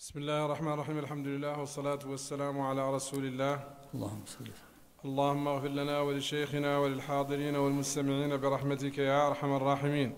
بسم الله الرحمن الرحيم. الحمد لله والصلاة والسلام على رسول الله. اللهم صل وسلم. اللهم اغفر لنا ولشيخنا وللحاضرين والمستمعين برحمتك يا أرحم الراحمين.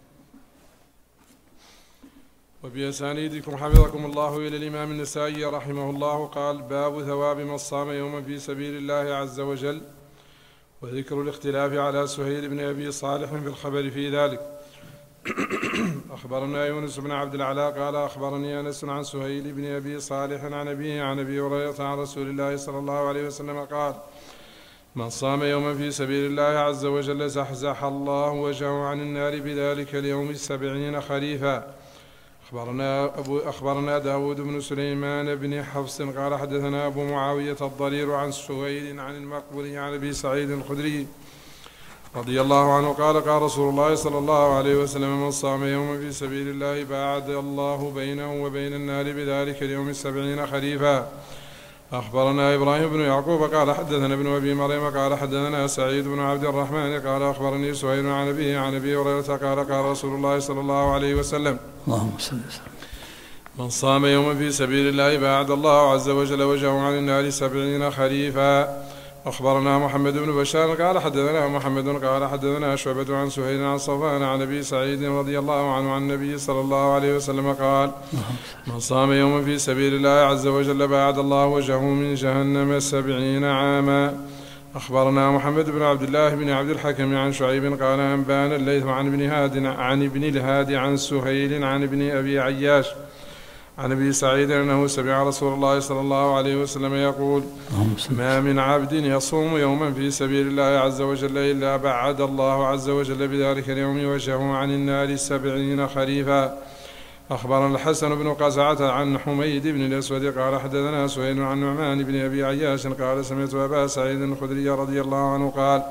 وبأسانيدكم حفظكم الله إلى الإمام النسائي رحمه الله قال: باب ثواب من صام يوما في سبيل الله عز وجل، وذكر الاختلاف على سهيل بن أبي صالح في الخبر في ذلك. أخبرنا يونس بن عبد العلاء قال: أخبرني أنس عن سهيل بن أبي صالح عن أبيه عن أبي هريرة عن رسول الله صلى الله عليه وسلم قال: من صام يوما في سبيل الله عز وجل زحزح الله وجهه عن النار بذلك اليوم 70 خريفا. أخبرنا داود بن سليمان بن حفص قال: حدثنا أبو معاوية الضرير عن سهيل عن المقبول عن أبي سعيد الخدري رضي الله عنه قال: قال رسول الله صلى الله عليه وسلم: من صام يوما في سبيل الله باعد الله بينه وبين النار بذلك اليوم 70 خريفا. أخبرنا إبراهيم بن يعقوب قال: حدثنا ابن أبي مريم قال: حدثنا سعيد بن عبد الرحمن قال: أخبرني سهيل عن أبيه عن أبي هريرة قال: قال رسول الله صلى الله عليه وسلم: اللهم صل وسلم. من صام يوما في سبيل الله باعد الله عز وجل وجهه عن النار 70 خريفا. أخبرنا محمد بن بشار قال: حدثنا محمد قال: حدثنا شعبة عن سهيل عن صفوان عن أبي سعيد رضي الله عنه عن النبي صلى الله عليه وسلم قال: من صام يوما في سبيل الله عز وجل باعد الله وجهه من جهنم 70 عاما. أخبرنا محمد بن عبد الله بن عبد الحكم عن شعيب قال: أنبانا الليث عن ابن الهادي عن سهيل عن ابن أبي عياش عن أبي سعيد أنه سمع رسول الله صلى الله عليه وسلم يقول: ما من عبد يصوم يوما في سبيل الله عز وجل إلا بعد الله عز وجل بذلك اليوم وجهه عن النار 70 خريفا. أخبرنا الحسن بن قزعة عن حميد بن الأسود قال: حدثنا سهيل عن نعمان بن أبي عياش قال: سمعت أبا سعيد الخدري رضي الله عنه قال: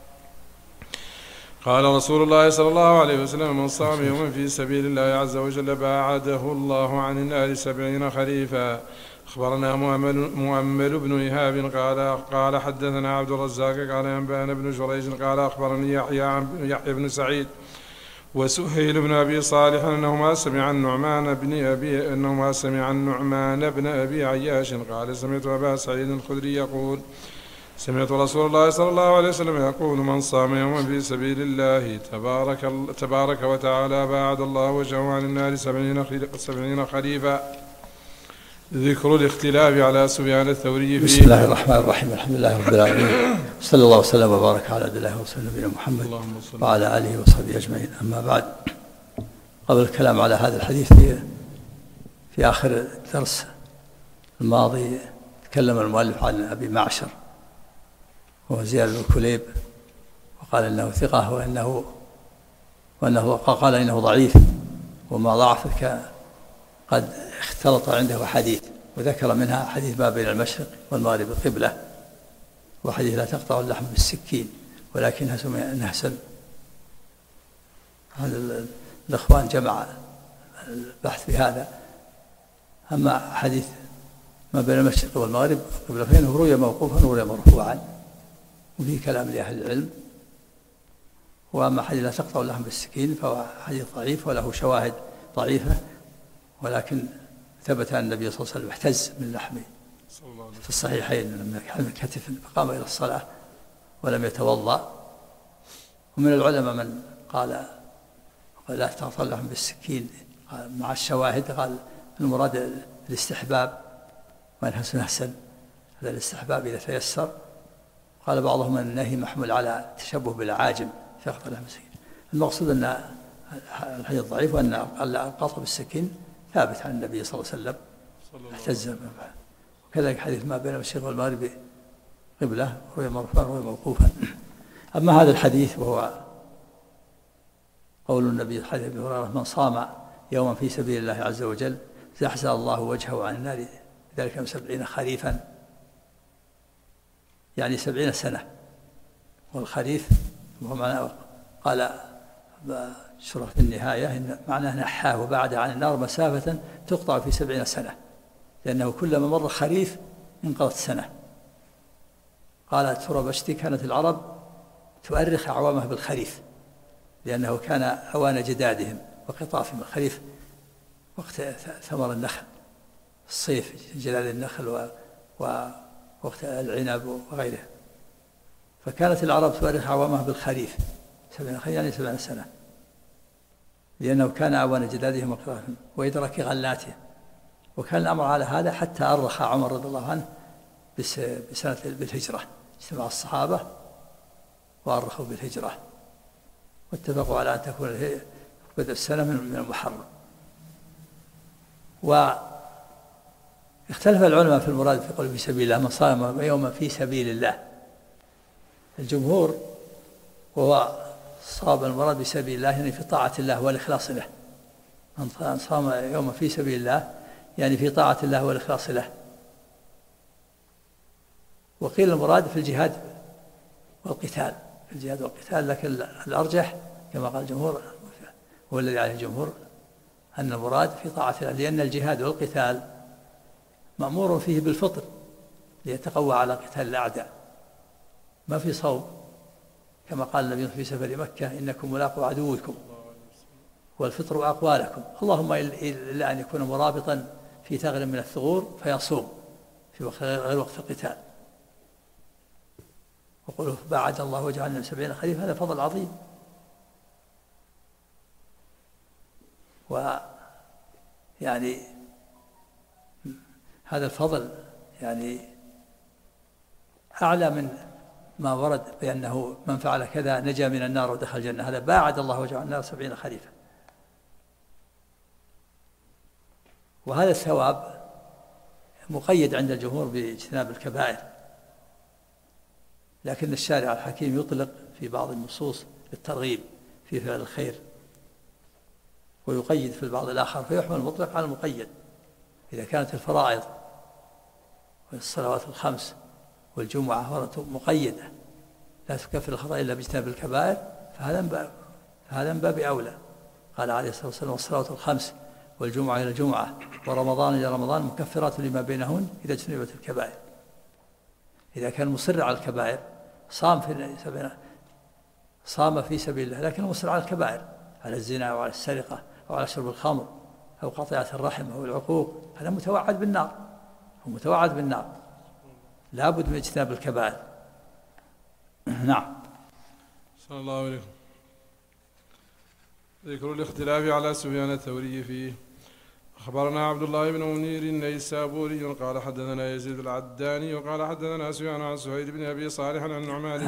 قال رسول الله صلى الله عليه وسلم: من صام يوما في سبيل الله عز وجل باعده الله عن النار 70 خريفا. أخبرنا مؤمل بن إيهاب قال حدثنا عبد الرزاق قال: أنبأنا بن جريج قال: أخبرني يحيى بن سعيد وسهيل بن أبي صالح أنهما سمع النعمان بن أبي عياش قال: سمعت أبا سعيد الخدري يقول: سمعت رسول الله صلى الله عليه وسلم يقول: من صام يوما في سبيل الله تبارك وتعالى باعد الله وجهه عن النار 70 خريفا. ذكر الاختلاف على سفيان الثوري فيه. بسم الله الرحمن الرحيم. الحمد لله رب العالمين، صلى الله وسلم وبارك على عبد الله ورسوله نبينا محمد وعلى آله وصحبه أجمعين. أما بعد، قبل الكلام على هذا الحديث في آخر الدرس الماضي تكلم المؤلف عن أبي معشر وهو زياد بن كليب، وقال إنه ثقة وأنه قال إنه ضعيف، وما ضعف قد اختلط عنده حديث، وذكر منها حديث ما بين المشرق والمغرب القبلة، وحديث لا تقطع اللحم بالسكين ولكنها سمي سم. هذا الإخوان جمع البحث في هذا. أما حديث ما بين المشرق والمغرب القبلة فإنه روي موقوفا وروي مرفوعا، وفيه كلام لأهل العلم. وأما حديث لا تقطع اللحم بالسكين فهو حديث ضعيف وله شواهد ضعيفة، ولكن ثبت أن النبي صلى الله عليه وسلم احتز من لحمه في الصحيحين من كتف فقام إلى الصلاة ولم يتوضأ. ومن العلماء من قال لا تقطع اللحم بالسكين مع الشواهد، قال المراد الاستحباب وأنها سنحسن هذا الاستحباب إذا تيسر. قال بعضهم أن النهي محمول على التشبه بالعاجم في قطع اللحم بالسكين. المقصود أن الحديث ضعيف، وأن القطع بالسكين ثابت عن النبي صلى الله عليه وسلم احتز. وكذلك حديث ما بين المشرق والمغرب قبلة روي مرفوعا وروي موقوفا. أما هذا الحديث وهو قول النبي حديث ابي هريرة: من صام يوما في سبيل الله عز وجل زحزح الله وجهه عن النار ذلك 70 خريفا، يعني 70 سنة. والخريف وهو معناه، قال شرح في النهاية إن معناه نحاه وبعد عن النار مسافة تقطع في 70 سنة، لأنه كلما مر خريف انقضت سنة. قال تربشتي: كانت العرب تؤرخ أعوامها بالخريف، لأنه كان أوان جدادهم وقطافهم. الخريف وقت ثمر النخل، الصيف جلال النخل ووقت العنب وغيره. فكانت العرب تؤرخ عوامها بالخريف 70 يعني 70 سنة، لأنه كان أعوان جدادهم وإدراك غلاتهم. وكان الأمر على هذا حتى أرخ عمر رضي الله عنه بسنة بالهجرة، اجتمع الصحابة وأرخوا بالهجرة واتفقوا على أن تكون بدء السنة من المحرم. واختلف العلماء في المراد في قول في سبيل الله، من صام يوما في سبيل الله. الجمهور وهو صاب المراد بسبيل الله يعني في طاعة الله والإخلاص له. من صام يوما في سبيل الله يعني في طاعة الله والإخلاص له. وقيل المراد في الجهاد والقتال، في الجهاد والقتال، لكن الأرجح كما قال الجمهور هو الذي عليه الجمهور أن المراد في طاعة الله، لأن الجهاد والقتال مأمور فيه بالفطر ليتقوى على قتال الأعداء، ما في صوم، كما قال النبي في سفر مكة إنكم ملاقوا عدوكم والفطر أقوالكم، اللهم إلا أن يكون مرابطا في ثغر من الثغور فيصوم في غير وقت القتال. وقوله باعد الله وجعلنا 70 خليفة، هذا فضل عظيم. ويعني هذا الفضل يعني أعلى من ما ورد بأنه من فعل كذا نجا من النار ودخل الجنة، هذا باعد الله وجعلنا النار 70 خليفة. وهذا الثواب مقيد عند الجمهور باجتناب الكبائر، لكن الشارع الحكيم يطلق في بعض النصوص للترغيب في فعل الخير، ويقيد في البعض الآخر، فيحمل المطلق على المقيد. إذا كانت الفرائض والصلوات الخمس والجمعة مقيدة لا تكفر الخطأ إلا باجتناب الكبائر، فهذا من باب أولى. قال عليه الصلاة والسلام والصلوات الخمس والجمعة إلى الجمعة ورمضان إلى رمضان مكفرات لما بينهن إذا اجتنبت الكبائر. إذا كان مصر على الكبائر صام في سبيل الله، لكنه مصر على الكبائر، على الزنا أو على السرقة أو على شرب الخمر أو قطيعة الرحم أو العقوق، هذا متوعد بالنار، هو متوعد بالنار، لا بد من اجتناب الكبائر. نعم. صلى الله عليه وسلم. ذكر الاختلاف على سفيان الثوري فيه. أخبرنا عبد الله بن منير النيسابوري قال حدثنا يزيد العداني قال حدثنا سفيان عن سهيل بن أبي صالح عن النعمان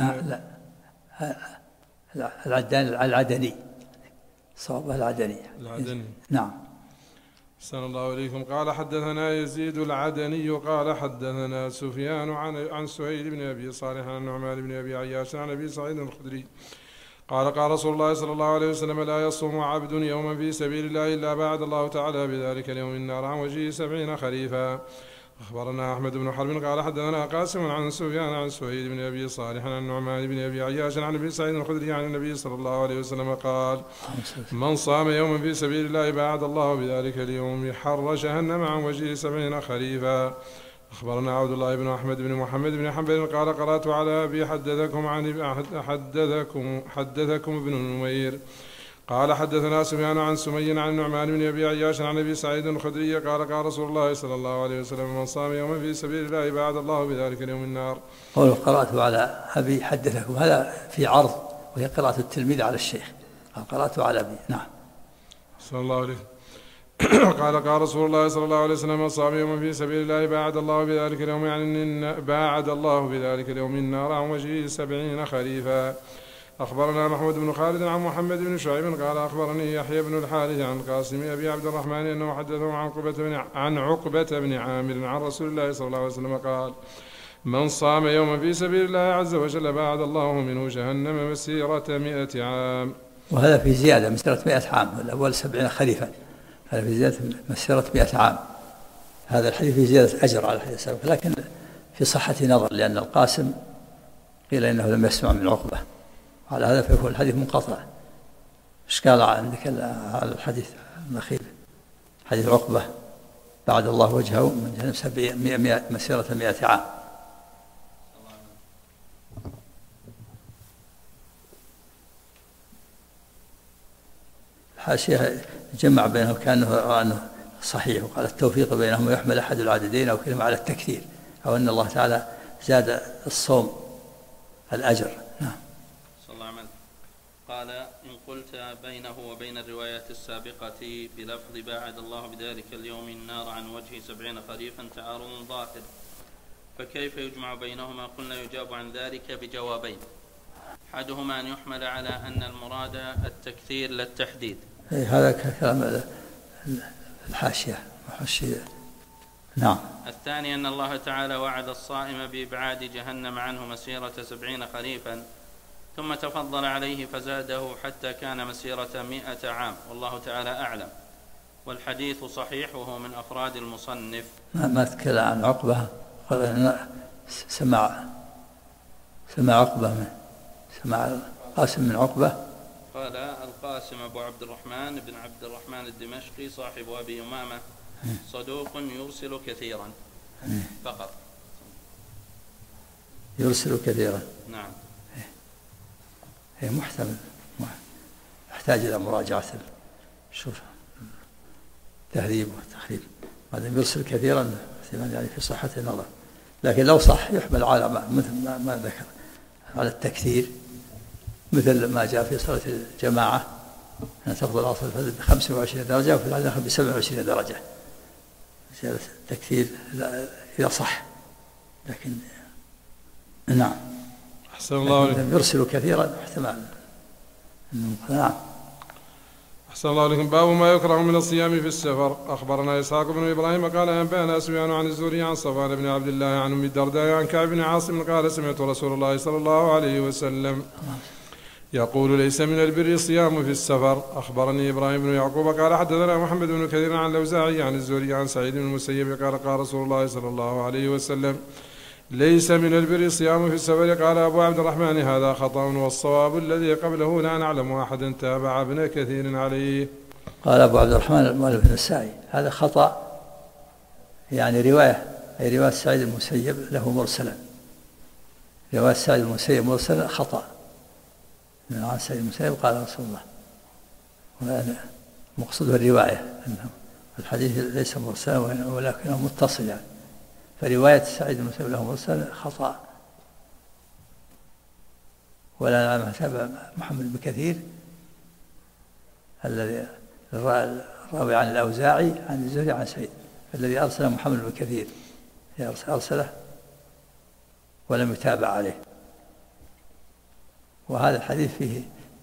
العدني صواب العدني. نعم. صلى الله عليكم. قال حدثنا يزيد العدني قال حدثنا سفيان عن سهيل بن أبي صالح عن النعمان بن أبي عياش عن أبي سعيد الخدري قال قال رسول الله صلى الله عليه وسلم لا يصوم عبد يوما في سبيل الله إلا بعد الله تعالى بذلك اليوم النار عن وجهه 70 خريفا. أخبرنا أحمد بن حرب قال حدثنا قاسم عن سفيان عن سهيل بن أبي صالح عن النعمان بن أبي عياش عن أبي سعيد الخدري عن النبي صلى الله عليه وسلم قال من صام يوما في سبيل الله بعد الله بذلك اليوم حر جهنم عن وجهه 70 خريفا. أخبرنا عبد الله بن أحمد بن محمد بن حنبل قال قرأت على أبي حدثكم ابن نمير قال حدثنا سفيان عن سمي عن النعمان بن أبي عياش عن أبي سعيد الخدري قال قال رسول الله صلى الله عليه وسلم من صام يوما في سبيل الله بعد الله بذلك اليوم النار. قوله قرأت على أبي حدثكم هذا في عرض، وهي قراءة التلميذ على الشيخ، قرأت على أبي. نعم. صلى الله عليه قال قال رسول الله صلى الله عليه وسلم من صام يوما في سبيل الله بعد الله بذلك اليوم يعني بعد الله بذلك اليوم النار عن وجهه 70 خريفا. أخبرنا محمود بن خالد عن محمد بن شعيب قال أخبرني يحيى بن الحارث عن قاسم أبي عبد الرحمن أنه حدثه عن عقبة بن عامر عن رسول الله صلى الله عليه وسلم قال من صام يوما في سبيل الله عز وجل بعد الله منه جهنم مسيرة 100 عام. وهذا في زيادة مسيرة 100 عام، الأول 70 خريفا، هذا في زيادة مسيرة 100 عام. هذا الحديث في زيادة أجر على الحديث السابق، لكن في صحة نظر، لأن القاسم قيل إنه لم يسمع من عقبة، على هذا فيكون الحديث منقطع. إشكال عندك على الحديث الأخير حديث عقبة بعد الله وجهه من جهنم مسيرة 100 عام. الحاشية جمع بينه كأنه صحيح. وقال التوفيق بينهما يحمل أحد العددين أو كلمة على التكثير، أو أن الله تعالى زاد الصوم الأجر. نعم. صلى الله عليه وسلم قال إن قلت بينه وبين الروايات السابقة بلفظ باعد الله بذلك اليوم النار عن وجه 70 خريفا تعارض ظاهر، فكيف يجمع بينهما؟ قلنا يجاب عن ذلك بجوابين، أحدهما أن يحمل على أن المراد التكثير لا التحديد. هذا كلام الحاشية. نعم. الثاني أن الله تعالى وعد الصائم بإبعاد جهنم عنه مسيرة 70 خريفا، ثم تفضل عليه فزاده حتى كان مسيرة 100 عام، والله تعالى أعلم. والحديث صحيح وهو من أفراد المصنف. ما تكلم عن عقبة، سمع عقبة سمع القاسم من عقبة. قال القاسم أبو عبد الرحمن بن عبد الرحمن الدمشقي صاحب أبي أمامة صدوق يرسل كثيرا فقط. يرسل كثيرا. نعم. هي محتمل، يحتاج إلى مراجعة شوف التهذيب والتخريب. ما دام يرسل كثيرا يعني في صحة النظر، لكن لو صح يحمل على مثل ما ذكر على التكثير، مثل ما جاء في صلاة الجماعة أن تفضل أصل الفجر ب25 درجة وفي الآخر ب27 درجة. زيادة التكثير إذا صح، لكن نعم. أحسن الله عليكم. يرسل كثيرا احتمال. نعم. أحسن الله عليكم. باب ما يكره من الصيام في السفر. أخبرنا إسحاق بن إبراهيم قال أنبأنا سفيان عن الزهري عن صفوان بن عبد الله عن أم الدرداء عن كعب بن عاصم قال سمعت رسول الله صلى الله عليه وسلم يقول ليس من البر الصيام في السفر. أخبرني إبراهيم بن يعقوب قال حدثنا محمد بن كثير عن الأوزاعي عن الزهري عن سعيد بن المسيب قال قال رسول الله صلى الله عليه وسلم ليس من البر الصيام في السفر. قال أبو عبد الرحمن هذا خطأ، والصواب الذي قبله لا نعلم أحدا تابع ابن كثير عليه. قال أبو عبد الرحمن المؤلف النسائي هذا خطأ، يعني رواية سعيد المسيب له مرسلا. رواية سعيد المسيب مرسلا خطأ من عن سعيد المسيب قال رسول الله، مقصود الرواية أنه الحديث ليس مرسلا ولكنه متصل يعني. فرواية سعيد المسيب له مرسل خطأ، ولا نعلم تابع محمد بن كثير الذي الراوي عن الأوزاعي عن الزهري عن سعيد، الذي أرسل محمد بن كثير أرسله ولم يتابع عليه. وهذا الحديث فيه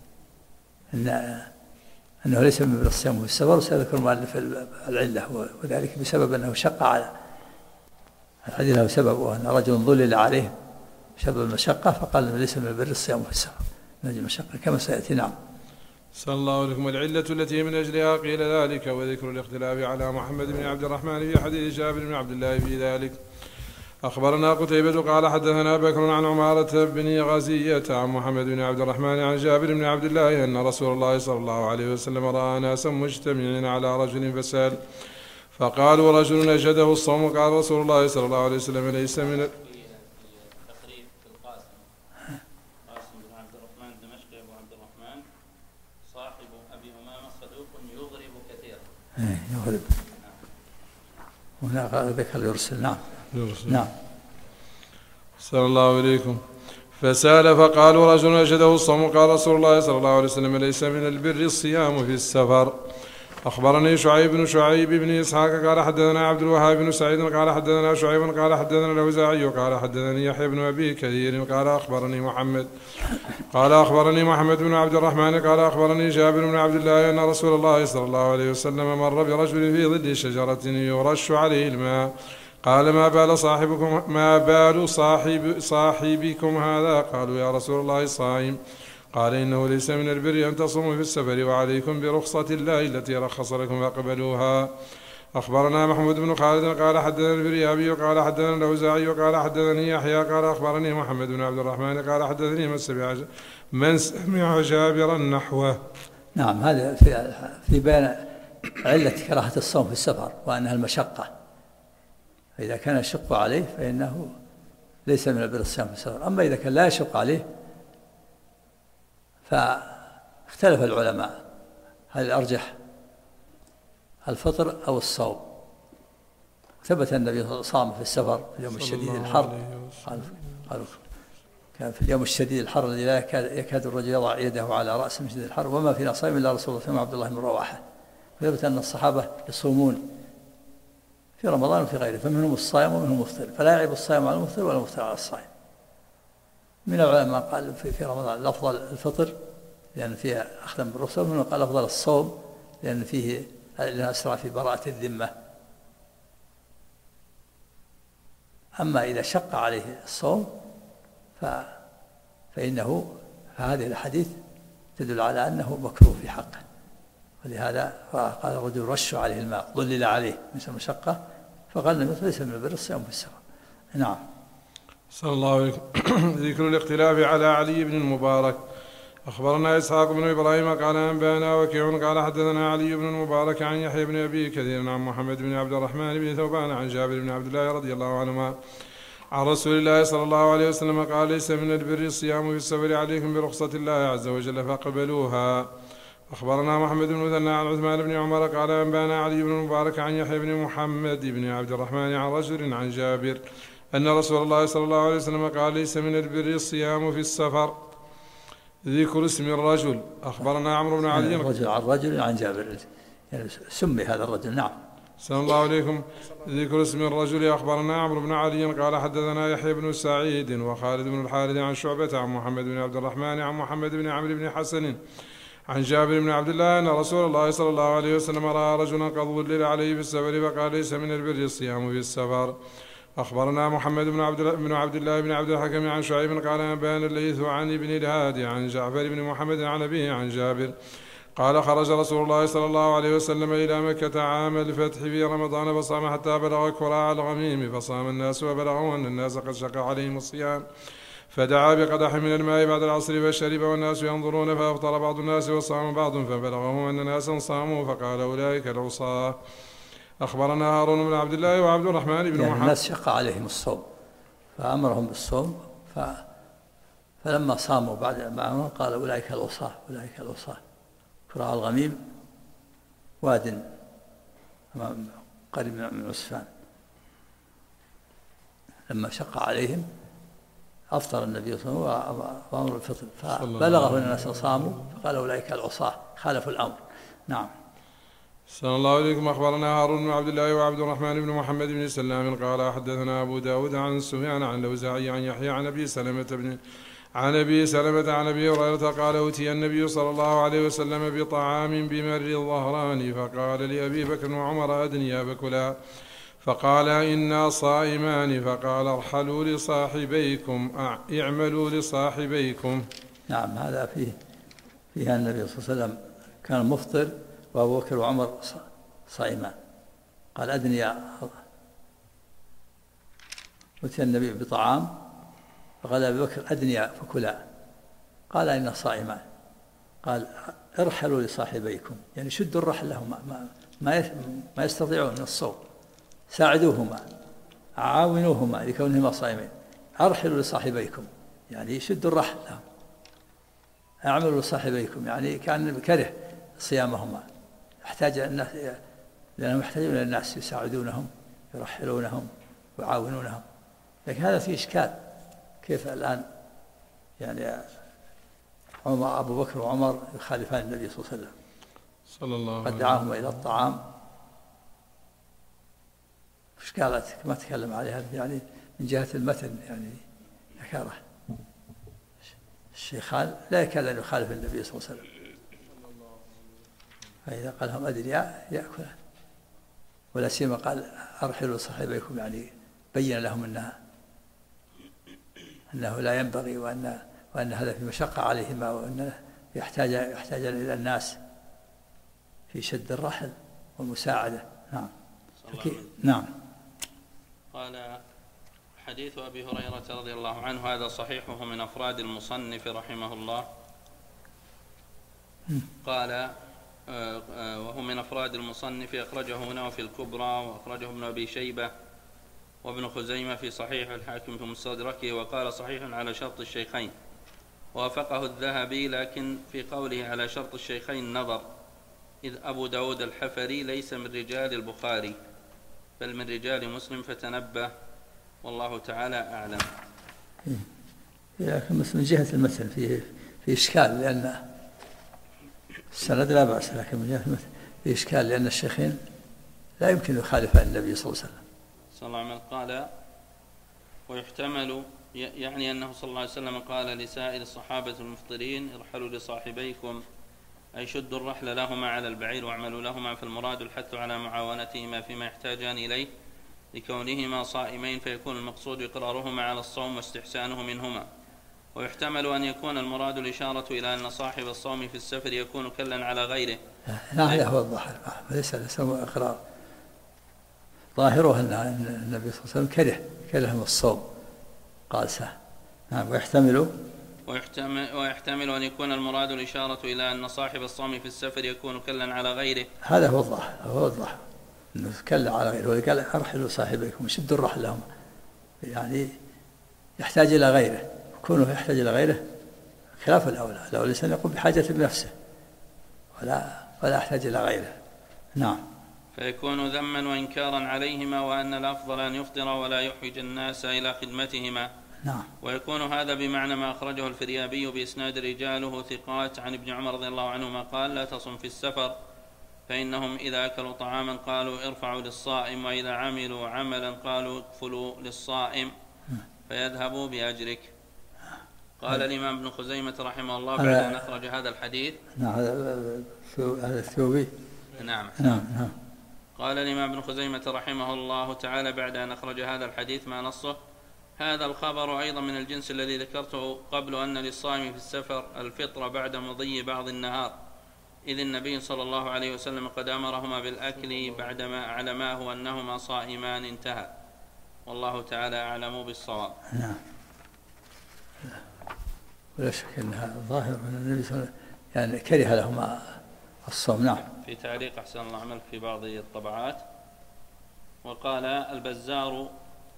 أنه ليس من بر الصيام في السفر، وسيذكر المؤلف العلة، وذلك بسبب أنه شق على الحديث له سبب، وأن رجل ظلل عليه بسبب المشقة فقال إنه ليس من البر الصيام في السفر من أجل المشقة كما سيأتي. نعم. صلى الله عليكم. العلة التي من أجلها قيل ذلك وذكر الاختلاف على محمد بن عبد الرحمن في حديث جابر بن عبد الله في ذلك. أخبرنا قتيبة قال حدثنا بكر عن عمارة بن غزية عن محمد بن عبد الرحمن عن جابر بن عبد الله أن رسول الله صلى الله عليه وسلم رأى ناسا مجتمعين على رجل فسأل فقالوا رجل أجده الصوم. قال رسول الله صلى الله عليه وسلم ليس من تقريب في القاسم بن عبد الرحمن الدمشقي أبو عبد الرحمن صاحب أبي أمامة صدوق يغرب كثيرا. يغرب. هنا ذكر يرسل. نعم. نعم. صلى الله عليكم. فسأل فقالوا رجل أجده الصوم. قال رسول الله صلى الله عليه وسلم ليس من البر الصيام في السفر. أخبرني شعيب بن إسحاق قال حدثنا عبد الوهاب بن سعيد قال حدثنا شعيب قال حدثنا الأوزاعي قال حدثني يحيى بن أبي كثير قال أخبرني محمد بن عبد الرحمن قال أخبرني جابر بن عبد الله أن رسول الله صلى الله عليه وسلم مر برجل في ظل شجرة يرش عليه الماء. قال ما بال صاحبكم هذا؟ قالوا يا رسول الله صائم. قال إنه ليس من البر أن تصوموا في السفر وعليكم برخصة الله التي رخص لكم فاقبلوها. أخبرنا محمود بن خالد قال حدثنا الفريابي قال حدثنا الأوزاعي قال حدثني يحيى قال أخبرني محمد بن عبد الرحمن قال حدثني من سمع جابرا نحوه. نعم. هذا في بيان علة كراهة الصوم في السفر وأنها المشقة، فإذا كان يشق عليه فإنه ليس من البر الصيام في السفر. أما إذا كان لا يشق عليه فاختلف العلماء هل الفطر أو الصوم. ثبت النبي صام في السفر في اليوم الشديد الحر، قالوا كان في اليوم الشديد الحر الذي لا يكاد الرجل يضع يده على رأسه من شديد الحر، وما فينا صائم إلا رسول الله صلى الله عليه وسلم عبد الله بن رواحة. ثبت أن الصحابة يصومون في رمضان وفي غيره، فمنهم الصائم ومنهم المفطر، فلا يعيب الصائم على المفطر ولا المفطر على الصائم. من العلماء قال في رمضان الأفضل الفطر لأن فيها أخذا بالرخصة، ومنهم قال أفضل الصوم لأن فيه أسرع في براءة الذمة. أما إذا شق عليه الصوم فإنه هذه الحديث تدل على أنه مكروه في حقه، ولهذا قال الرجل رش عليه الماء ظلل عليه من المشقة، فقال النبي ليس من البر الصيام في السفر. نعم. صلى الله عليه ذكر الاختلاف على علي بن المبارك. أخبرنا إسحاق بن إبراهيم قال أنبانا وكيع قال حدثنا علي بن المبارك عن يحيى بن أبي كثير عن محمد بن عبد الرحمن بن ثوبان عن جابر بن عبد الله رضي الله عنهما عن رسول الله صلى الله عليه وسلم قال ليس من البر الصيام في السفر عليكم برخصة الله عز وجل فاقبلوها. أخبرنا محمد بن مثنى عن عثمان بن عمر قال أنبانا علي بن المبارك عن يحيى بن محمد بن عبد الرحمن عن رجل عن جابر أن رسول الله صلى الله عليه وسلم قال ليس من البر الصيام في السفر. ذكر اسم الرجل. أخبرنا عمرو بن علي رجل عن رجل عن جابر، يعني سمي هذا الرجل. نعم. صلى الله عليكم. ذكر اسم الرجل. أخبرنا عمرو بن علي قال حدثنا يحيى بن سعيد وخالد بن الحارث عن شعبة عن محمد بن عبد الرحمن عن محمد بن عمرو بن حسن عن جابر بن عبد الله أن رسول الله صلى الله عليه وسلم رأى رجلا قد ظلل عليه في السفر فقال ليس من البر الصيام في السفر. أخبرنا محمد بن عبد الله بن عبد الحكم عن شعيب قال أنبأنا الليث عن ابن الهادي عن جعفر بن محمد عن أبيه عن جابر قال خرج رسول الله صلى الله عليه وسلم إلى مكة عام الفتح في رمضان فصام حتى بلغ كراع الغميم فصام الناس وبلغوا أن الناس قد شق عليهم الصيام فدعا بقدح من الماء بعد العصر فشرب والناس ينظرون فأفطر بعض الناس وصام بعض فبلغهم أن ناسا صاموا فقال أولئك العصاة. أخبرنا هارون بن عبد الله وعبد الرحمن بن محمد. الناس شق عليهم الصوم فأمرهم بالصوم فلما صاموا بعد ما أمر قال أولئك العصاة أولئك العصاة. كراع الغميم واد قريب من عسفان، لما شق عليهم أفطر النبي صلى الله عليه وسلم وأمر الفطر فبلغه أن الناس صاموا فقال أولئك العصاة خالفوا الأمر. نعم. صلى الله عليكم. أخبرنا هارون بن عبد الله وعبد الرحمن بن محمد بن سلام قال حدثنا أبو داود عن سفيان عن الأوزاعي عن يحيى عن أبي سلمة عن أبي هريرة قال أوتي النبي صلى الله عليه وسلم بطعام بمر الظهران فقال لأبي بكر وعمر أدنيا فكلا فقال إنا صائمان فقال ارحلوا لصاحبيكم اعملوا لصاحبيكم. نعم. هذا فيها النبي صلى الله عليه وسلم كان مفطر وأبو بكر وعمر صائمان. قال أدنيا أتي النبي بطعام فقال أبي بكر أدنيا فكلا قال إن صائمان. قال ارحلوا لصاحبيكم يعني شدوا الرحل لهما ما يستطيعون من الصوم، ساعدوهما عاونوهما لكونهما صائمين. ارحلوا لصاحبيكم يعني شدوا الرحل لهم، اعملوا لصاحبيكم يعني كان كره صيامهما، احتاج الناس لأنهم يحتاجون إلى الناس يساعدونهم يرحلونهم ويعاونونهم. لكن هذا فيه إشكال، كيف الآن يعني أبو بكر وعمر يخالفان النبي صلى الله عليه وسلم قد دعاهما إلى الطعام. إشكالات ما تكلم عليها يعني من جهة المتن يعني نكارة. الشيخان لا يكاد أن يخالف النبي صلى الله عليه وسلم، فإذا قال لهم أدرياء يأكلان، ولا سيما قال أرحلوا صاحبيكم يعني بين لهم أنه لا ينبغي وأن هذا في مشقة عليهما وأنه يحتاج إلى الناس في شد الرحل والمساعدة. نعم. نعم. قال حديث أبي هريرة رضي الله عنه هذا صحيحه من أفراد المصنف رحمه الله. قال وهو من أفراد المصنف أخرجه هنا في الكبرى وأخرجه ابن أبي شيبة وابن خزيمة في صحيح الحاكم في مستدركه وقال صحيح على شرط الشيخين، وافقه الذهبي لكن في قوله على شرط الشيخين نظر، إذ أبو داود الحفري ليس من رجال البخاري بل من رجال مسلم فتنبه والله تعالى أعلم. لكن من جهة المثل في إشكال، لأن السند لا بأس، لكن من جهة المثل في إشكال، لأن الشيخين لا يمكن يخالف النبي صلى الله عليه وسلم. صلى الله عليه وسلم قال ويحتمل، يعني أنه صلى الله عليه وسلم قال لسائر الصحابة المفطرين ارحلوا لصاحبيكم، أي شدوا الرحل لهما على البعير واعملوا لهما، فالمراد الحث على معاونتهما فيما يحتاجان إليه لكونهما صائمين، فيكون المقصود إقرارهما على الصوم واستحسانه منهما. ويحتمل أن يكون المراد الإشارة إلى أن صاحب الصوم في السفر يكون كلا على غيره. هذا هو الظاهر، ليس إقرار. ظاهره أن النبي صلى الله عليه وسلم كرههم الصوم، قال سهل. نعم. ويحتمل أن يكون المراد الإشارة إلى أن صاحب الصوم في السفر يكون كلا على غيره. هذا هو الظاهر أنه كلا على غيره، وقال أرحلوا صاحبيكم، شدوا الرحل لهم، يعني يحتاج إلى غيره. كونه يحتاج إلى غيره خلاف الأولى، لو الإنسان يقوم بحاجة بنفسه ولا يحتاج إلى غيره. نعم. فيكون ذما وإنكارا عليهما، وأن الأفضل أن يفطر ولا يحوج الناس إلى خدمتهما. نعم. ويكون هذا بمعنى ما أخرجه الفريابي بإسناد رجاله ثقات عن ابن عمر رضي الله عنهما قال لا تصم في السفر، فإنهم إذا أكلوا طعاما قالوا ارفعوا للصائم، وإذا عملوا عملا قالوا اكفلوا للصائم فيذهبوا بأجرك. قال الإمام ابن خزيمة رحمه الله بعد أن أخرج هذا الحديث. نعم. هذا الثوبي. نعم. نعم. قال الإمام ابن خزيمة رحمه الله تعالى بعد أن أخرج هذا الحديث ما نصه: هذا الخبر أيضا من الجنس الذي ذكرته قبل، أن للصائم في السفر الفطر بعد مضي بعض النهار، إذ النبي صلى الله عليه وسلم قد أمرهما بالأكل بعدما أعلماه أنهما صائمان. انتهى. والله تعالى أعلم بالصواب. نعم. ولا شك أنها ظاهر أن النبي صلى الله عليه وسلم يعني كره لهما الصوم. نعم. في تعليق أحسن الله عمل في بعض الطبعات. وقال البزار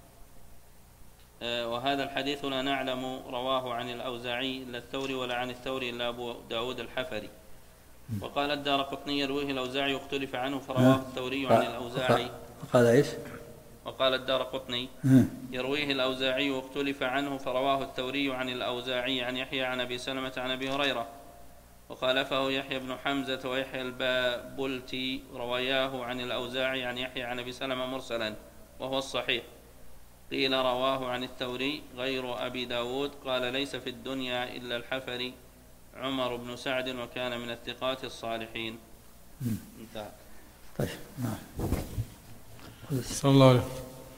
وهذا الحديث لا نعلم رواه عن الأوزاعي إلا الثوري، ولا عن الثوري إلا أبو داود الحفري. وقال الدارقطني يرويه الأوزاعي واختلف عنه فرواه الثوري عن الأوزاعي. وقال إيش؟ وقال الدارقطني يرويه الأوزاعي واختلف عنه فرواه الثوري عن الأوزاعي عن يحيى عن أبي سلمة عن أبي هريرة. وخالفه يحيى بن حمزة ويحيى البابلتي رواياه عن الأوزاعي عن يحيى عن أبي سلمة مرسلا وهو الصحيح. قيل رواه عن الثوري غير أبي داود، قال ليس في الدنيا إلا الحفري عمر بن سعد وكان من الثقات الصالحين. انتهى. طيب. نعم. صلى الله عليه.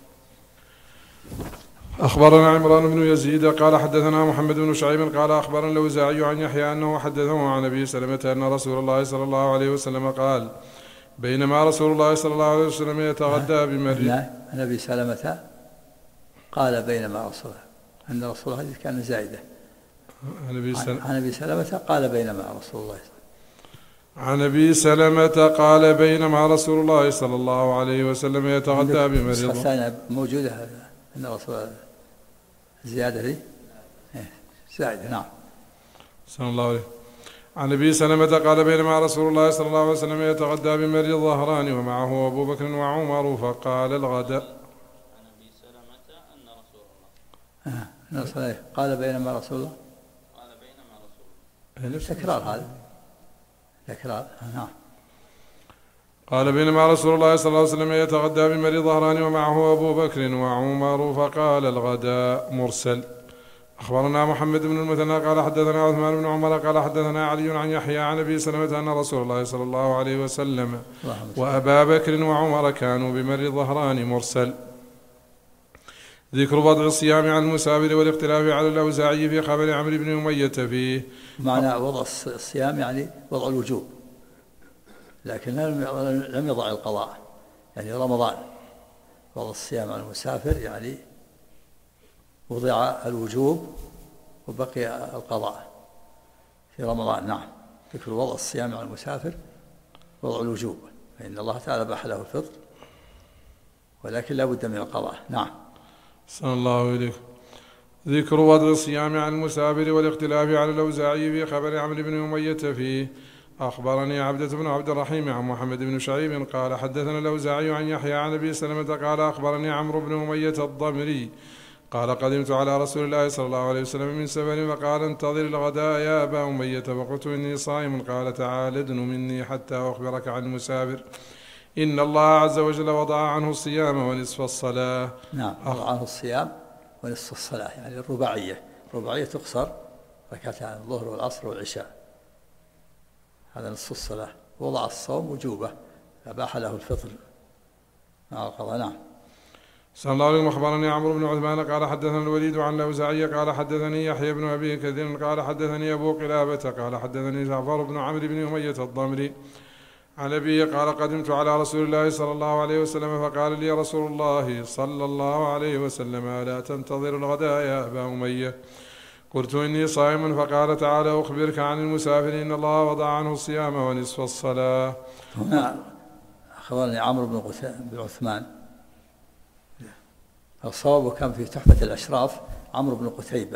أخبرنا عمران بن يزيد قال حدثنا محمد بن شعيب قال أخبرنا الأوزاعي عن يحيى أنه حدثه عن أبي سلمة أن رسول الله صلى الله عليه وسلم قال بينما رسول الله صلى الله عليه وسلم يتغدى بمريض. عن أبي سلمة قال بينما رسول الله، أن رسول الله كان زائدة. عن أبي سلمة قال بينما رسول الله. عن أبي سلمة قال بينما رسول الله صلى الله عليه وسلم يتغدى بمريض. الثانية موجودة أن رسول الله زيادة لي زائدة. نعم. صلى الله عليه. عن أبي سلمة قال بينما رسول الله صلى الله عليه وسلم يتغدى بمريض ظهران ومعه أبو بكر وعمر فقال الغداء. عن أبي سلمة أن رسول الله قال بينما رسول الله. قال بينما رسول الله. تكرار هذا. تكرار. نعم. قال بينما رسول الله صلى الله عليه وسلم يتغدى بمريض ظهران ومعه أبو بكر وعمر فقال الغداء. مرسل. أخبرنا محمد بن المثنى قال حدثنا عثمان بن عمر قال حدثنا علي عن يحيى عن أبي سلمة أن رسول الله صلى الله عليه وسلم وأبا بكر وعمر كانوا بمريض ظهران. مرسل. ذكر وضع الصيام عن المسافر والاختلاف على الأوزاعي في خبر عمرو بن أمية فيه. معنى وضع الصيام يعني وضع الوجوب، لكن لم يضع القضاء، يعني رمضان. وضع الصيام على المسافر يعني وضع الوجوب وبقي القضاء في رمضان. نعم. ذكر وضع الصيام على المسافر وضع الوجوب، فإن الله تعالى أباح له الفطر ولكن لا بد من القضاء. نعم. صلى الله عليه. ذكر وضع الصيام عن المسافر والاختلاف على الأوزاعي في خبر عمرو بن أمية فيه. أخبرني عبدة بن عبد الرحيم عن محمد بن شعيب قال حدثنا الأوزاعي عن يحيى عن أبي سلمة قال أخبرني عمرو بن أمية الضمري قال قدمت على رسول الله صلى الله عليه وسلم من سفر فقال انتظر الغداء يا أبا أمية فقلت إني صائم قال تعال ادن مني حتى أخبرك عن المسافر إن الله عز وجل وضع عنه الصيام ونصف الصلاة. نعم، وضع عنه الصيام ونصف الصلاة، يعني الرباعية تقصر ركعتان الظهر والعصر والعشاء، هذا نصف الصلاة. وضع الصوم وجوبه، أباح له الفطر مع القضاء. نعم. صلى الله عليه وسلم. أخبرني عمرو بن عثمان قال حدثنا الوليد عن الأوزاعي قال حدثني يحيى بن أبي كثير قال حدثني أبو قلابة قال حدثني جعفر بن عمرو بن أمية الضمري عن أبي قال قدمت على رسول الله صلى الله عليه وسلم فقال لي رسول الله صلى الله عليه وسلم ألا تنتظر الغداء يا أبا أمية؟ قلت إني صائم فقال تعالى أخبرك عن المسافر إن الله وضع عنه الصيام ونصف الصلاة. هنا أخبرني عمرو بن عثمان، الصواب كان في تحفة الأشراف عمرو بن قتيبة،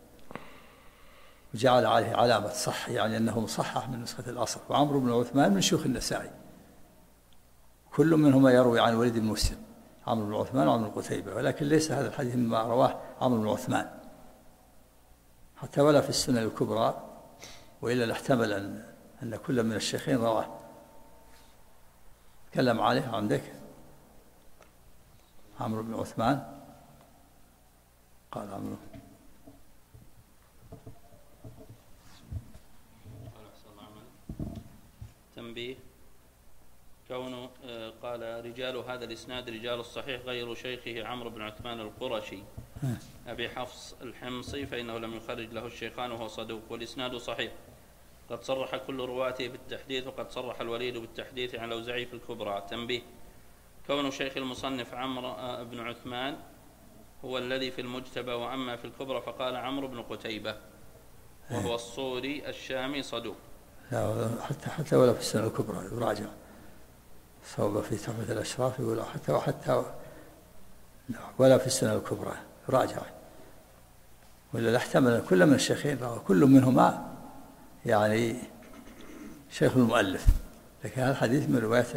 وجعل عليه علامة صح، يعني أنه مصحح من نسخة الأصل. وعمرو بن عثمان من شيوخ النسائي، كل منهما يروي عن وليد بن مسلم، عمرو بن عثمان وعمرو بن قتيبة، ولكن ليس هذا الحديث مما رواه عمرو بن عثمان حتى ولا في السنن الكبرى، وإلا لاحتمل أن كل من الشيخين رواه. تكلم عليه عندك عمرو بن عثمان قال عمرو تنبيه كونه قال رجال هذا الإسناد رجال الصحيح غير شيخه عمرو بن عثمان القرشي أبي حفص الحمصي فإنه لم يخرج له الشيخان وهو صدوق، والإسناد صحيح. قد صرح كل رواته بالتحديث، وقد صرح الوليد بالتحديث عن الأوزاعي في الكبرى. تنبيه كون شيخ المصنف عمرو بن عثمان هو الذي في المجتبى، وأما في الكبرى فقال عمرو بن قتيبة وهو الصوري الشامي صدوق. حتى ولا في السنة الكبرى يراجع، صوب في تحفة الأشراف يقول حتى ولا في السنة الكبرى يراجع، ولا لاحتمل كل من الشيخين رواه، كل منهما يعني شيخ المؤلف، لكن هذا الحديث من رواية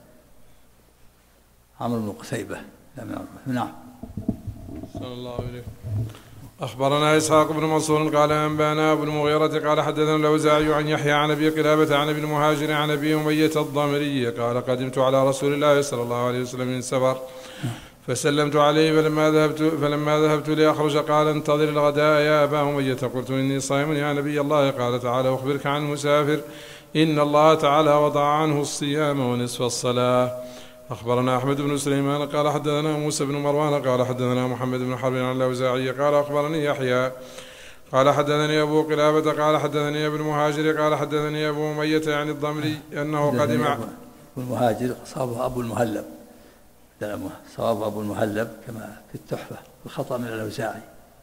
عمرو بن قتيبة. نعم. صلى الله عليه وسلم. أخبرنا إسحاق بن منصور قال أنبانا أبو المغيرة قال حدثنا الأوزاعي عن يحيى عن أبي قلابة عن ابن المهاجر عن أبي أمية الضمري قال قدمت على رسول الله صلى الله عليه وسلم من سفر فسلمت عليه فلما ذهبت لأخرج قال انتظر الغداء يا أبا أمية. قلت إني صائم يا نبي الله. قال تعالى أخبرك عن المسافر إن الله تعالى وضع عنه الصيام ونصف الصلاة. أخبرنا أحمد بن سليمان قال حدثنا موسى بن مروان قال حدثنا محمد بن حرب عن الأوزاعي قال أخبرني يحيى قال حدثني أبو قلابة قال حدثني ابن المهاجر قال حدثني أبو أمية عن الضمري أنه قدم. أبو المهاجر صابه أبو المهلب، صواب أبو المهلب كما في التحفة، الخطأ من الأوزاعي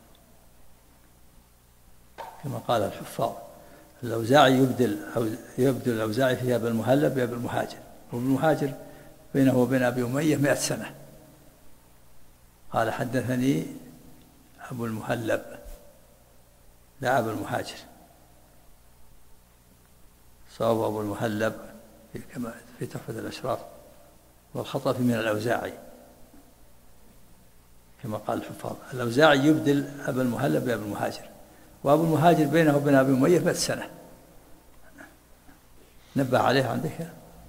كما قال الحفاظ. الأوزاعي يبدل الأوزاعي في أبي المهلب بأبي المهاجر، وابن المهاجر بينه وبين أبي أمية 100 سنة. قال حدثني أبو المهلب لا أبو المهاجر، صواب أبو المهلب كما في تحفة الأشراف، والخطأ في من الأوزاعي كما قال الحفاظ. الأوزاعي يبدل أبا المهلب بأبي المهاجر، وأبو المهاجر بينه وبين أبي أمية 100 سنة. نبه عليه عندك.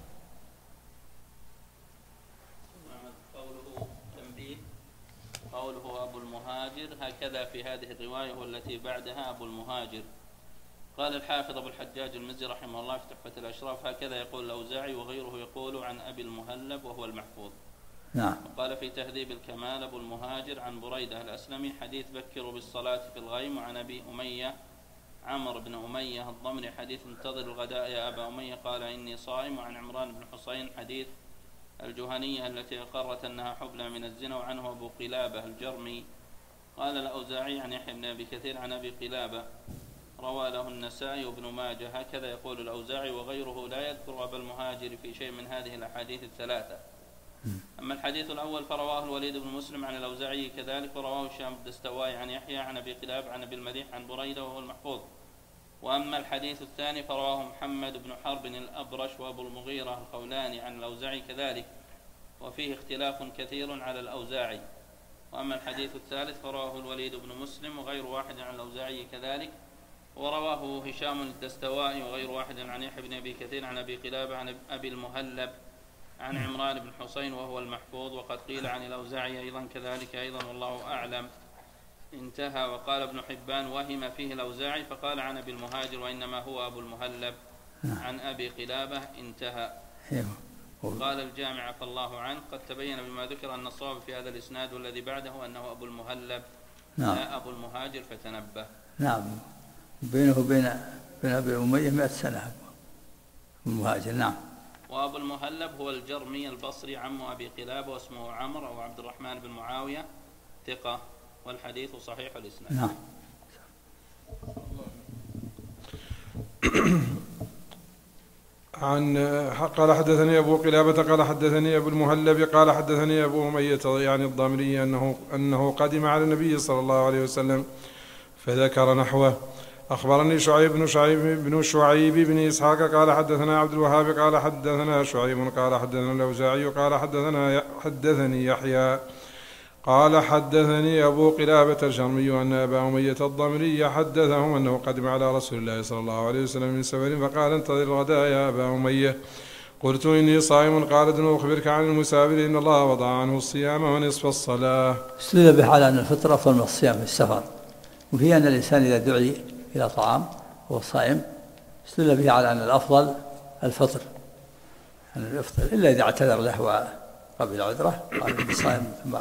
قوله أبو المهاجر هكذا في هذه الرواية والتي بعدها أبو المهاجر. قال الحافظ أبو الحجاج المزي رحمه الله في تحفة الأشراف هكذا يقول الأوزاعي وغيره يقول عن أبي المهلب وهو المحفوظ. نعم. وقال في تهذيب الكمال أبو المهاجر عن بريدة الأسلمي حديث بكروا بالصلاة في الغيم، وعن أبي أمية عمرو بن أمية الضمري حديث انتظر الغداء يا أبا أمية قال إني صائم، وعن عمران بن حسين حديث الجهنية التي أقرت أنها حبلى من الزنا، وعنه أبو قلابة الجرمي. قال الأوزاعي عن يحيى بن أبي كثير عن أبي قلابة روى له النسائي وابن ماجه هكذا يقول الأوزاعي وغيره لا يذكر أبا المهاجر في شيء من هذه الأحاديث الثلاثة. أما الحديث الأول فرواه الوليد بن مسلم عن الأوزاعي كذلك، ورواه الشام الدستوائي عن يحيى عن أبي قلاب عن أبي المليح عن بريدة وهو المحفوظ. وأما الحديث الثاني فرواه محمد بن حرب الأبرش وأبو المغيرة الخولاني عن الأوزاعي كذلك، وفيه اختلاف كثير على الأوزاعي. وأما الحديث الثالث فرواه الوليد بن مسلم وغير واحد عن الأوزاعي كذلك، ورواه هشام الدستوائي وغير واحد عن يحيى بن أبي كثير عن أبي قلابة عن أبي المهلب عن عمران بن حسين وهو المحفوظ، وقد قيل عن الأوزاعي أيضا كذلك أيضا والله أعلم. انتهى. وقال ابن حبان وهم فيه الأوزاعي فقال عن أبي المهاجر وإنما هو أبو المهلب عن أبي قلابة. انتهى. قال الجامع عفى الله عنه قد تبين بما ذكر أن الصواب في هذا الإسناد والذي بعده أنه أبو المهلب لا أبو المهاجر فتنبه. نعم. بينه وبين أبي أمية 100 سنة المهاجر. نعم. وأبو المهلب هو الجرمي البصري عم أبي قلابة واسمه عمرو أو عبد الرحمن بن معاوية ثقة، والحديث صحيح الإسناد. نعم. قال حدثني أبو قلابة قال حدثني أبو المهلب قال حدثني أبو أمية يعني الضامري أنه قدم على النبي صلى الله عليه وسلم فذكر نحوه. أخبرني بن شعيب بن إسحاق قال حدثنا عبد الوهاب قال حدثنا شعيب قال حدثنا الأوزاعي قال حدثني يحيى قال حدثني أبو قلابة الجرمي أن أبا أمية الضمري حدثهم أنه قدم على رسول الله صلى الله عليه وسلم من سفر فقال انتظر الغداء يا أبا أمية. قلت إني صائم. قال ادن أخبرك عن المسافر إن الله وضع عنه الصيام ونصف الصلاة. استدل به على أن الفطر أفضل من الصيام في السفر، وفي أن الإنسان إذا دعي إلى طعام وهو صائم استدل به على أن الأفضل الفطر، أن يفطر إلا إذا اعتذر له وقبل عذره قال إني صائم ثم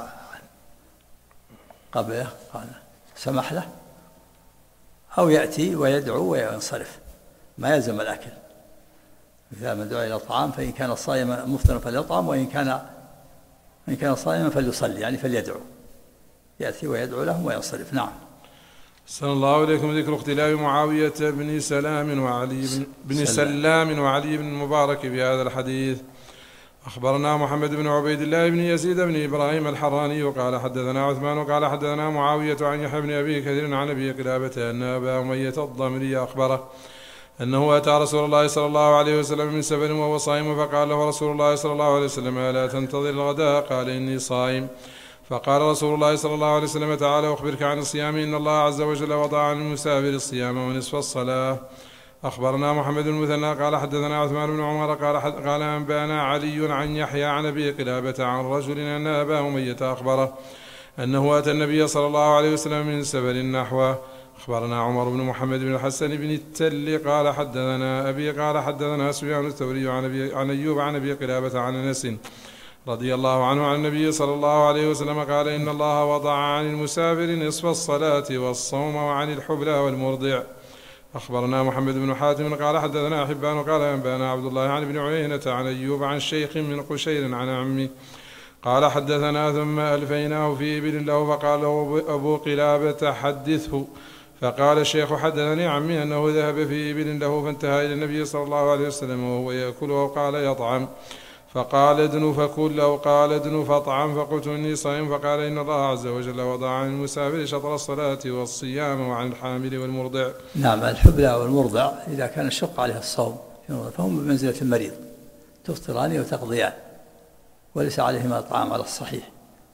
قبله قال سمح له، أو يأتي ويدعو وينصرف ما يلزم الأكل. إذا من دعا إلى الطعام فإن كان صائما مفطرا فليطعم، وإن كان صائما فليصلي يعني فليدعو، يأتي ويدعو لهم وينصرف. نعم. صلى الله عليكم. ذكر اختلاف معاوية بن سلام وعلي بن المبارك في هذا الحديث. أخبرنا محمد بن عبيد الله بن يزيد بن إبراهيم الحراني قال حدثنا عثمان قال حدثنا معاوية عن يحيى بن أبي كثير عن أبي قلابة أن أبا أمية الضمري أخبره أنه أتى رسول الله صلى الله عليه وسلم من سفر وهو صائم فقال له رسول الله صلى الله عليه وسلم ألا تنتظر الغداء؟ قال إني صائم. فقال رسول الله صلى الله عليه وسلم تعالى أخبرك عن الصيام إن الله عز وجل وضع عن المسافر الصيام ونصف الصلاة. أخبرنا محمد المثنى قال حدثنا عثمان بن عمر قال أنبانا علي عن يحيى عن أبي قلابة عن رجل أن أبا أمية أخبره أنه أتى النبي صلى الله عليه وسلم من سفر نحوه. أخبرنا عمر بن محمد بن الحسن بن التل قال حدثنا أبي قال حدثنا سفيان الثوري عن أيوب عن أبي قلابة عن أنس رضي الله عنه عن النبي صلى الله عليه وسلم قال إن الله وضع عن المسافر نصف الصلاة والصوم وعن الحبلى والمرضع. أخبرنا محمد بن حاتم قال حدثنا حبان قال أنبانا عبد الله عن ابن عيينة عن أيوب عن شيخ من قشير عن عمي قال حدثنا ثم ألفيناه في إبل له فقال له أبو قلابة حدثه فقال الشيخ حدثني عمي أنه ذهب في إبل له فانتهى إلى النبي صلى الله عليه وسلم وهو يأكل وقال يطعم فقال ادن فكل أو قال ادن فاطعم فقلت إني صائم فقال إن الله عز وجل وضع عن المسافر شطر الصلاة والصيام وعن الحامل والمرضع. نعم. الحبلى والمرضع إذا كان الشق عليه الصوم فهم بمنزلة المريض تفطران وتقضيان وليس عليهما الطعام على الصحيح.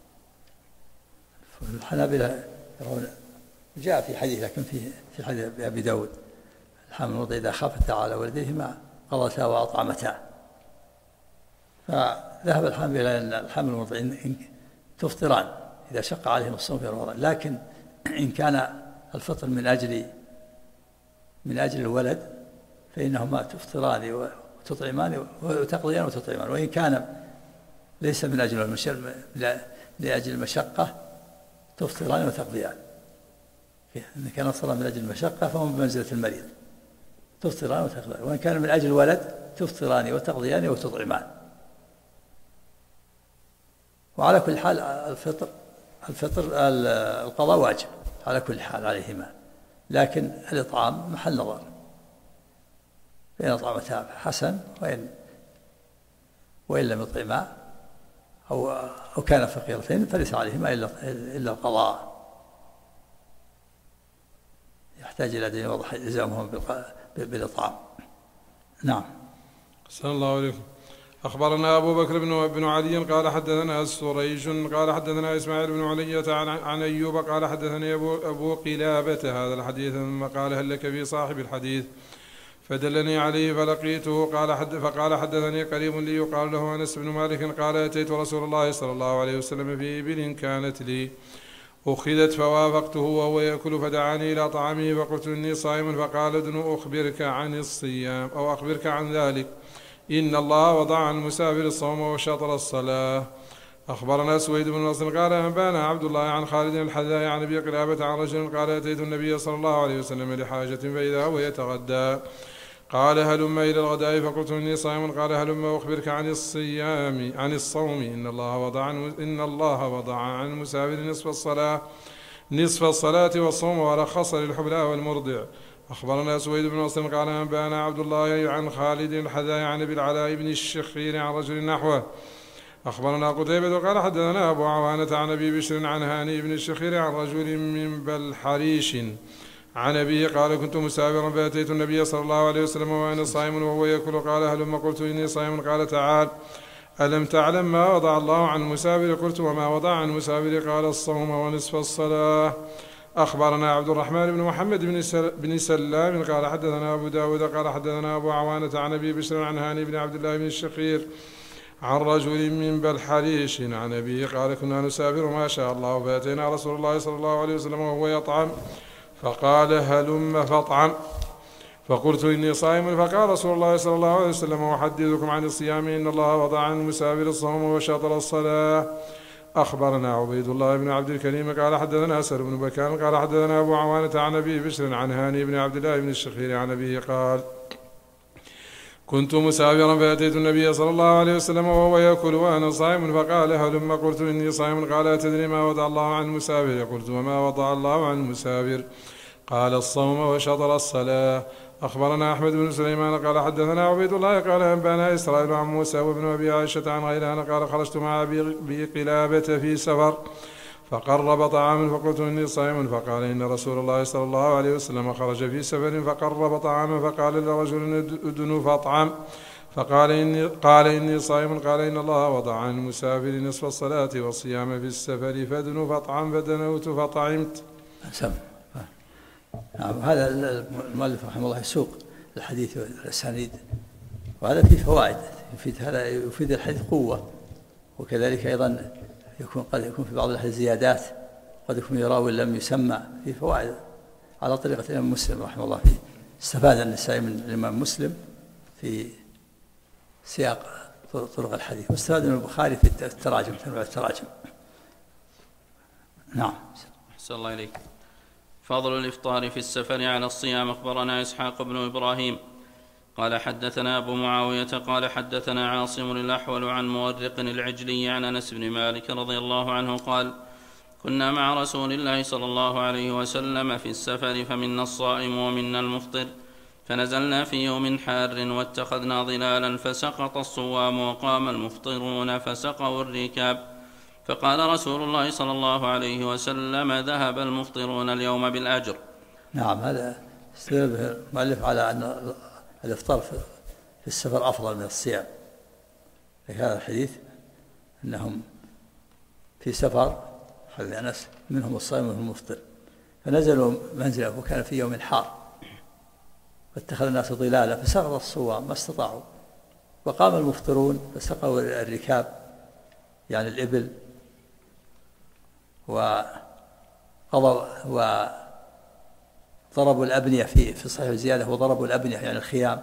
الحنابلة يرون جاء في حديث لكن في حديث أبي داود الحامل والمرضع إذا خافتا على ولديهما قضتا وأطعمتا. فذهب الحامل إلى أن الحامل والمرضع تفطران إذا شق عليهم الصوم في رمضان، لكن إن كان الفطر من أجل الولد فإنهما تفطران وتطعمان وتقضيان وتطعمان، وإن كان ليس من أجل لأجل المشقة تفطران وتقضيان. إن كان الصلاة من أجل المشقة فهم بمنزلة المريض تفطران وتقضيان، وإن كان من أجل الولد تفطران وتقضيان وتطعمان. وعلى كل حال القضاء واجب على كل حال عليهما، لكن الإطعام محل نظر، فإن أطعمتا حسن وإن لم يطعما أو كان فقيرتين فليس عليهما إلا القضاء. يحتاج إلى دين واضح يلزمهم بالإطعام. نعم. أحسن الله عليكم. أخبرنا أبو بكر بن علي قال حدثنا سريج قال حدثنا إسماعيل بن علية عن أيوب قال حدثني أبو قلابة هذا الحديث ثم قال هل لك في صاحب الحديث فدلني عليه فلقيته فقال حدثني قريب لي يقال له أنس بن مالك قال أتيت رسول الله صلى الله عليه وسلم في إبل كانت لي أخذت فوافقته وهو يأكل فدعاني إلى طعامه فقلت إني صائم فقال ادن أخبرك عن الصيام أو أخبرك عن ذلك إن الله وضع عن المسافر الصوم وشطر الصلاة. أخبرنا سويد بن نصر قال أنبانا عبد الله عن خالد الحذاء عن أبي قلابة عن رجل قال أتيت النبي صلى الله عليه وسلم لحاجة فإذا هو يتغدى قال هلم إلى الغداء فقلت إني صائم قال هلم أخبرك عن الصوم إن الله وضع عن المسافر نصف الصلاة والصوم ورخص للحبلى والمرضع. أخبرنا سويد بن نصر قال أنبانا عبد الله عن خالد الحذاء عن أبي العلاء بن الشخير عن رجل نحوه. أخبرنا قتيبة قال حدثنا أبو عوانة عن أبي بشر عن هاني بن الشخير عن رجل من بلحريش عن أبيه قال كنت مسافرا فأتيت النبي صلى الله عليه وسلم وأنا صائم وهو يأكل قال هلم قلت إني صائم قال تعال ألم تعلم ما وضع الله عن المسافر قلت وما وضع عن المسافر قال الصوم ونصف الصلاة. أخبرنا عبد الرحمن بن محمد بن سلام قال حدثنا أبو داود قال حدثنا أبو عوانة عن أبي بشر عن هاني بن عبد الله بن الشخير عن رجل من بلحريش عن أبيه قال كنا نسافر ما شاء الله فأتينا رسول الله صلى الله عليه وسلم وهو يطعم فقال هلم فاطعم فقلت إني صائم فقال رسول الله صلى الله عليه وسلم أحدثكم عن الصيام إن الله وضع عن المسافر الصوم وشطر الصلاة. أخبرنا عبيد الله بن عبد الكريم قال حدثنا أسر بن بكار قال حدثنا أبو عوانة عن أبي بشر عن هاني بن عبد الله بن الشخير عن أبيه قال كنت مسافرا فأتيت النبي صلى الله عليه وسلم وهو يأكل وأنا صائم فقال هلم قلت إني صائم قال أتدري ما وضع الله عن المسافر قلت وما وضع الله عن المسافر قال الصوم وشطر الصلاة. أخبرنا أحمد بن سليمان قال حدثنا عبيد الله قال أنبانا إسرائيل عن موسى وابن أبي عائشة عن غيران قال خرجت مع أبي قلابة في سفر فقرب طعاما فقلت إني صائم فقال إن رسول الله صلى الله عليه وسلم خرج في سفر فقرب طعاما فقال لرجل ادن فاطعم قال إني صائم قال إن الله وضع عن المسافر نصف الصلاة والصيام في السفر فادن فاطعم فدنوت فطعمت. هذا المؤلف رحمه الله يسوق الحديث والأسانيد وهذا فيه فوائد يفيد الحديث قوة وكذلك أيضا قد يكون في بعض الأحاديث زيادات قد يكون يراوي لم يسمى في فوائد على طريقة الإمام مسلم رحمه الله فيه استفاد النسائي من الإمام مسلم في سياق طرق الحديث واستفاد من البخاري في التراجم تنوع التراجم. نعم. أحسن الله إليك. فضل الإفطار في السفر على الصيام. أخبرنا إسحاق بن إبراهيم قال حدثنا أبو معاوية قال حدثنا عاصم الأحول عن مورق العجلي عن أنس بن مالك رضي الله عنه قال كنا مع رسول الله صلى الله عليه وسلم في السفر فمنا الصائم ومنا المفطر فنزلنا في يوم حار واتخذنا ظلالا فسقط الصوام وقام المفطرون فسقوا الركاب فقال رسول الله صلى الله عليه وسلم ذهب المفطرون اليوم بالأجر. نعم. هذا استدل به المؤلف على أن الإفطار في السفر أفضل من الصيام. في هذا الحديث أنهم في سفر حديث أنس منهم الصائم ومنهم المفطر فنزلوا منزله وكان في يوم حار فاتخذ الناس ظلالا فسقط الصوام ما استطاعوا وقام المفطرون فسقوا الركاب يعني الإبل وضربوا الأبنية في صحيح الزيادة وضربوا الأبنية يعني الخيام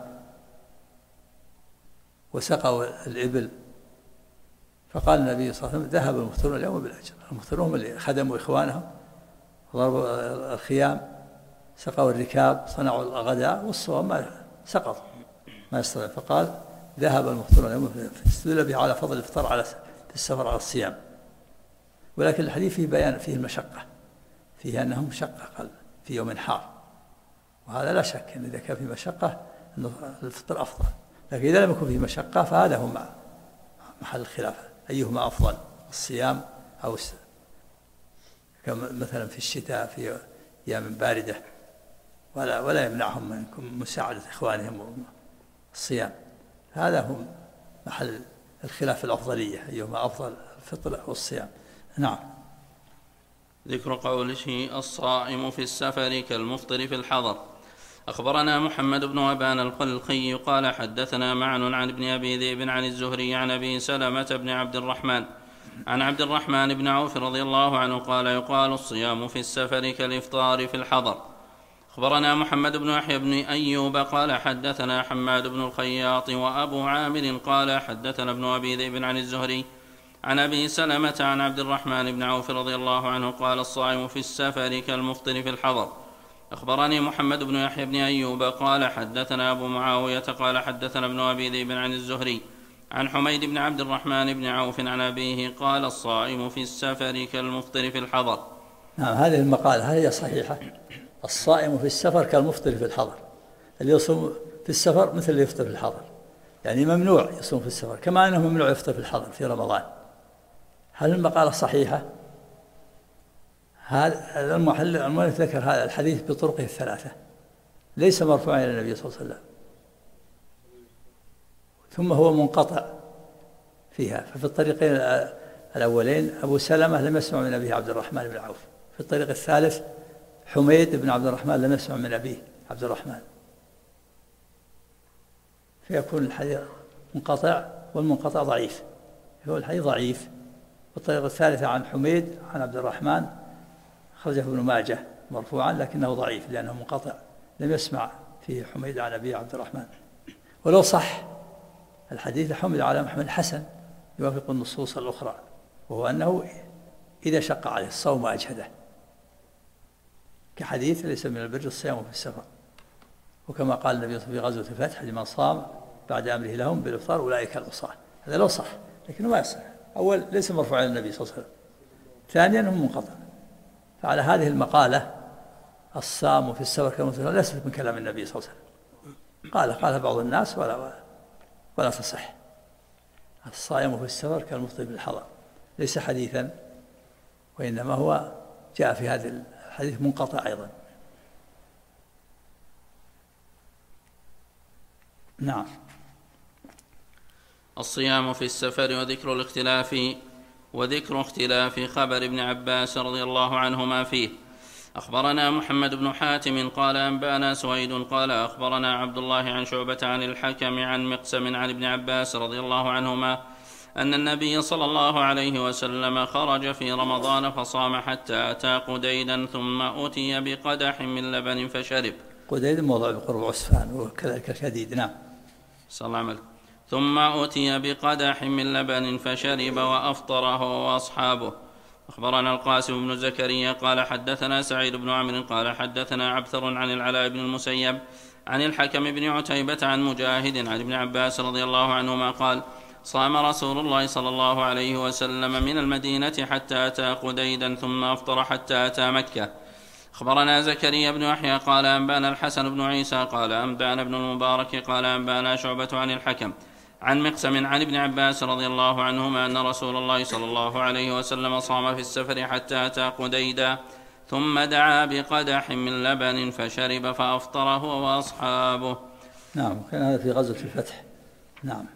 وسقوا الإبل فقال النبي صلى الله عليه وسلم ذهب المفطرون اليوم بالأجر. المفطرون هم اللي خدموا إخوانهم ضربوا الخيام سقوا الركاب صنعوا الغداء والصوم ما سقط ما يستطيع فقال ذهب المفطرون اليوم استدل به على فضل الإفطار على في السفر على الصيام. ولكن الحديث فيه بيان فيه المشقة فيه أنه مشقة قال في يوم حار وهذا لا شك أن إذا كان في مشقة أن الفطر أفضل لكن إذا لم يكن فيه مشقة فهذا هو محل الخلاف أيهما أفضل الصيام أو مثلا في الشتاء في أيام باردة ولا يمنعهم من مساعدة إخوانهم الصيام. هذا هو محل الخلاف الأفضلية، أيهما أفضل، الفطر أو الصيام. نعم. ذكر قوله الصائم في السفر كالمفطر في الحضر. أخبرنا محمد بن أبان الخلقي قال حدثنا معن عن ابن أبي ذئب عن الزهري عن أبي سلمة بن عبد الرحمن عن عبد الرحمن بن عوف رضي الله عنه قال يقال الصيام في السفر كالإفطار في الحضر. أخبرنا محمد بن يحيى بن أيوب قال حدثنا حماد بن الخياط وأبو عامر قال حدثنا ابن أبي ذئب عن الزهري عن أبي سلمة عن عبد الرحمن بن عوف رضي الله عنه قال الصائم في السفر كالمفطر في الحضر. أخبرني محمد بن يحيى بن أيوب قال حدثنا أبو معاوية قال حدثنا ابن أبي ذئب عن الزهري عن حميد بن عبد الرحمن بن عوف عن أبيه قال الصائم في السفر كالمفطر في الحضر. نعم، هذه المقالة هي صحيحة. الصائم في السفر كالمفطر في الحضر. اللي يصوم في السفر مثل اللي يفطر في الحضر، يعني ممنوع يصوم في السفر كما أنه ممنوع يفطر في الحضر في رمضان. هل المقالة صحيحة؟ هذا المؤلف ذكر هذا الحديث بطرقه الثلاثة، ليس مرفوعا إلى النبي صلى الله عليه وسلم، ثم هو منقطع فيها. ففي الطريقين الأولين أبو سلمة لم يسمع من أبيه عبد الرحمن بن عوف، في الطريق الثالث حميد بن عبد الرحمن لم يسمع من أبيه عبد الرحمن، فيكون الحديث منقطع، والمنقطع ضعيف، هو الحديث ضعيف. والطريقة الثالثة عن حميد عن عبد الرحمن خرجه ابن ماجه مرفوعا لكنه ضعيف لأنه منقطع، لم يسمع فيه حميد عن أبيه عبد الرحمن. ولو صح الحديث حمل على محمل حسن يوافق النصوص الأخرى، وهو أنه إذا شق عليه الصوم أجهده، كحديث ليس من البر الصيام في السفر، وكما قال النبي في غزوة الفتح لمن صام بعد أمره لهم بالإفطار أولئك العصاة. هذا لو صح، لكنه ما يصح. أول ليس مرفوع إلى النبي صلى الله عليه وسلم، ثانيا هو منقطع. فعلى هذه المقالة الصام في السفر كالمفطر ليست من كلام النبي صلى الله عليه وسلم، قال بعض الناس ولا تصح. الصائم في السفر كالمفطر بالحضر ليس حديثا، وإنما هو جاء في هذا الحديث منقطع أيضا. نعم. الصيام في السفر وذكر اختلاف خبر ابن عباس رضي الله عنهما فيه. أخبرنا محمد بن حاتم قال أنبانا سويد قال أخبرنا عبد الله عن شعبة عن الحكم عن مقسم عن ابن عباس رضي الله عنهما أن النبي صلى الله عليه وسلم خرج في رمضان فصام حتى أتى قديدا ثم أتي بقدح من لبن فشرب. قديد موضع بقرب عسفان وكذلك الكديد. نعم. صلى الله عليه وسلم. ثم أتي بقدح من لبن فشرب وأفطر هو وأصحابه. أخبرنا القاسم بن زكريا قال حدثنا سعيد بن عمرو قال حدثنا عبثر عن العلاء بن المسيب عن الحكم بن عتيبة عن مجاهد عن ابن عباس رضي الله عنهما قال صام رسول الله صلى الله عليه وسلم من المدينة حتى أتى قديدا ثم أفطر حتى أتى مكة. أخبرنا زكريا بن يحيى قال أنبانا الحسن بن عيسى قال أنبانا ابن المبارك قال أنبانا شعبة عن الحكم عن مقسم عن ابن عباس رضي الله عنهما أن رسول الله صلى الله عليه وسلم صام في السفر حتى أتى قديدا ثم دعا بقدح من لبن فشرب فأفطر هو وأصحابه. نعم، كان هذا في غزوة الفتح. نعم.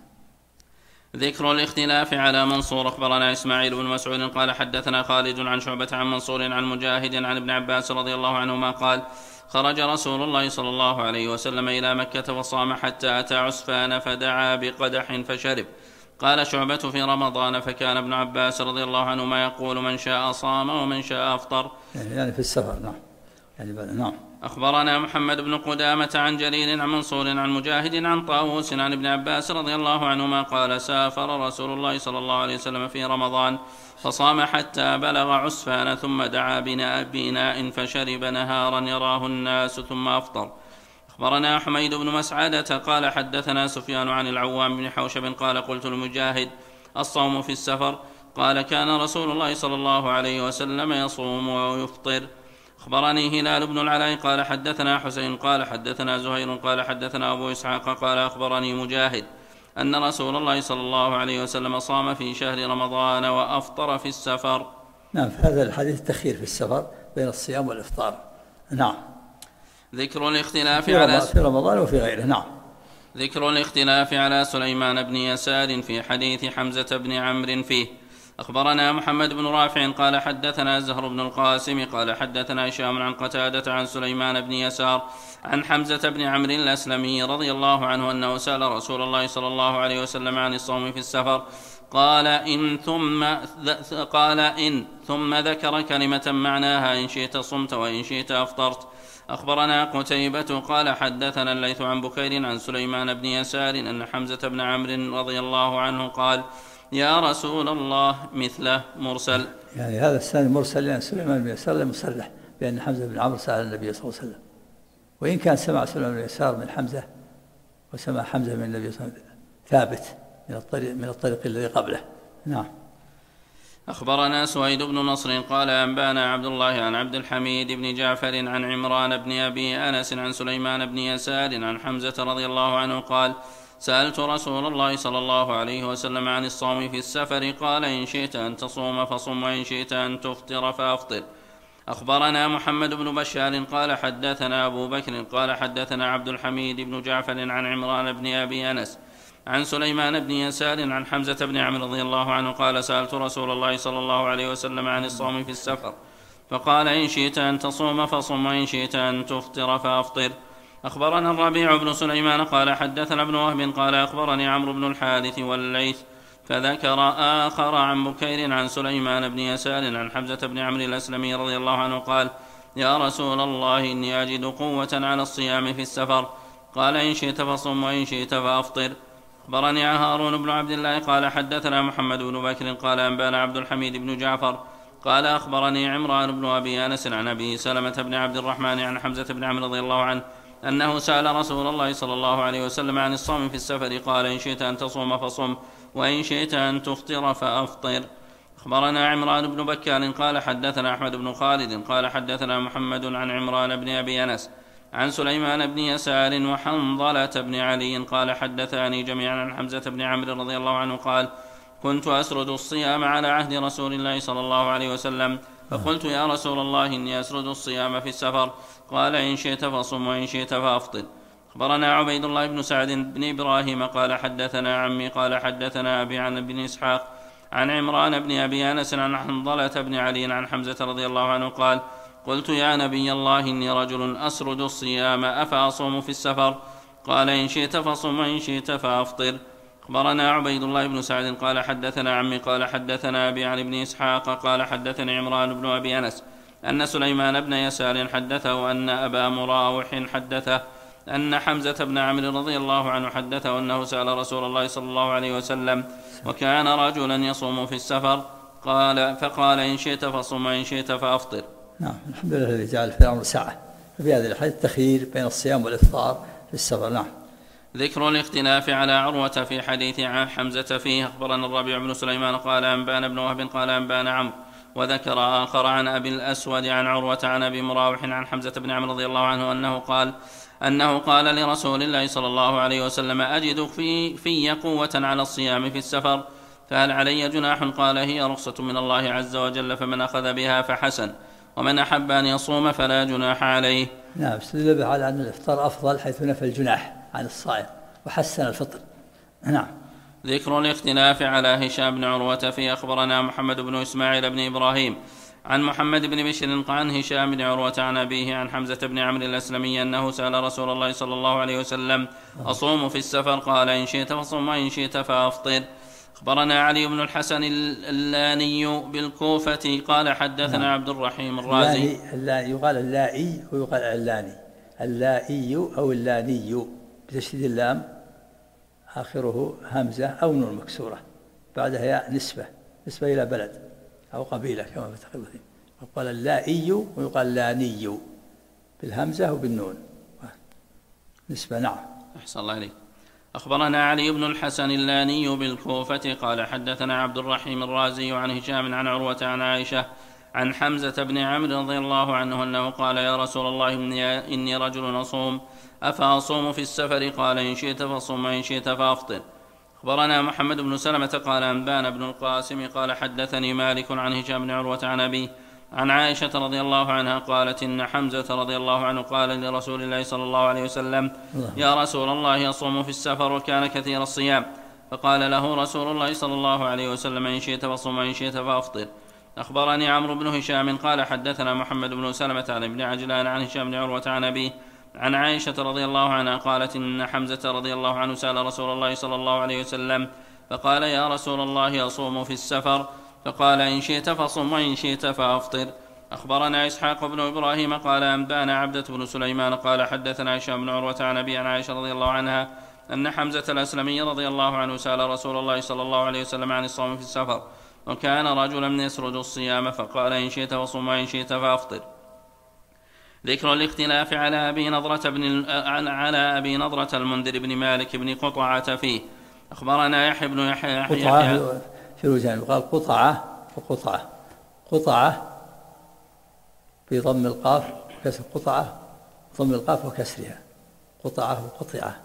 ذكر الاختلاف على منصور. أخبرنا إسماعيل بن مسعود قال حدثنا خالد عن شعبة عن منصور عن مجاهد عن ابن عباس رضي الله عنهما قال خرج رسول الله صلى الله عليه وسلم إلى مكة فصام حتى أتى عسفان فدعا بقدح فشرب. قال شعبة في رمضان فكان ابن عباس رضي الله عنهما يقول من شاء صام ومن شاء أفطر، يعني في السفر. نعم. أخبرنا محمد بن قدامة عن جرير عن منصور عن مجاهد عن طاووس عن ابن عباس رضي الله عنهما قال سافر رسول الله صلى الله عليه وسلم في رمضان فصام حتى بلغ عسفان ثم دعا بإناء فشرب نهارا يراه الناس ثم أفطر. أخبرنا حميد بن مسعدة قال حدثنا سفيان عن العوام بن حوشب قال قلت لمجاهد الصوم في السفر؟ قال كان رسول الله صلى الله عليه وسلم يصوم ويفطر. أخبرني هلال بن العلاء قال حدثنا حسين قال حدثنا زهير قال حدثنا أبو إسحاق قال أخبرني مجاهد أن رسول الله صلى الله عليه وسلم صام في شهر رمضان وأفطر في السفر. نعم، هذا الحديث التخيير في السفر بين الصيام والإفطار. نعم. ذكر الاختلاف في رمضان وفي غيره. نعم. ذكر الاختلاف على سليمان بن يسار في حديث حمزة بن عمرو فيه. أخبرنا محمد بن رافع قال حدثنا زهر بن القاسم قال حدثنا هشام عن قتادة عن سليمان بن يسار عن حمزة بن عمرو الأسلمي رضي الله عنه أنه سأل رسول الله صلى الله عليه وسلم عن الصوم في السفر قال إن ثم ذكر كلمة معناها إن شئت صمت وإن شئت أفطرت. أخبرنا قتيبة قال حدثنا الليث عن بكير عن سليمان بن يسار أن حمزة بن عمرو رضي الله عنه قال يا رسول الله مثله مرسل. يعني هذا السند مرسل لأن سليمان بن يسار لم يصرح بأن حمزة بن عمرو سأل النبي صلى الله عليه وسلم، وإن كان سمع سليمان بن يسار من حمزة وسمع حمزة من النبي صلى الله عليه وسلم ثابت من الطريق الذي قبله. نعم. أخبرنا سويد بن نصر قال أنبانا عبد الله عن عبد الحميد بن جعفر عن عمران بن أبي أنس عن سليمان بن يسار عن حمزة رضي الله عنه قال سألت رسول الله صلى الله عليه وسلم عن الصوم في السفر قال إن شئت أن تصوم فصم وإن شئت أن تفطر فأفطر. أخبرنا محمد بن بشار قال حدثنا أبو بكر قال حدثنا عبد الحميد بن جعفر عن عمران بن أبي أنس عن سليمان بن يسار عن حمزة بن عمرو رضي الله عنه قال سألت رسول الله صلى الله عليه وسلم عن الصوم في السفر فقال إن شئت أن تصوم فصم وإن شئت أن تفطر فأفطر. أخبرنا الربيع بن سليمان قال حدثنا ابن وهب قال أخبرني عمرو بن الحارث والليث فذكر آخر عن بكير عن سليمان بن يسار عن حمزة بن عمرو الأسلمي رضي الله عنه قال يا رسول الله إني أجد قوة على الصيام في السفر قال إن شئت فصم وإن شئت فأفطر. أخبرني هارون بن عبد الله قال حدثنا محمد بن بكر قال أنبانا عبد الحميد بن جعفر قال أخبرني عمران بن أبي أنس عن أبي سلمة بن عبد الرحمن عن حمزة بن عمرو رضي الله عنه أنه سأل رسول الله صلى الله عليه وسلم عن الصوم في السفر قال إن شئت أن تصوم فصم وإن شئت أن تفطر فأفطر. أخبرنا عمران بن بكار قال حدثنا أحمد بن خالد قال حدثنا محمد عن عمران بن أبي أنس عن سليمان بن يسار وحنظلة بن علي قال حدثاني جميعا عن حمزة بن عمرو رضي الله عنه قال كنت أسرد الصيام على عهد رسول الله صلى الله عليه وسلم فقلت يا رسول الله إني أسرد الصيام في السفر قال إن شئت فصم وإن شئت فأفطر. أخبرنا عبيد الله بن سعد بن إبراهيم قال حدثنا عمي قال حدثنا أبي عن ابن إسحاق عن عمران بن أبي أنس عن حنظلة بن علي عن حمزة رضي الله عنه قال قلت يا نبي الله إني رجل أسرد الصيام أفأصوم في السفر قال إن شئت فصم وإن شئت فأفطر. أخبرنا عبيد الله بن سعد قال حدثنا عمي قال حدثنا أبي عن ابن إسحاق قال حدثني عمران بن أبي أنس أن سليمان بن يسار حدثه أن أبا مراوح حدثه أن حمزة بن عمرو رضي الله عنه حدثه أنه سأل رسول الله صلى الله عليه وسلم وكان رجلا يصوم في السفر فقال إن شئت فصم وإن شئت فأفطر. نعم. الحمد لله الذي جعل في الأمر سعة ففي هذه الحالة التخيير بين الصيام والإفطار في السفر. نعم. ذكر الاختلاف على عروة في حديث عن حمزة فيه. أخبرنا الربيع بن سليمان قال أنبانا ابن وهب قال أنبانا عمرو وذكر آخر عن أبي الأسود عن عروة عن أبي مراوح عن حمزة بن عمرو رضي الله عنه أنه قال لرسول الله صلى الله عليه وسلم أجد في قوة على الصيام في السفر فهل علي جناح؟ قال هي رخصة من الله عز وجل فمن أخذ بها فحسن ومن أحب أن يصوم فلا جناح عليه. نعم. استدل على أن الإفطار أفضل حيث نفى الجناح عن الصائم وحسن الفطر. نعم. ذكر الاختلاف على هشام بن عروة فيه. أخبرنا محمد بن إسماعيل بن إبراهيم عن محمد بن بشر عن هشام بن عروة عن أبيه عن حمزة بن عمرو الأسلمي أنه سأل رسول الله صلى الله عليه وسلم أصوم في السفر قال إن شئت فصم وإن شئت فأفطر. أخبرنا علي بن الحسن اللاني بالكوفة قال حدثنا عبد الرحيم الرازي. يقال اللائي ويقال اللاني. اللائي أو اللاني بتشديد اللام آخره همزة أو نون مكسورة بعدها ياء نسبة إلى بلد أو قبيلة كما في التقريب. يقال اللائي ويقال لاني بالهمزة وبالنون نسبة. نعم. أحسن الله عليك. أخبرنا علي بن الحسن اللاني بالكوفة قال حدثنا عبد الرحيم الرازي عن هشام عن عروة عن عائشة عن حمزة بن عمرو رضي الله عنه أنه قال يا رسول الله إني رجل أصوم أفأصوم في السفر قال إن شئت فصم وإن شئت فأفطر. أخبرنا محمد بن سلمة قال أنبانا بن القاسم قال حدثني مالك عن هشام بن عروة عن أبيه عن عائشة رضي الله عنها قالت إن حمزة رضي الله عنه قال لرسول الله صلى الله عليه وسلم يا رسول الله يصوم في السفر وكان كثير الصيام، فقال له رسول الله صلى الله عليه وسلم إن شئت فصم وإن شئت فأفطر. أخبرني عمرو بن هشام قال حدثنا محمد بن سلمة عن ابن عجلان عن هشام بن عروة عن أبيه عن عائشة رضي الله عنها قالت إن حمزة رضي الله عنه سأل رسول الله صلى الله عليه وسلم فقال يا رسول الله أصوم في السفر، فقال إن شئت فصم وإن شئت فأفطر. أخبرنا إسحاق بن إبراهيم قال أنبانا عبدة بن سليمان قال حدثنا هشام بن عروة عن أبي عن عائشة رضي الله عنها أن حمزة الأسلمي رضي الله عنه سأل رسول الله صلى الله عليه وسلم عن الصوم في السفر، وكان رجلا يسرد الصيام، فقال إن شئت فصم وإن شئت فأفطر. ذكر الاختلاف على أبي نضرة المنذر بن مالك بن قطعة فيه. أخبرنا يحيى بن يحيى قطعة في الوجهين، قال قطعة وقطعة، قطعة بضم القاف وكسر، قطعة ضم القاف وكسرها، قطعة وقطعة،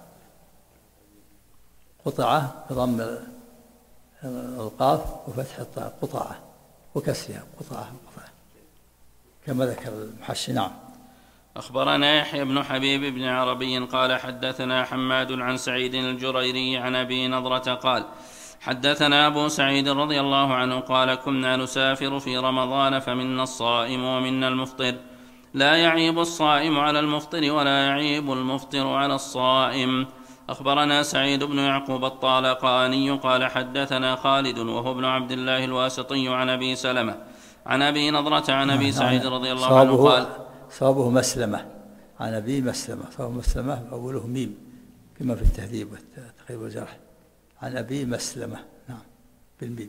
قطعة بضم القاف وفتح الطاء، قطعة وكسرها، قطعة وقطعة كما ذكر المحشي. نعم. أخبرنا يحيى بن حبيب بن عربي قال حدثنا حماد عن سعيد الجريري عن أبي نضرة قال حدثنا أبو سعيد رضي الله عنه قال كنا نسافر في رمضان فمنا الصائم ومنا المفطر، لا يعيب الصائم على المفطر ولا يعيب المفطر على الصائم. أخبرنا سعيد بن يعقوب الطالقاني قال حدثنا خالد وهو ابن عبد الله الواسطي عن أبي سلمة عن أبي نضرة عن أبي سعيد رضي الله عنه قال صوابه مسلمة عن أبي مسلمة، صوابه مسلمة أوله ميم كما في التهذيب والتقريب والجرح، عن أبي مسلمة نعم بالميم.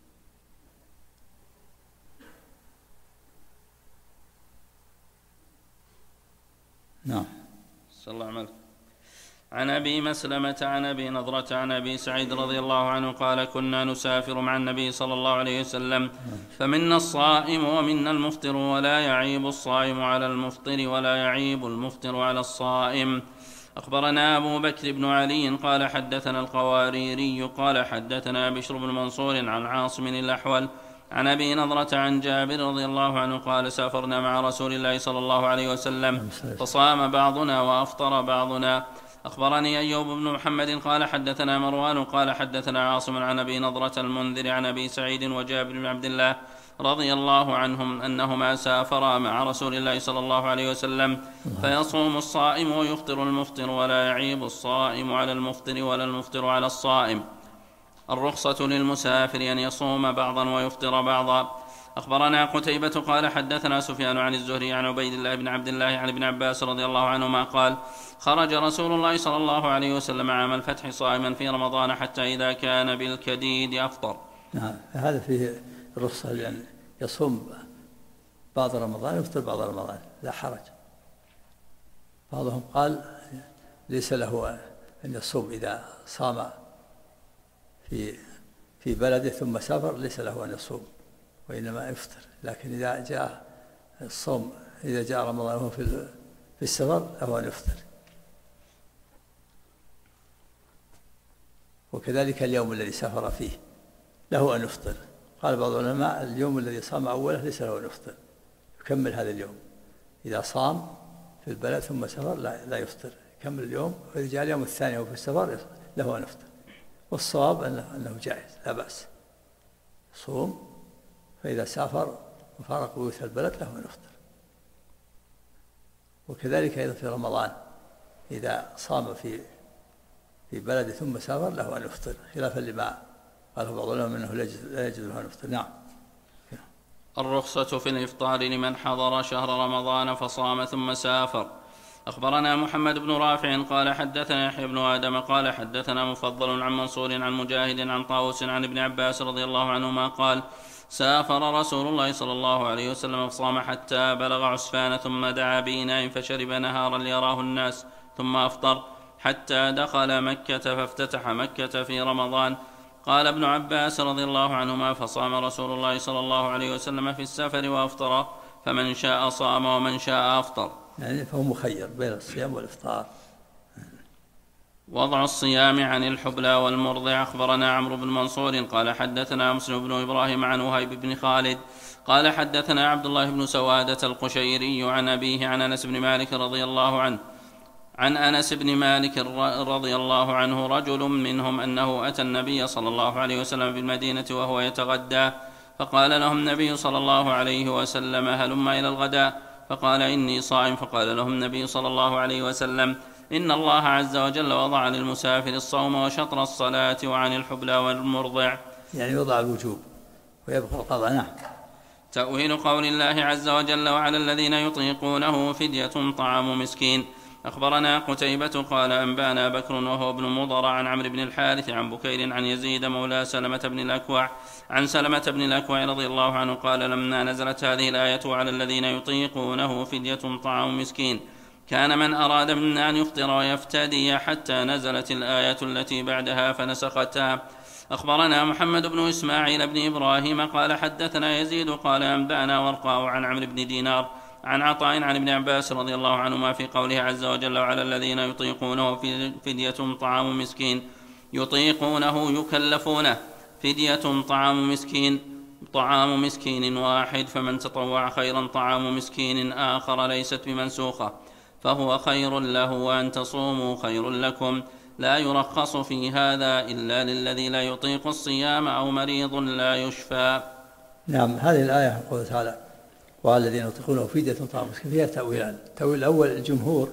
نعم. صلى الله عليه وسلم. عن أبي مسلمة عن أبي نضرة عن أبي سعيد رضي الله عنه قال كنا نسافر مع النبي صلى الله عليه وسلم فمنا الصائم ومنا المفطر، ولا يعيب الصائم على المفطر ولا يعيب المفطر على الصائم. أخبرنا أبو بكر بن علي قال حدثنا القواريري قال حدثنا بشر بن منصور عن عاصم الأحول عن أبي نضرة عن جابر رضي الله عنه قال سافرنا مع رسول الله صلى الله عليه وسلم فصام بعضنا وأفطر بعضنا. أخبرني أيوب بن محمد قال حدثنا مروان قال حدثنا عاصم عن أبي نضرة المنذر عن أبي سعيد وجابر بن عبد الله رضي الله عنهم أنهما سافرا مع رسول الله صلى الله عليه وسلم فيصوم الصائم ويفطر المفطر، ولا يعيب الصائم على المفطر ولا المفطر على الصائم. الرخصة للمسافر أن يصوم بعضا ويفطر بعضا. أخبرنا قتيبة قال حدثنا سفيان عن الزهري عن عبيد الله بن عبد الله عن ابن عباس رضي الله عنهما قال خرج رسول الله صلى الله عليه وسلم عام الفتح صائما في رمضان حتى إذا كان بالكديد أفطر. نعم، هذا فيه الرخصة لأن يصوم بعض رمضان ويفطر بعض رمضان لا حرج. بعضهم قال ليس له أن يصوم إذا صام في بلده ثم سافر، ليس له أن يصوم وإنما يفطر، لكن إذا جاء الصوم إذا جاء رمضان وهو في السفر له أن يفطر. وكذلك اليوم الذي سافر فيه له أن يفطر. قال بعض العلماء اليوم الذي صام أوله ليس له أن يفطر، يكمل هذا اليوم. إذا صام في البلد ثم سافر لا يفطر، يكمل اليوم، وإذا جاء اليوم الثاني وفي السفر له أن يفطر. والصواب أنه جائز لا بأس صوم، فإذا سافر وفارق بيوت البلد له أن يفطر. وكذلك أيضا في رمضان إذا صام في بلده ثم سافر له أن يفطر، خلافا لما قاله بعض العلماء أنه لا يجوز له أن يفطر. نعم. الرخصة في الإفطار لمن حضر شهر رمضان فصام ثم سافر. أخبرنا محمد بن رافع قال حدثنا يحيى بن آدم قال حدثنا مفضل عن منصور عن مجاهد عن طاووس عن ابن عباس رضي الله عنهما قال سافر رسول الله صلى الله عليه وسلم فصام حتى بلغ عسفان ثم دعا بإناء فشرب نهارا ليراه الناس ثم أفطر حتى دخل مكة فافتتح مكة في رمضان. قال ابن عباس رضي الله عنهما فصام رسول الله صلى الله عليه وسلم في السفر وأفطر، فمن شاء صام ومن شاء أفطر. يعني فهو مخير بين الصيام والإفطار. وضع الصيام عن الحبلى والمرضع. أخبرنا عمرو بن منصور قال حدثنا مسلم بن إبراهيم عن وهيب بن خالد قال حدثنا عبد الله بن سوادة القشيري عن أبيه عن أنس بن مالك رضي الله عنه عن أنس بن مالك رضي الله عنه رجل منهم أنه أتى النبي صلى الله عليه وسلم بالمدينة وهو يتغدى، فقال له النبي صلى الله عليه وسلم هلم إلى الغداء، فقال إني صائم، فقال له النبي صلى الله عليه وسلم إن الله عز وجل وضع للمسافر الصوم وشطر الصلاة وعن الحبلى والمرضع، يعني وضع الوجوب ويبقى القضاء. نعم. تأويل قول الله عز وجل وعلى الذين يطيقونه فدية طعام مسكين. أخبرنا قتيبة قال أنبانا بكر وهو ابن مضر عن عمرو بن الحارث عن بكير عن يزيد مولى سلمة بن الأكوع عن سلمة بن الأكوع رضي الله عنه قال لما نزلت هذه الآية وعلى الذين يطيقونه فدية طعام مسكين كان من أراد منا أن يفطر ويفتدي حتى نزلت الآية التي بعدها فنسختها. أخبرنا محمد بن إسماعيل بن إبراهيم قال حدثنا يزيد قال أنبأنا ورقاء عن عمرو بن دينار عن عطاء عن ابن عباس رضي الله عنهما في قوله عز وجل وعلى الذين يطيقونه فدية طعام مسكين، يطيقونه يكلفونه، فدية طعام مسكين واحد، فمن تطوع خيرا طعام مسكين آخر ليست بمنسوخة فهو خير له، وأن تصوموا خير لكم، لا يرخص في هذا إلا للذي لا يطيق الصيام أو مريض لا يشفى. نعم. هذه الآية قوله تعالى وعلى الذين يطيقونه فدية طعام مسكين فيها تأويلان. التأويل الأول الجمهور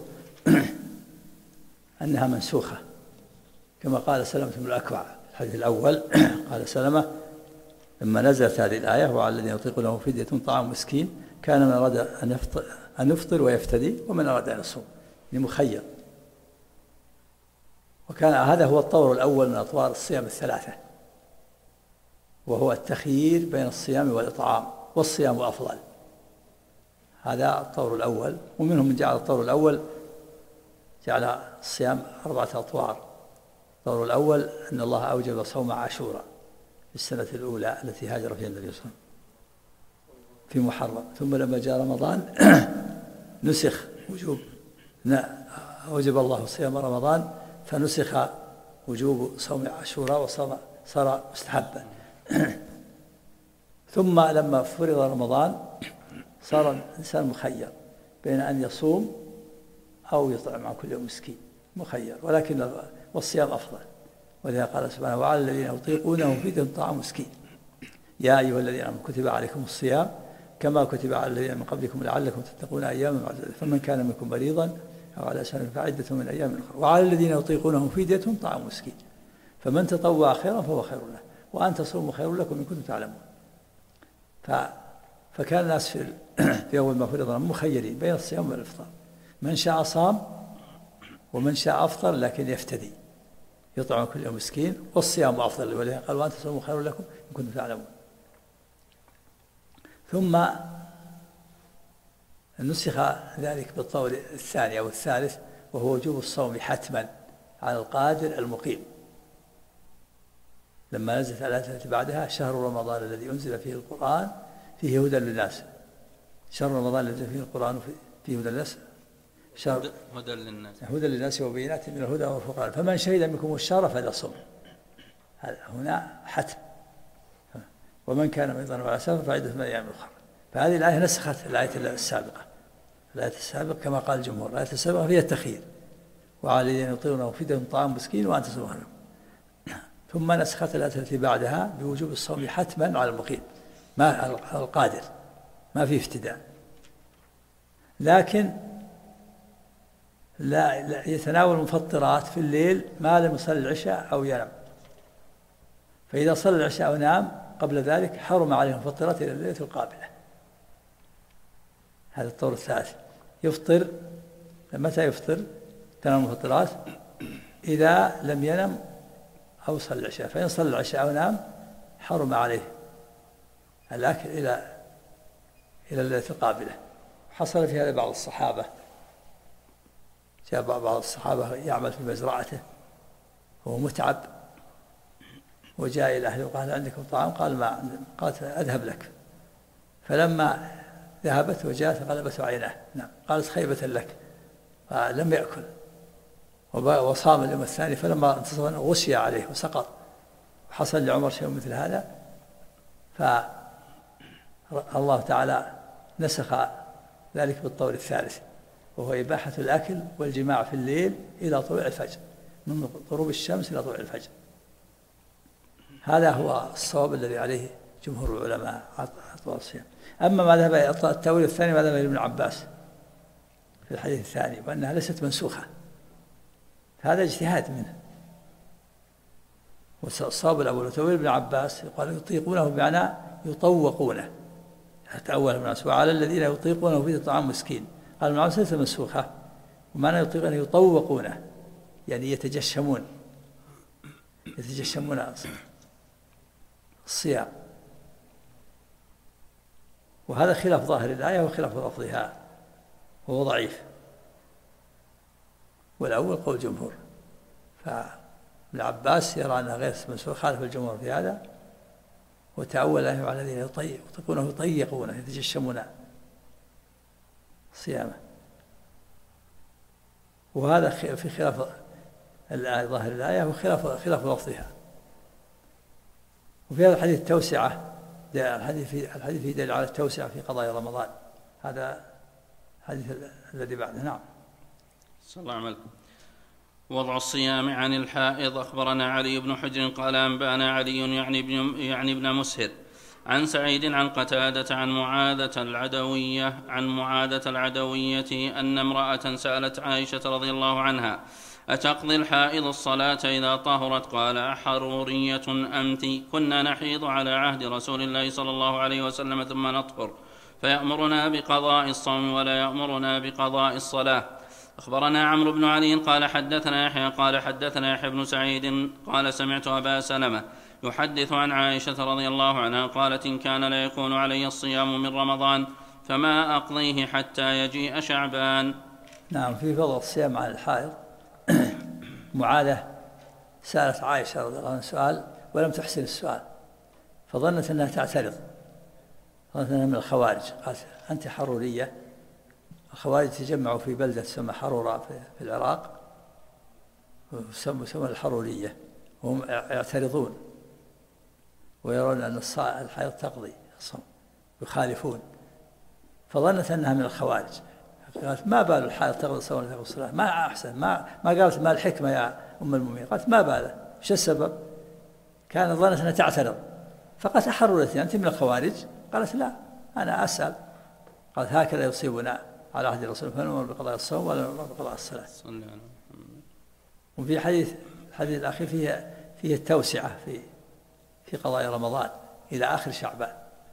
أنها منسوخة كما قال سلمة بن الأكوع الحديث الأول قال سلمة لما نزلت هذه الآية وعلى الذين يطيقونه فدية طعام مسكين كان من أراد أن يفطر ويفتدي ومن أراد أن يصوم، مخير. وكان هذا هو الطور الأول من أطوار الصيام الثلاثة، وهو التخيير بين الصيام والإطعام، والصيام أفضل. هذا الطور الأول. ومنهم من جعل الطور الأول جعل الصيام 4 أطوار. الطور الأول أن الله أوجب صوم عاشوراء في السنة الأولى التي هاجر فيها النبي صلى الله عليه وسلم في محرم، ثم لما جاء رمضان نسخ أوجب الله صيام رمضان فنسخ وجوب صوم عاشوراء وصار مستحبا. ثم لما فرض رمضان صار الإنسان مخير بين أن يصوم أو يطعم عن كل يوم مسكين، مخير، ولكن والصيام أفضل. ولذا قال سبحانه وعلى الذين يطيقونه فدية طعام مسكين يا أيها الذين آمنوا كتب عليكم الصيام كما كتب على الذين من قبلكم لعلكم تتقون أياما معدودة فمن كان منكم مريضا أو على سفر فعدة من أيام أخرى وعلى الذين يطيقونه فدية طعام مسكين فمن تطوع خيرا فهو خير له وأن تصوموا خير لكم إن كنتم تعلمون. فكان الناس في أول ما فرض مخيرين بين الصيام والإفطار، من شاء صام ومن شاء أفطر لكن يفتدي يطعم كل يوم مسكين، والصيام أفضل ولذلك قال وأن تصوموا خير لكم إن كنتم تعلمون. ثم نسخ ذلك بالطور الثاني أو الثالث وهو وجوب الصوم حتما على القادر المقيم، لما نزلت الآية التي بعدها شهر رمضان الذي أنزل فيه القرآن فيه هدى للناس. شهر رمضان الذي فيه القرآن فيه هدى للناس هدى للناس وبينات من الهدى والفرقان فمن شهد منكم الشهر فليصم. هنا حتم. ومن كان مريضا أو على سفر فعدة من أيام أخرى. فهذه الآية نسخت الآية السابقة. الآية السابقة كما قال الجمهور الآية السابقة فيها التخيير وعلى الذين يطيقونه فدية طعام مسكين وأن تصوموا خيرا. ثم نسخت الآية التي بعدها بوجوب الصوم حتما على المقيم ما على القادر، ما في افتداء، لكن لا يتناول المفطرات في الليل ما لم يصلي العشاء أو ينام، فإذا صلى العشاء أو نام قبل ذلك حرم عليه المفطرات إلى الليلة القابلة. هذا الطور الثالث. يفطر متى يفطر تنام المفطرات؟ إذا لم ينم أو صلى العشاء، فإن صلى العشاء أو نام حرم عليه الأكل إلى الليلة القابلة. حصل في هذا بعض الصحابة، جاء بعض الصحابة يعمل في مزرعته وهو متعب وجاء إلى أهله وقال عندكم طعام؟ قال ما عندنا. قالت أذهب لك. فلما ذهبت وجاءت غلبت عيناه. نعم. قالت خيبة لك، فلم يأكل وصام اليوم الثاني، فلما انتصف غشي عليه وسقط وحصل لعمر شيء مثل هذا، فالله تعالى نسخ ذلك بالطور الثالث، وهو إباحة الأكل والجماع في الليل إلى طلوع الفجر، من غروب الشمس إلى طلوع الفجر. هذا هو الصواب الذي عليه جمهور العلماء أطول الصيام. أما ما ذهب التأويل الثاني ما ذهب ابن عباس في الحديث الثاني، وأنها ليست منسوخة، هذا اجتهاد منه. والصواب الأول وتأويل ابن عباس قال يطيقونه بمعنى يطوقونه، تأول الناس وعلى الذين يطيقونه فيه طعام مسكين. قال ابن عباس ليست منسوخة، ومعنى يطيقونه يطوقونه يعني يتجشمون الصيام، وهذا خلاف ظاهر الآية وخلاف لفظها وهو ضعيف، والأول قول جمهور. فابن عباس يرى أنها غير منسوخ، خالف الجمهور في هذا، وتأول على الذين يطيقونه يطيقونه يتجشمون صيامه، وهذا في خلاف ظاهر الآية وخلاف لفظها. وفي هذا الحديث التوسعة، الحديث فيه دليل على التوسعة في قضاء رمضان. هذا الحديث الذي بعده. نعم. صلى الله عليه وسلم. وضع الصيام عن الحائض. أخبرنا علي بن حجر قال أنبأنا علي يعني ابن مسهر عن سعيد عن قتادة عن معاذة العدوية أن امرأة سألت عائشة رضي الله عنها أتقضي الحائض الصلاة إذا طهرت؟ قال أحرورية أنت؟ كنا نحيض على عهد رسول الله صلى الله عليه وسلم ثم نطهر، فيأمرنا بقضاء الصوم ولا يأمرنا بقضاء الصلاة. أخبرنا عمرو بن علي قال حدثنا يحيى قال حدثنا يحيى بن سعيد قال سمعت أبا سلمة يحدث عن عائشة رضي الله عنها قالت إن كان لا يكون علي الصيام من رمضان فما أقضيه حتى يجيء شعبان. نعم. في فضل الصيام عن الحائض. معاذة سألت عائشة رضي الله عنها سؤال ولم تحسن السؤال، فظنت أنها تعترض، ظنت أنها من الخوارج، قالت أنت حرورية. الخوارج تجمعوا في بلدة تسمى حرورة في العراق، وسمى الحرورية، وهم يعترضون ويرون أن الحائض تقضي الصوم، يخالفون، فظنت أنها من الخوارج، قالت ما بال الحائض تقضي الصوم ولا تقضي الصلاة؟ ما أحسن، ما قالت ما الحكمة يا أم المؤمنين، قالت ما باله، وش السبب؟ كانت ظنت أنها تعترض، فقالت حرورتي أنت من الخوارج؟ قالت لا أنا أسأل. قالت هكذا يصيبنا على عهد الرسول، فنؤمر بقضاء الصوم ولا نؤمر بقضاء الصلاة. وفي الحديث الأخير فيه التوسعة في قضاء رمضان إلى آخر شعبان،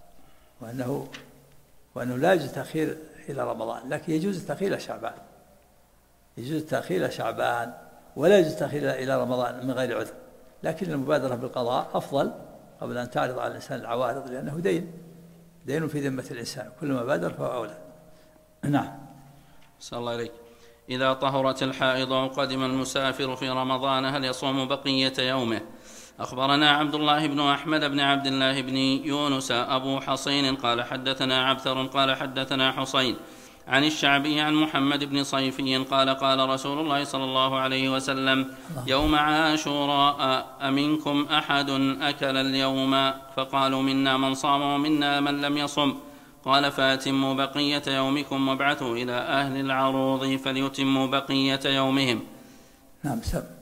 وأنه لا يجوز التأخير إلى رمضان، لكن يجوز التأخير إلى شعبان، يجوز التأخير إلى شعبان، ولا يجوز التأخير إلى رمضان من غير عذر، لكن المبادرة بالقضاء أفضل قبل أن تعرض على الإنسان العوارض، لأنه دين في ذمة الإنسان، كلما بادر فهو أولى. نعم. صلى الله عليك. إذا طهرت الحائض وقدم المسافر في رمضان هل يصوم بقية يومه؟ أخبرنا عبد الله بن أحمد بن عبد الله بن يونس أبو حصين قال حدثنا عبثر قال حدثنا حصين عن الشعبي عن محمد بن صيفي قال قال رسول الله صلى الله عليه وسلم يوم عاشوراء أمنكم أحد أكل اليوم؟ فقالوا منا من صام ومنا من لم يصم. قال فأتموا بقية يومكم وابعثوا إلى أهل العروض فليتموا بقية يومهم. نعم.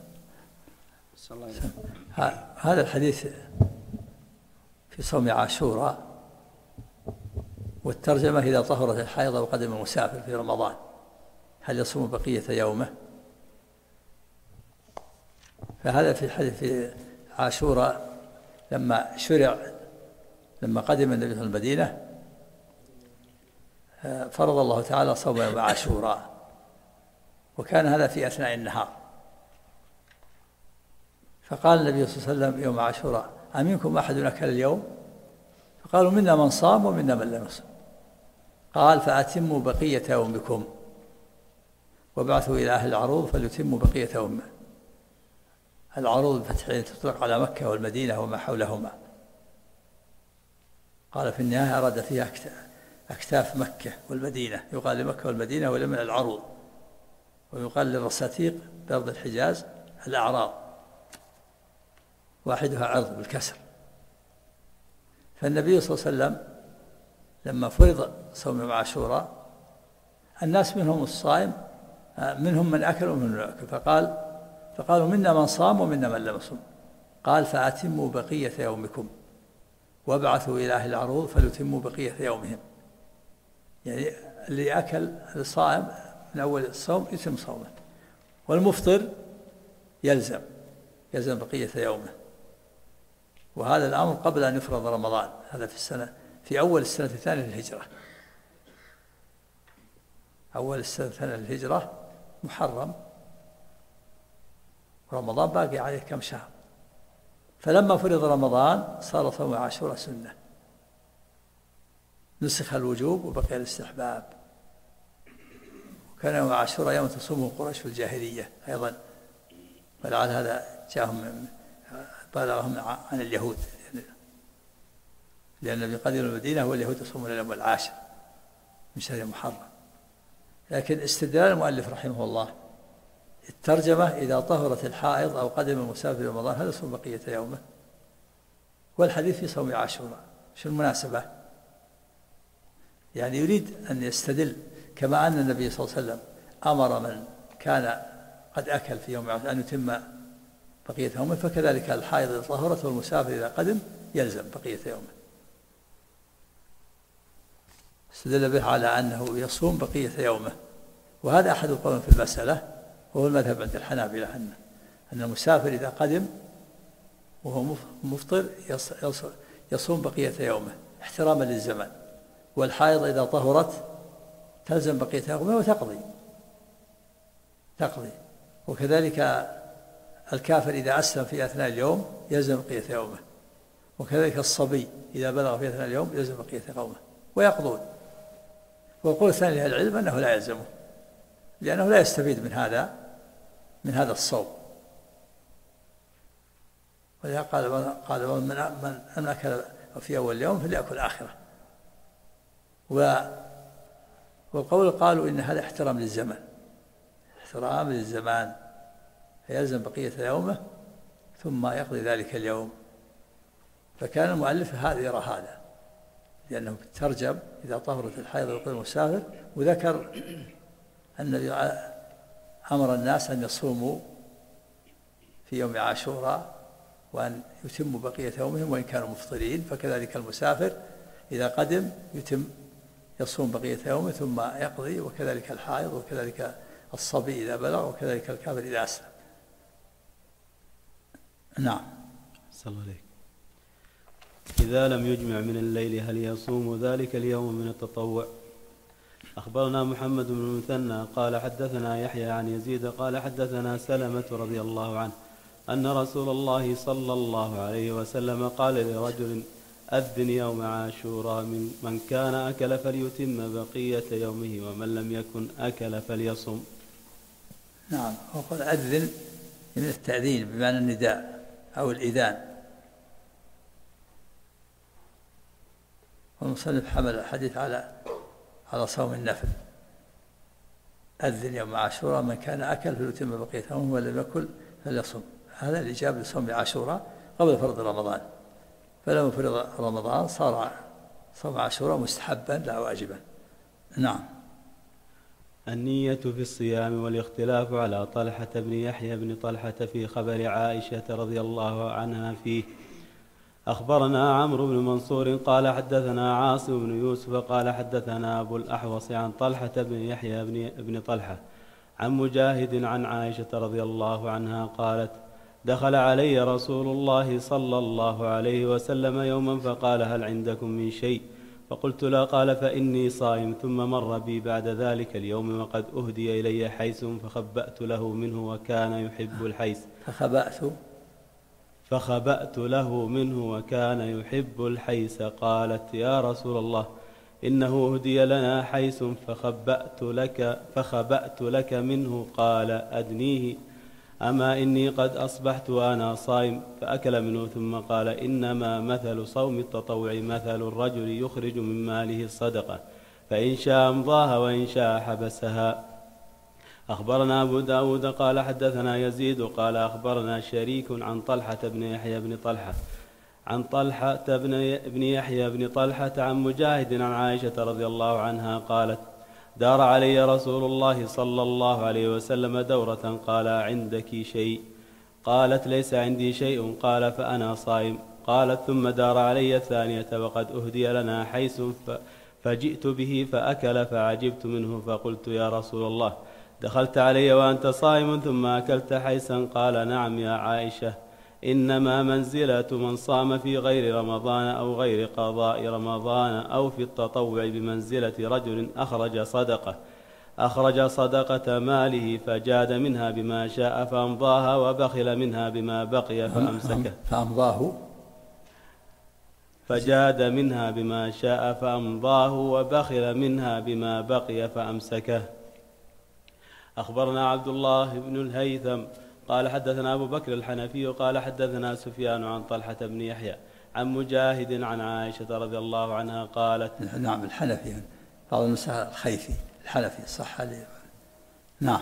هذا الحديث في صوم عاشوراء، والترجمة إذا طهرت الحائض وقدم المسافر في رمضان هل يصوم بقية يومه؟ فهذا في الحديث في عاشوراء لما قدم النبي صلى الله عليه وسلم المدينة فرض الله تعالى صوم يوم عاشوراء، وكان هذا في أثناء النهار، فقال النبي صلى الله عليه وسلم يوم عاشوراء أمنكم أحد أكل اليوم؟ فقالوا منا من صام ومنا من لم يصم. قال فأتموا بقية يومكم وابعثوا إلى أهل العروض فليتموا بقية يومه. العروض فتحين تطلق على مكة والمدينة وما حولهما. قال في النهاية أراد فيها أكتاف مكة والمدينة، يقال لمكة والمدينة ولمن العروض، ويقال للرساتيق بأرض الحجاز الأعراض، واحدها عرض بالكسر. فالنبي صلى الله عليه وسلم لما فرض صوم يوم عاشوراء الناس منهم الصائم، منهم من أكل ومنهم من لم يأكل، فقالوا منا من صام ومنا من لم يصم. قال فأتموا بقية يومكم وابعثوا إلى أهل العروض فليتموا بقية يومهم. يعني اللي أكل الصائم من أول الصوم يتم صومه، والمفطر يلزم بقية يومه. وهذا الأمر قبل أن يفرض رمضان، هذا في أول السنة الثانية للهجرة. أول السنة الثانية للهجرة محرم، رمضان باقي عليه كم شهر. فلما فرض رمضان صار صوم عاشوراء سنة، نسخ الوجوب وبقي الاستحباب. وكان يوم عاشوراء يوم تصومه قريش في الجاهلية أيضا، ولعل هذا جاءهم بلغهم عن اليهود، لأن النبي قدم المدينة واليهود يصومون اليوم العاشر من شهر محرم. لكن استدلال المؤلف رحمه الله الترجمة إذا طهرت الحائض أو قدم المسافر رمضان هذا صوم بقية يومه، والحديث في صوم عاشوراء. شو المناسبة؟ يعني يريد أن يستدل كما أن النبي صلى الله عليه وسلم أمر من كان قد أكل في يوم عاشوراء أن يتم بقية يومه، فكذلك الحائض إذا طهرت والمسافر إذا قدم يلزم بقية يومه. استدل به على أنه يصوم بقية يومه، وهذا أحد القول في المسألة، وهو المذهب عند الحنابلة أن المسافر إذا قدم وهو مفطر يصوم بقية يومه احتراما للزمان، والحائض إذا طهرت تلزم بقية يومه وتقضي. وكذلك الكافر إذا أسلم في أثناء اليوم يلزم بقية يومه، وكذلك الصبي إذا بلغ في أثناء اليوم يلزم بقية يومه ويقضون. والقول الثاني لأهل العلم أنه لا يلزمه، لأنه لا يستفيد من هذا الصوم. ولذا قال من أكل في أول اليوم فليأكل آخره. والقول قالوا إن هذا احترام للزمان، فيلزم بقية يومه ثم يقضي ذلك اليوم. فكان المؤلف يرى هذا، لأنه ترجم إذا طهرت الحائض وقدم المسافر، وذكر النبي أمر الناس أن يصوموا في يوم عاشوراء وأن يتموا بقية يومهم وإن كانوا مفطرين، فكذلك المسافر إذا قدم يصوم بقية يومه ثم يقضي، وكذلك الحائض، وكذلك الصبي إذا بلغ، وكذلك الكافر إذا أسلم. نعم. صلى الله عليه. إذا لم يجمع من الليل هل يصوم ذلك اليوم من التطوع؟ أخبرنا محمد بن المثنى قال حدثنا يحيى عن يزيد قال حدثنا سلمة رضي الله عنه أن رسول الله صلى الله عليه وسلم قال لرجل أذن يوم عاشوراء من كان أكل فليتم بقية يومه ومن لم يكن أكل فليصم. نعم. وقال أذن من التأذين بمعنى النداء أو الإذان. والمصنف حمل الحديث على صوم النفل. أذن يوم عاشوراء من كان أكل فليتم بقية يومه ولم يكن فليصم. هذا الإجابة لصوم عاشوراء قبل فرض رمضان، فلما فرض رمضان صار صوم عاشوراء مستحبا لا واجبا. نعم. النية في الصيام والاختلاف على طلحة بن يحيى بن طلحة في خبر عائشة رضي الله عنها فيه. أخبرنا عمرو بن منصور قال حدثنا عاصم بن يوسف قال حدثنا أبو الأحوص عن طلحة بن يحيى بن طلحة عن مجاهد عن عائشة رضي الله عنها قالت دخل علي رسول الله صلى الله عليه وسلم يوما فقال هل عندكم من شيء؟ فقلت لا. قال فإني صائم. ثم مر بي بعد ذلك اليوم وقد أهدي إلي حيث فخبأت له منه وكان يحب الحيث. فخبأت له منه وكان يحب الحيث. قالت يا رسول الله إنه أهدي لنا حيث فخبأت لك منه. قال أدنيه أما إني قد أصبحت وأنا صائم. فأكل منه ثم قال إنما مثل صوم التطوع مثل الرجل يخرج من ماله الصدقة فإن شاء أمضاها وإن شاء حبسها. أخبرنا أبو داود قال حدثنا يزيد قال أخبرنا شريك عن طلحة بن يحيى بن طلحة عن طلحة بن يحيى بن طلحة عن مجاهد عن عائشة رضي الله عنها قالت دار علي رسول الله صلى الله عليه وسلم دورة قال عندك شيء؟ قالت ليس عندي شيء. قال فأنا صائم. قالت ثم دار علي الثانية وقد أهدي لنا حيث فجئت به فأكل فعجبت منه فقلت يا رسول الله دخلت علي وأنت صائم ثم أكلت حيثا؟ قال نعم يا عائشة إنما منزلة من صام في غير رمضان أو غير قضاء رمضان أو في التطوع بمنزلة رجل أخرج صدقة ماله فجاد منها بما شاء فأمضاها وبخل منها بما بقي فأمسكه فجاد منها بما شاء فأمضاه وبخل منها بما بقي فأمسكه. أخبرنا عبد الله بن الهيثم قال حدثنا أبو بكر الحنفي قال حدثنا سفيان عن طلحة بن يحيى عن مجاهد عن عائشة رضي الله عنها قالت نعم الحنفي بعض المسائل الخيفي الحنفي صح عليه. نعم.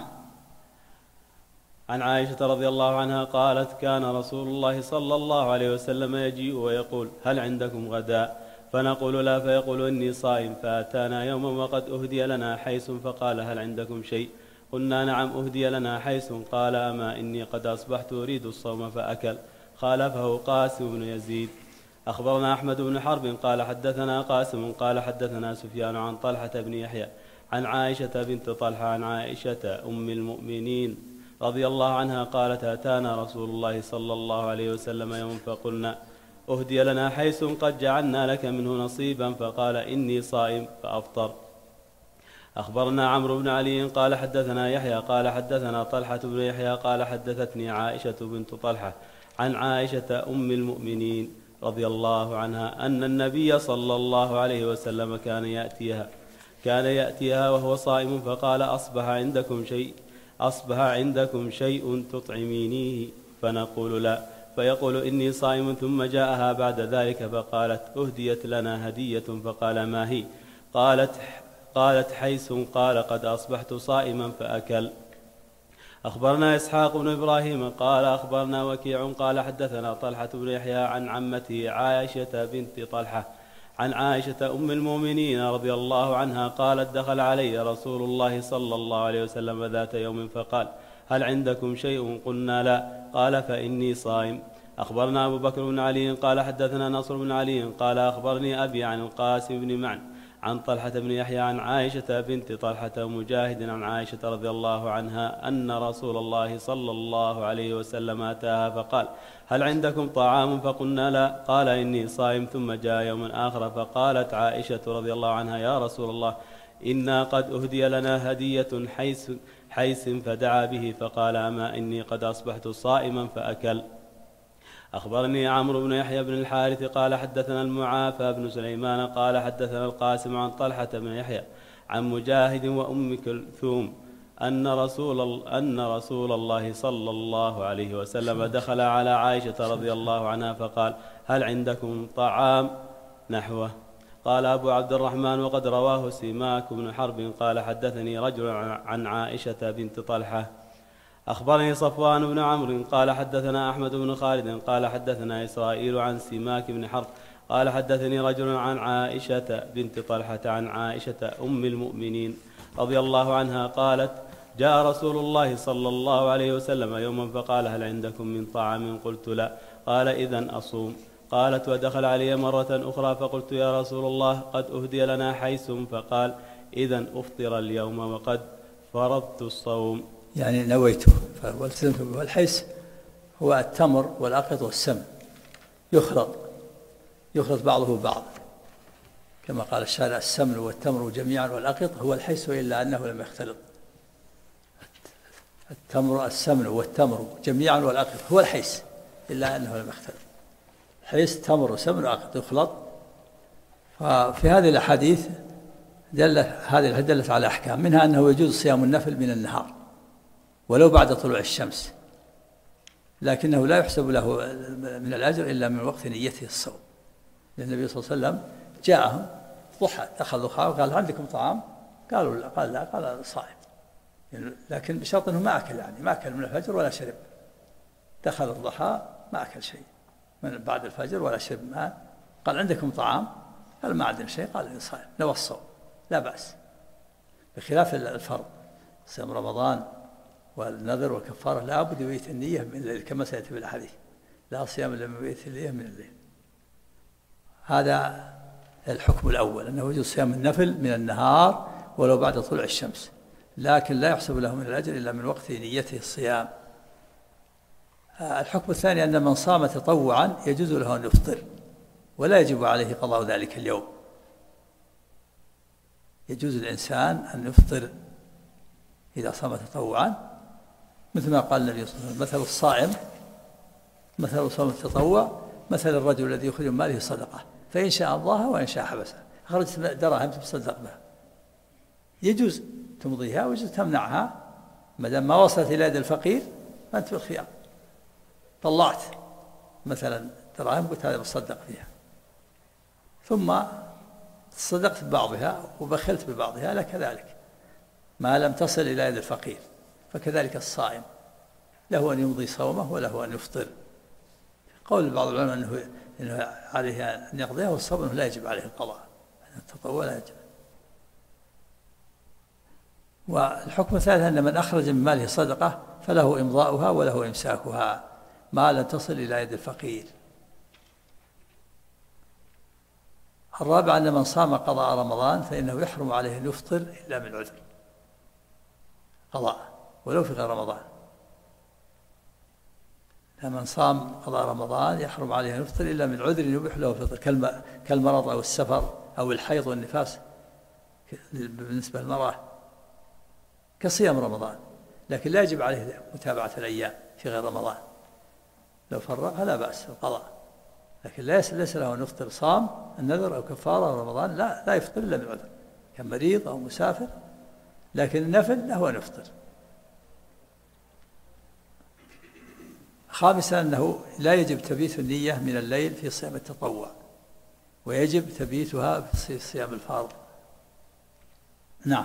عن عائشة رضي الله عنها قالت كان رسول الله صلى الله عليه وسلم يجيء ويقول هل عندكم غداء؟ فنقول لا فيقول إني صائم. فأتانا يوما وقد أهدي لنا حيث فقال هل عندكم شيء؟ قلنا نعم أهدي لنا حيث. قال أما إني قد أصبحت أريد الصوم فأكل. خالفه قاسم بن يزيد. أخبرنا أحمد بن حرب قال حدثنا قاسم قال حدثنا سفيان عن طلحة بن يحيى عن عائشة بنت طلحة عن عائشة أم المؤمنين رضي الله عنها قالت أتانا رسول الله صلى الله عليه وسلم يوم فقلنا أهدي لنا حيث قد جعلنا لك منه نصيبا فقال إني صائم فأفطر. أخبرنا عمرو بن علي قال حدثنا يحيى قال حدثنا طلحة بن يحيى قال حدثتني عائشة بنت طلحة عن عائشة أم المؤمنين رضي الله عنها أن النبي صلى الله عليه وسلم كان يأتيها وهو صائم فقال أصبح عندكم شيء تطعمينيه؟ فنقول لا. فيقول إني صائم. ثم جاءها بعد ذلك فقالت أهديت لنا هدية. فقال ما هي؟ قالت حيث. قال قد أصبحت صائما فأكل. أخبرنا إسحاق بن إبراهيم قال أخبرنا وكيع قال حدثنا طلحة بن يحيى عن عمته عائشة بنت طلحة عن عائشة أم المؤمنين رضي الله عنها قالت دخل علي رسول الله صلى الله عليه وسلم ذات يوم فقال هل عندكم شيء؟ قلنا لا. قال فإني صائم. أخبرنا أبو بكر بن علي قال حدثنا نصر بن علي قال أخبرني أبي عن القاسم بن معن عن طلحة بن يحيى عن عائشة بنت طلحة ومجاهد عن عائشة رضي الله عنها أن رسول الله صلى الله عليه وسلم أتاها فقال هل عندكم طعام؟ فقلنا لا. قال إني صائم. ثم جاء يوم آخر فقالت عائشة رضي الله عنها يا رسول الله إنا قد أهدي لنا هدية حيث فدعا به. فقال أما إني قد أصبحت صائما فأكل. أخبرني عمرو بن يحيى بن الحارث قال حدثنا المعافى بن سليمان قال حدثنا القاسم عن طلحة بن يحيى عن مجاهد وأم كلثوم أن رسول الله صلى الله عليه وسلم دخل على عائشة رضي الله عنها فقال هل عندكم طعام؟ نحوه. قال أبو عبد الرحمن وقد رواه سماك بن حرب قال حدثني رجل عن عائشة بنت طلحة. أخبرني صفوان بن عمرو قال حدثنا أحمد بن خالد قال حدثنا إسرائيل عن سماك بن حرب قال حدثني رجل عن عائشة بنت طلحة عن عائشة أم المؤمنين رضي الله عنها قالت جاء رسول الله صلى الله عليه وسلم يوما فقال هل عندكم من طعام؟ قلت لا. قال إذن أصوم. قالت ودخل علي مرة أخرى فقلت يا رسول الله قد أهدي لنا حيث. فقال إذن أفطر اليوم وقد فرضت الصوم. يعني نويته والتزمت. والحيث هو التمر والأقط والسمن يخلط بعضه بعض كما قال الشارع السمن والتمر جميعا والأقط هو الحيث إلا أنه لم يختلط. السمن والتمر جميعا والأقط هو الحيث إلا أنه لم يختلط. حيث تمر وسمن وأقط يخلط. ففي هذه الأحاديث دلت على أحكام منها أنه يجوز صيام النفل من النهار ولو بعد طلوع الشمس لكنه لا يحسب له من الأجر إلا من وقت نيته الصوم. لأن النبي صلى الله عليه وسلم جاءهم ضحى دخل ضحى وقال عندكم طعام؟ قالوا لا. قال صائم. يعني لكن بشرط أنه ما أكل، يعني ما أكل من الفجر ولا شرب، دخل الضحى ما أكل شيء من بعد الفجر ولا شرب ماء. قال عندكم طعام؟ قال ما عندنا شيء. قال صائم، نوى الصوم لا بأس، بخلاف الفرض صيام رمضان والنذر والكفارة لا بد يبيت النية من الليل كما سيأتي في الحديث، لا صيام إلا من يبيت النية من الليل. هذا الحكم الأول، أنه يجوز صيام النفل من النهار ولو بعد طلوع الشمس، لكن لا يحسب له من الأجر إلا من وقت نيته الصيام. الحكم الثاني أن من صام تطوعا يجوز له أن يفطر ولا يجب عليه قضاء ذلك اليوم. يجوز الإنسان أن يفطر إذا صام تطوعا، مثل ما قال النبي صلى الله عليه وسلم: مثل الصائم مثل صوم التطوع مثل الرجل الذي يخرج من ماله صدقة، فإن شاء الله وإن شاء حبسها. أخرجت دراهم تصدق بها، يجوز تمضيها ويجوز تمنعها ما دام ما وصلت إلى يد الفقير، فأنت بالخيار. طلعت مثلا دراهم قلت هذا بصدق فيها، ثم تصدقت ببعضها وبخلت ببعضها، لك ذلك ما لم تصل إلى يد الفقير. فكذلك الصائم له أن يمضي صومه وله أن يفطر. قول بعض العلماء أنه عليه أن يقضيها، والصوم أنه لا يجب عليه القضاء، التطوع لا يجب. والحكم الثالث أن من أخرج من ماله صدقة فله إمضاؤها وله إمساكها ما لم تصل إلى يد الفقير. الرابع أن من صام قضاء رمضان فإنه يحرم عليه أن يفطر إلا من عذر، قضاء ولو في غير رمضان. من صام قضاء رمضان يحرم عليه أن يفطر إلا من عذر يبيح له الفطر، كالمرض أو السفر أو الحيض والنفاس بالنسبة للمرأة، كصيام رمضان، لكن لا يجب عليه متابعة الأيام في غير رمضان. لو فرقها لا بأس القضاء، لكن ليس له أن يفطر صام النذر أو كفارة أو رمضان، لا يفطر إلا من عذر كمريض أو مسافر، لكن النفل له أن يفطر. خامسا أنه لا يجب تبييت النية من الليل في صيام التطوع، ويجب تبييتها في صيام الفرض. نعم.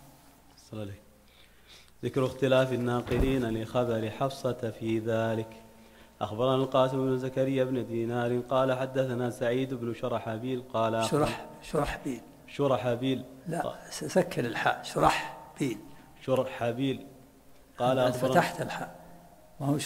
ذكر اختلاف الناقلين لخبر حفصة في ذلك. أخبرنا القاسم بن زكريا بن دينار قال حدثنا سعيد بن شرحبيل قال شرحبيل لا سكن الحاء شرحبيل قال فتحت الحاء، ما هو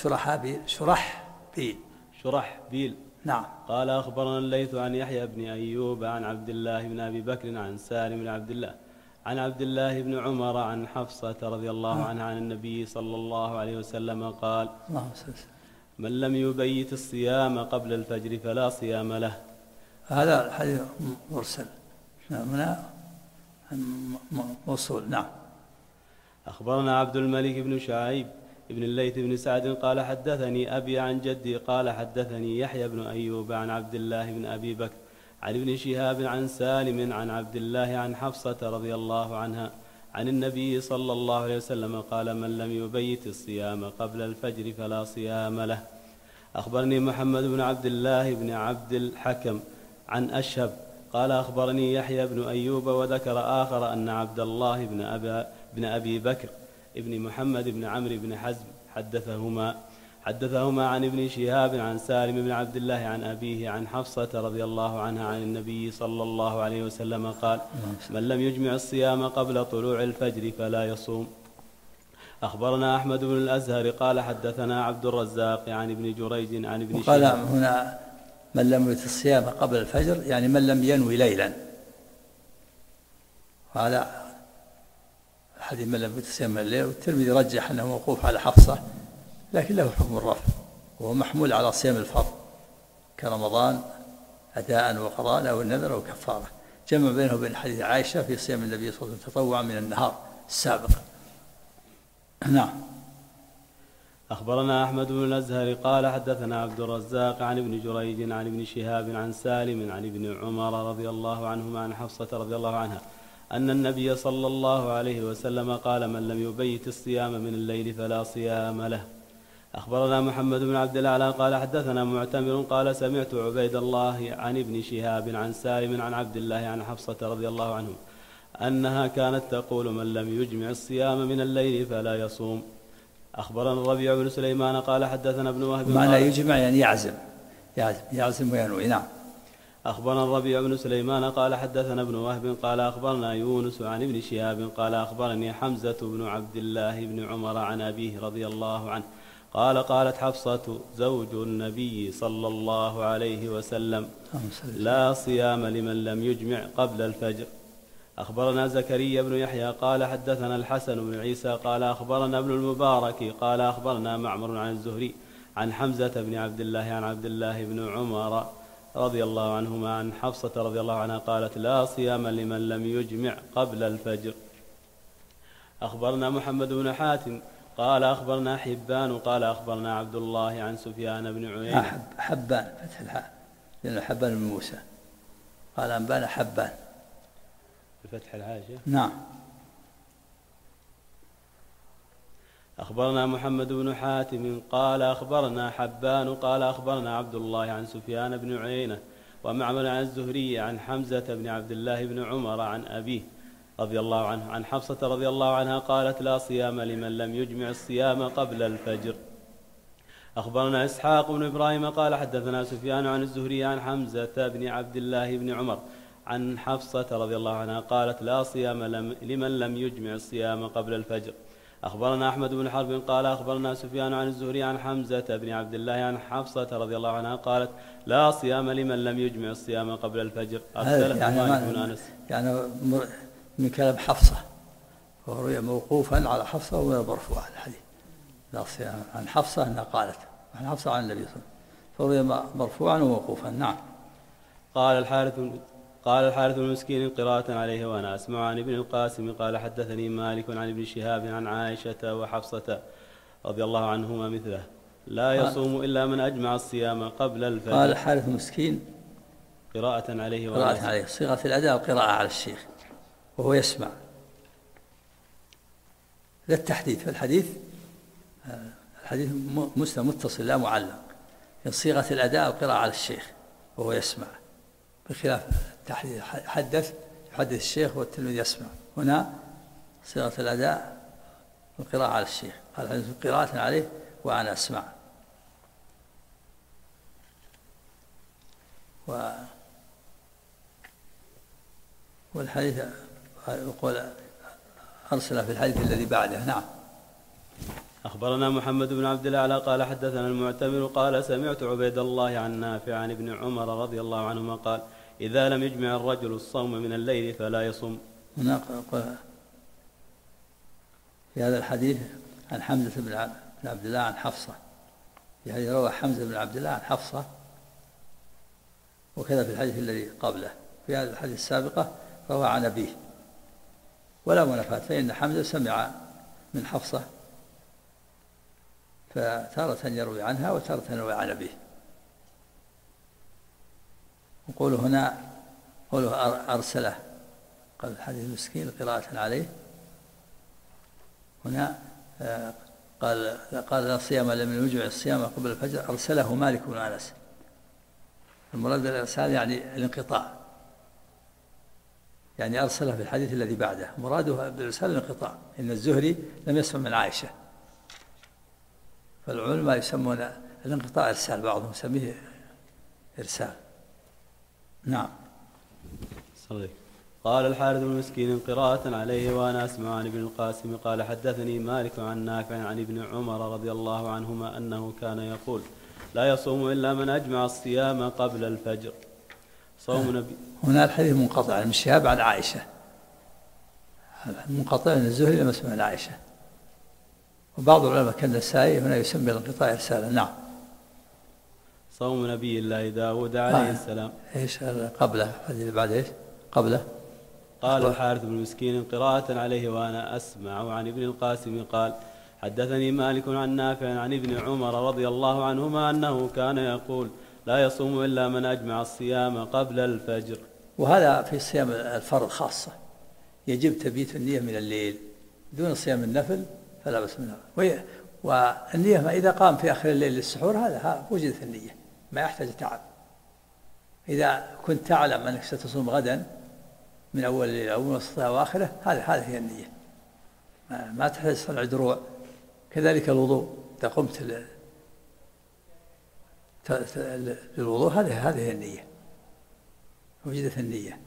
شرحبيل. نعم. قال أخبرنا الليث عن يحيى بن أيوب عن عبد الله بن أبي بكر عن سالم بن عبد الله عن عبد الله بن عمر عن حفصة رضي الله عنها عن النبي صلى الله عليه وسلم قال: من لم يبيت الصيام قبل الفجر فلا صيام له. هذا الحديث مرسل، نعم موصول. نعم. أخبرنا عبد الملك بن شعيب ابن الليث بن سعد قال حدثني أبي عن جدي قال حدثني يحيى بن أيوب عن عبد الله بن أبي بكر عن ابن شهاب عن سالم عن عبد الله عن حفصة رضي الله عنها عن النبي صلى الله عليه وسلم قال: من لم يبيت الصيام قبل الفجر فلا صيام له. أخبرني محمد بن عبد الله بن عبد الحكم عن أشهب قال أخبرني يحيى بن أيوب وذكر آخر أن عبد الله بن أبي بكر ابن محمد بن عمرو بن حزم حدثهما عن ابن شهاب عن سالم بن عبد الله عن أبيه عن حفصة رضي الله عنها عن النبي صلى الله عليه وسلم قال: من لم يجمع الصيام قبل طلوع الفجر فلا يصوم. أخبرنا أحمد بن الأزهر قال حدثنا عبد الرزاق عن ابن جريج عن ابن شهاب. قال هنا من لم يبيت الصيام قبل الفجر، يعني من لم ينوي ليلا. هذا حديث من لم يبيت الصيام من الليل، والترمذي رجح أنه موقوف على حفصة، لكن له حكم الرفع، وهو محمول على صيام الفرض كرمضان أداء وقضاء أو النذر أو كفارة. جمع بينه وبين حديث عائشة في صيام النبي صلى الله عليه وسلم تطوعا من النهار السابق. نعم. أخبرنا أحمد بن الأزهر قال حدثنا عبد الرزاق عن ابن جريج عن ابن شهاب عن سالم عن ابن عمر رضي الله عنهما عن حفصة رضي الله عنها أن النبي صلى الله عليه وسلم قال: من لم يبيت الصيام من الليل فلا صيام له. أخبرنا محمد بن عبد الأعلى قال حدثنا معتمر قال سمعت عبيد الله عن ابن شهاب عن سالم عن عبد الله عن حفصة رضي الله عنه أنها كانت تقول من لم يجمع الصيام من الليل فلا يصوم. أخبرنا الربيع بن سليمان قال حدثنا ابن وهب. معنى يجمع يعني يعزم وينوي. نعم. أخبرنا الربيع بن سليمان قال حدثنا ابن وهب قال أخبرنا يونس عن ابن شهاب قال أخبرني حمزة بن عبد الله بن عمر عن أبيه رضي الله عنه قال قالت حفصة زوج النبي صلى الله عليه وسلم لا صيام لمن لم يجمع قبل الفجر. أخبرنا زكريا بن يحيى قال حدثنا الحسن بن عيسى قال أخبرنا ابن المبارك قال أخبرنا معمر عن الزهري عن حمزة بن عبد الله عن عبد الله بن عمر رضي الله عنهما عن حفصة رضي الله عنها قالت لا صيام لمن لم يجمع قبل الفجر. أخبرنا محمد بن حاتم قال أخبرنا حبان قال أخبرنا عبد الله عن سفيان بن عيينة. حبان فتح الحاء لأنه حبان بن موسى قال أنبانا حبان بفتح الحاشية. نعم. أخبرنا محمد بن حاتم قال أخبرنا حبان قال أخبرنا عبد الله عن سفيان بن عيينة ومعمر عن الزهري عن حمزة بن عبد الله بن عمر عن أبيه رضي الله عنه عن حفصة رضي الله عنها قالت لا صيام لمن لم يجمع الصيام قبل الفجر. أخبرنا إسحاق بن إبراهيم قال حدثنا سفيان عن الزهري عن حمزة بن عبد الله بن عمر عن حفصة رضي الله عنها قالت لا صيام لمن لم يجمع الصيام قبل الفجر. أخبرنا أحمد بن حرب قال أخبرنا سفيان عن الزهري عن حمزة بن عبد الله عن حفصة رضي الله عنها قالت لا صيام لمن لم يجمع الصيام قبل الفجر. يعني من كلام حفصة وروي موقوفا على حفصة ومرفوعا على الحديث لا صيام عن حفصة أنها قالت عن حفصة عن النبي صلى الله عليه وسلم فروي مرفوعا وموقوفا. نعم. قال الحارث المسكين قراءة عليه وأنا أسمع عن ابن القاسم قال حدثني مالك عن ابن شهاب عن عائشة وحفصة رضي الله عنهما مثله لا يصوم إلا من أجمع الصيام قبل الفجر. قال الحارث المسكين قراءة عليه قراءة عليه صيغة الأداء وقراءة على الشيخ وهو يسمع لا التحديث. فالحديث مسلم متصل لا معلق من صيغة الأداء وقراءة على الشيخ وهو يسمع بخلاف التحديث يحدث الشيخ والتلميذ يسمع. هنا صيغة الأداء والقراءة على الشيخ قال الحديث قراءة عليه وأنا أسمع. والحديث يقول أرسل في الحديث الذي بعده. نعم. أخبرنا محمد بن عبد الأعلى قال حدثنا المعتمر قال سمعت عبيد الله عن نافع عن ابن عمر رضي الله عنهما قال إذا لم يجمع الرجل الصوم من الليل فلا يصوم. هنا في هذا الحديث عن حمزة بن عبد الله عن حفصة يعني روى حمزة بن عبد الله عن حفصة وكذا في الحديث الذي قبله. في هذا الحديث السابقة روى عن أبيه ولا منافاة فإن حمزة سمع من حفصة فتارة يروي عنها وتارة يروي عن أبيه. وقوله هنا قوله أرسله قال الحديث المسكين قراءة عليه هنا قال لا صيام لمن يجمع الصيام قبل الفجر أرسله مالك بن أنس. المراد بالإرسال يعني الانقطاع يعني أرسله في الحديث الذي بعده مراده بالإرسال الانقطاع. إن الزهري لم يسمع من عائشة فالعلماء يسمون الانقطاع إرسال بعضهم يسميه إرسال. نعم. صدق. قال الحارث بن مسكين قراءة عليه وأنا أسمع عن ابن القاسم قال حدثني مالك عن نافع عن ابن عمر رضي الله عنهما أنه كان يقول لا يصوم إلا من أجمع الصيام قبل الفجر. صوم نبي. هنا الحديث منقطع من شهاب عن عائشة منقطع من الزهري لم يسمع عن عائشة. وبعض العلماء كالنسائي هنا يسمي الانقطاع إرسالا. نعم. صوم نبي الله داود عليه السلام. إيش قبله الذي بعد إيش قبله. قال الحارث بن مسكين قراءة عليه وأنا أسمع عن ابن القاسم قال حدثني مالك عن نافع عن ابن عمر رضي الله عنهما أنه كان يقول لا يصوم إلا من أجمع الصيام قبل الفجر. وهذا في صيام الفرض خاصة يجب تبيت النية من الليل دون صيام النفل فلا بأس منها. والنية ما إذا قام في آخر الليل للسحور هذا وجدت النية ما يحتاج تعب. إذا كنت تعلم أنك ستصوم غدا من أول الليل أو من وسطها وآخره، هذه هي النية. ما تحتاج صنع دروع. كذلك الوضوء، إذا قمت للوضوء هذه هي النية، وجدت النية.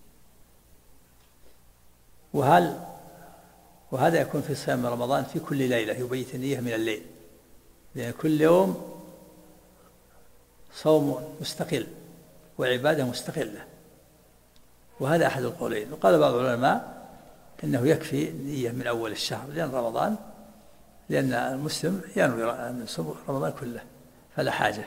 وهذا يكون في صيام رمضان في كل ليلة، يبيت النية من الليل، لأن كل يوم صوم مستقل وعبادة مستقلة، وهذا أحد القولين. وقال بعض العلماء إنه يكفي نية من أول الشهر، لأن المسلم ينوي أن يصوم رمضان كله فلا حاجة.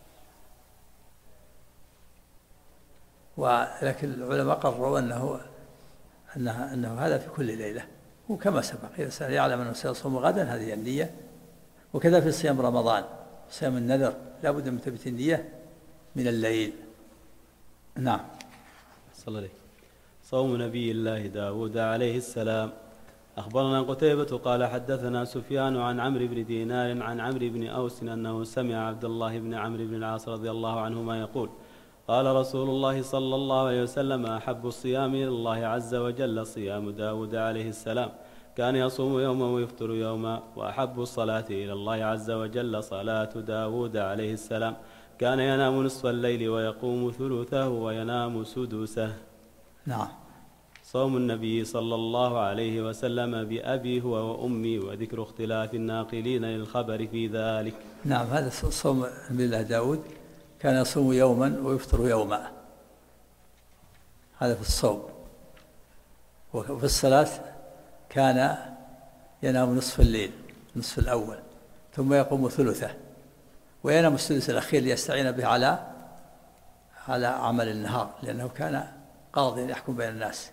ولكن العلماء قرروا أنه هذا في كل ليلة، وكما سبق إذا يعلم أنه سيصوم غدا هذه النية. وكذا في صيام رمضان، صيام النذر لا بد من تبت النية من الليل. نعم. صلى الله. صوم نبي الله داود عليه السلام. أخبرنا قتيبة قال حدثنا سفيان عن عمرو بن دينار عن عمرو بن أوس أنه سمع عبد الله بن عمرو بن العاص رضي الله عنهما يقول قال رسول الله صلى الله عليه وسلم أحب الصيام إلى الله عز وجل صيام داود عليه السلام، كان يصوم يوما ويفطر يوما. وأحب الصلاة إلى الله عز وجل صلاة داود عليه السلام، كان ينام نصف الليل ويقوم ثلثه وينام سدسه. نعم. صوم النبي صلى الله عليه وسلم بأبي هو وأمي، وذكر اختلاف الناقلين للخبر في ذلك. نعم، هذا صوم نبي الله داود، كان يصوم يوما ويفطر يوما، هذا في الصوم. وفي الصلاة كان ينام نصف الليل، نصف الأول، ثم يقوم ثلثه، وينام السدس الأخير ليستعين به على عمل النهار، لأنه كان قاضيا يحكم بين الناس.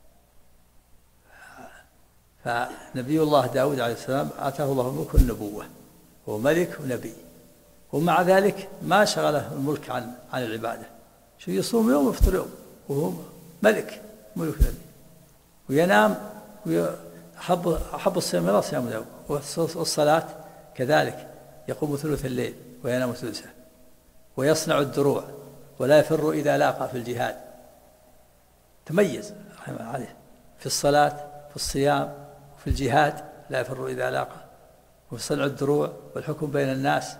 فنبي الله داود عليه السلام آتاه الله الملك والنبوة، هو ملك ونبي، ومع ذلك ما شغله الملك عن العبادة. شو يصوم يوم ويفطر يوم، وهو ملك نبي، وينام. أحب الصيام إلى صيام داود. والصلاة كذلك، يقوم ثلث الليل وينام ثلثه، ويصنع الدروع ولا يفر إذا لاقى في الجهاد. تميز عليه في الصلاة، في الصيام، في الجهاد، لا يفر إذا لاقى، وفي صنع الدروع والحكم بين الناس.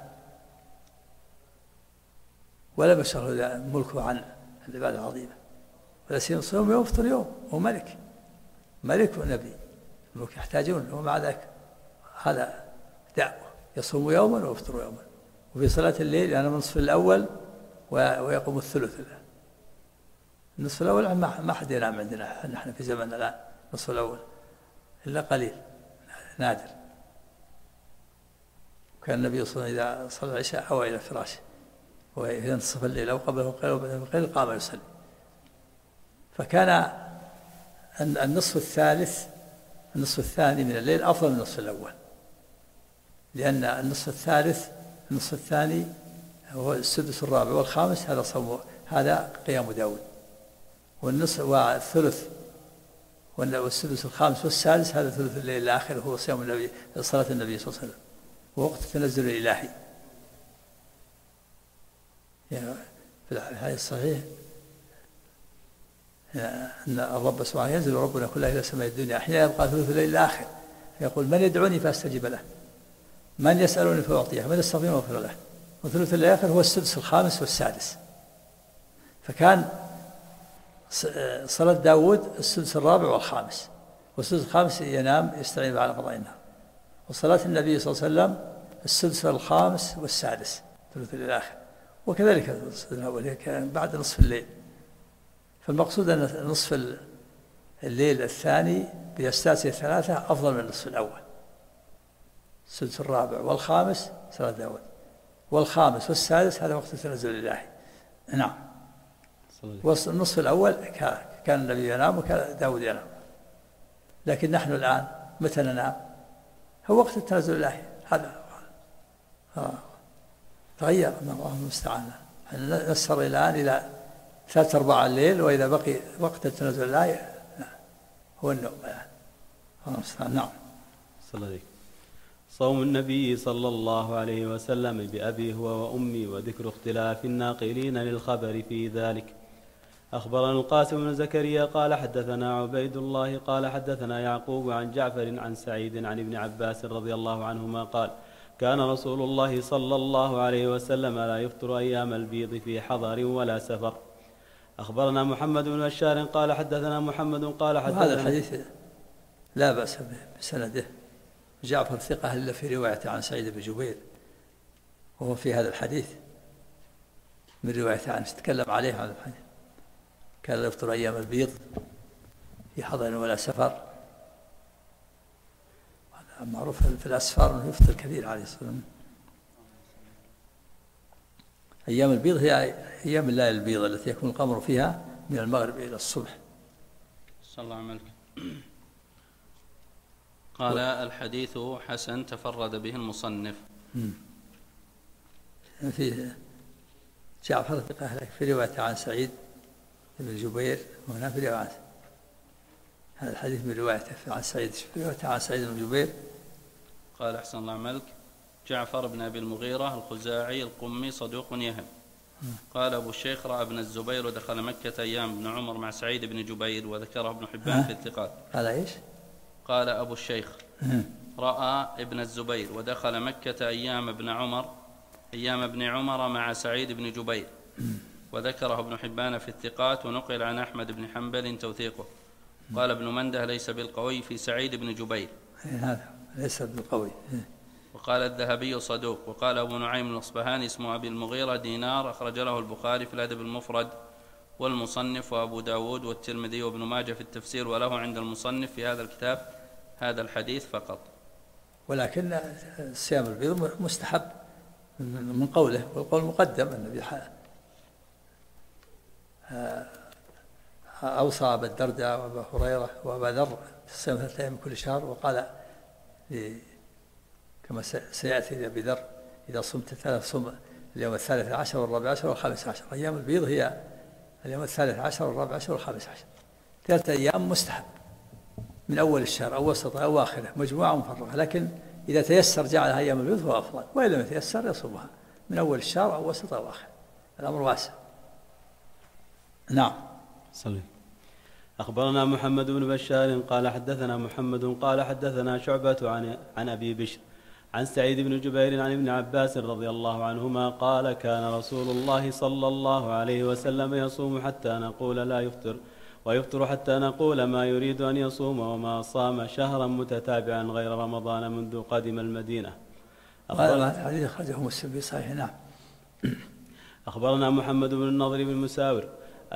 ولم يشغل ملكه عن العبادة العظيمة، ولا يصوم يوم ويفطر يوم، هو ملك ونبي، الملك يحتاجون. ومع ذلك هذا دعوة، يصوم يوما ويفطر يوما. وفي صلاة الليل يعني النصف الأول ويقوم الثلث. النصف الأول ما حد ينام عندنا نحن في زمننا الآن، النصف الأول إلا قليل نادر. كان النبي صلى الله عليه وسلم إذا صلى العشاء أوى إلى فراشه، وإذا انتصف الليل أو قبله قليل قام يصلي. فكان النصف الثاني من الليل أفضل من النصف الأول، لأن النصف الثاني هو السدس الرابع والخامس، هذا صوم، هذا قيام داود. والثلث والسدس الخامس والسادس هذا ثلث الليل الآخر، هو صيام النبي، صلاة النبي صلى الله عليه وسلم، ووقت التنزل الإلهي. يعني في الحديث الصحيح أن الرب سبحانه ينزل ربنا كل إلى سماء الدنيا، حين يبقى ثلث الليل الآخر يقول من يدعوني فأستجيب له، من يسألني فأعطيه، من يستغفرني فأغفر له. وثلث الليل الآخر هو السدس الخامس والسادس. فكان صلاة داود السدس الرابع والخامس، والسدس الخامس ينام يستعين على قضاء النهار. وصلاة النبي صلى الله عليه وسلم السدس الخامس والسادس ثلث الليل الآخر، وكذلك السدس الأول كان بعد نصف الليل. فالمقصود أن نصف الليل الثاني بأساسه ثلاثة أفضل من النصف الأول. السدس الرابع والخامس صلاة داود، والخامس والسادس هذا وقت التنزل الإلهي. نعم. والنصف الأول كان النبي ينام وكان داود ينام. لكن نحن الآن متى ننام؟ هو وقت التنزل الإلهي. هذا تغير، الله المستعان. نسر الآن إلى 3/4 الليل، وإذا بقي وقت التنزل الآية هو النوم. نعم. صلى الله. صوم النبي صلى الله عليه وسلم بأبي هو وأمي، وذكر اختلاف الناقلين للخبر في ذلك. أخبرنا القاسم بن زكريا قال حدثنا عبيد الله قال حدثنا يعقوب عن جعفر عن سعيد عن ابن عباس رضي الله عنهما قال كان رسول الله صلى الله عليه وسلم لا يفطر أيام البيض في حضر ولا سفر. أخبرنا محمد بن بشار قال حدثنا محمد قال حدثنا. هذا الحديث لا بأس بسنده. جعفر ثقة إلا في روايته عن سعيد بن جبير، وهو في هذا الحديث من روايته عنه تكلم عليه هذا الحديث. كان لا يفطر أيام البيض في حضر ولا سفر. معروف في الأسفار أنه يفطر كثير عليه الصلاة والسلام. أيام البيض هي أيام الليل البيض التي يكون القمر فيها من المغرب إلى الصبح. صلى الله عليه وسلم. قال الحديث حسن تفرد به المصنف. في جعفر في رواية عن سعيد بن جبير، وهنا في رواية هذا الحديث من روايته عن سعيد في رواية عن سعيد بن جبير. قال أحسن الله عملك جعفر بن أبي المغيرة الخزاعي القمي صدوق يهم. قال أبو الشيخ رأى ابن الزبير ودخل مكة أيام ابن عمر مع سعيد بن جبير وذكره ابن حبان في الثقات. قال إيش؟ قال أبو الشيخ رأى ابن الزبير ودخل مكة أيام ابن عمر مع سعيد بن جبير وذكره ابن حبان في الثقات، ونقل عن أحمد بن حنبل توثيقه. قال ابن منده ليس بالقوي في سعيد بن جبير، هذا ليس بالقوي. وقال الذهبي صدوق. وقال أبو نعيم الأصبهاني اسمه أبي المغيرة دينار، أخرج له البخاري في الأدب المفرد والمصنف وأبو داود والترمذي وابن ماجه في التفسير، وله عند المصنف في هذا الكتاب هذا الحديث فقط. ولكن صيام البيض مستحب من قوله، والقول مقدم. النبي أوصى أبا الدرداء وأبا هريرة وأبا ذر الصيام 3 أيام كل شهر، وقال كما سيأتي لأبي ذر إذا صمت 3 صم اليوم 13 والرابع عشر وال15. أيام البيض هي اليوم 13 والرابع عشر وال15. 3 أيام مستحب من أول الشهر أو وسطه أو آخره، مجموعة مفرغة. لكن إذا تيسر جعلها أيام البيض فهو أفضل، وإن لم يتيسر يصومها من أول الشهر أو وسطه أو آخره. الأمر واسع. نعم. صلي. أخبرنا محمد بن بشار قال حدثنا محمد قال حدثنا شعبة عن أبي بشر عن سعيد بن جبير عن ابن عباس رضي الله عنهما قال كان رسول الله صلى الله عليه وسلم يصوم حتى نقول لا يفطر، ويفطر حتى نقول ما يريد أن يصوم، وما صام شهرا متتابعا غير رمضان منذ قدم المدينة. هذا أخرجه مسلم في صحيحه. نعم. أخبرنا محمد بن النضر بن مساور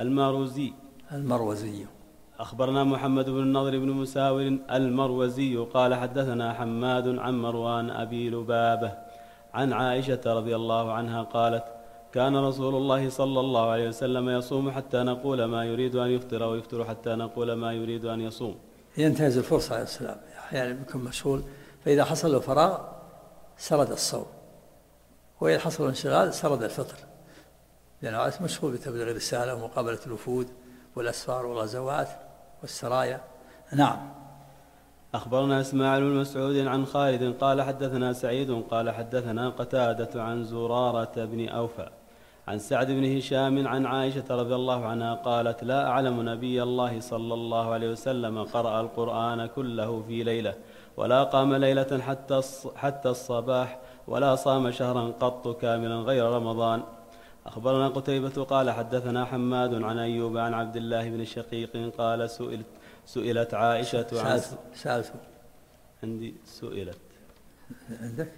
المروزي. أخبرنا محمد بن النضر بن مساور المروزي قال حدثنا حماد عن مروان أبي لبابة عن عائشة رضي الله عنها قالت كان رسول الله صلى الله عليه وسلم يصوم حتى نقول ما يريد أن يفطر، ويفطر حتى نقول ما يريد أن يصوم. ينتهز الفرصة عليه السلام، أحيانا يكون مشغول، فإذا حصل له فراغ سرد الصوم، وإذا حصل له انشغال سرد الفطر، لأنه مشغول بتبليغ الرسالة ومقابلة الوفود والأسفار والغزوات والسرايا. نعم. أخبرنا إسماعيل بن مسعود عن خالد قال حدثنا سعيد قال حدثنا قتادة عن زرارة بن أوفى عن سعد بن هشام عن عائشة رضي الله عنها قالت لا أعلم نبي الله صلى الله عليه وسلم قرأ القرآن كله في ليلة، ولا قام ليلة حتى الصباح، ولا صام شهرا قط كاملا غير رمضان. أخبرنا قتيبة قال حدثنا حماد عن أيوب عن عبد الله بن شقيق قال سئلت عائشة عن سألت عندي سئلت عندك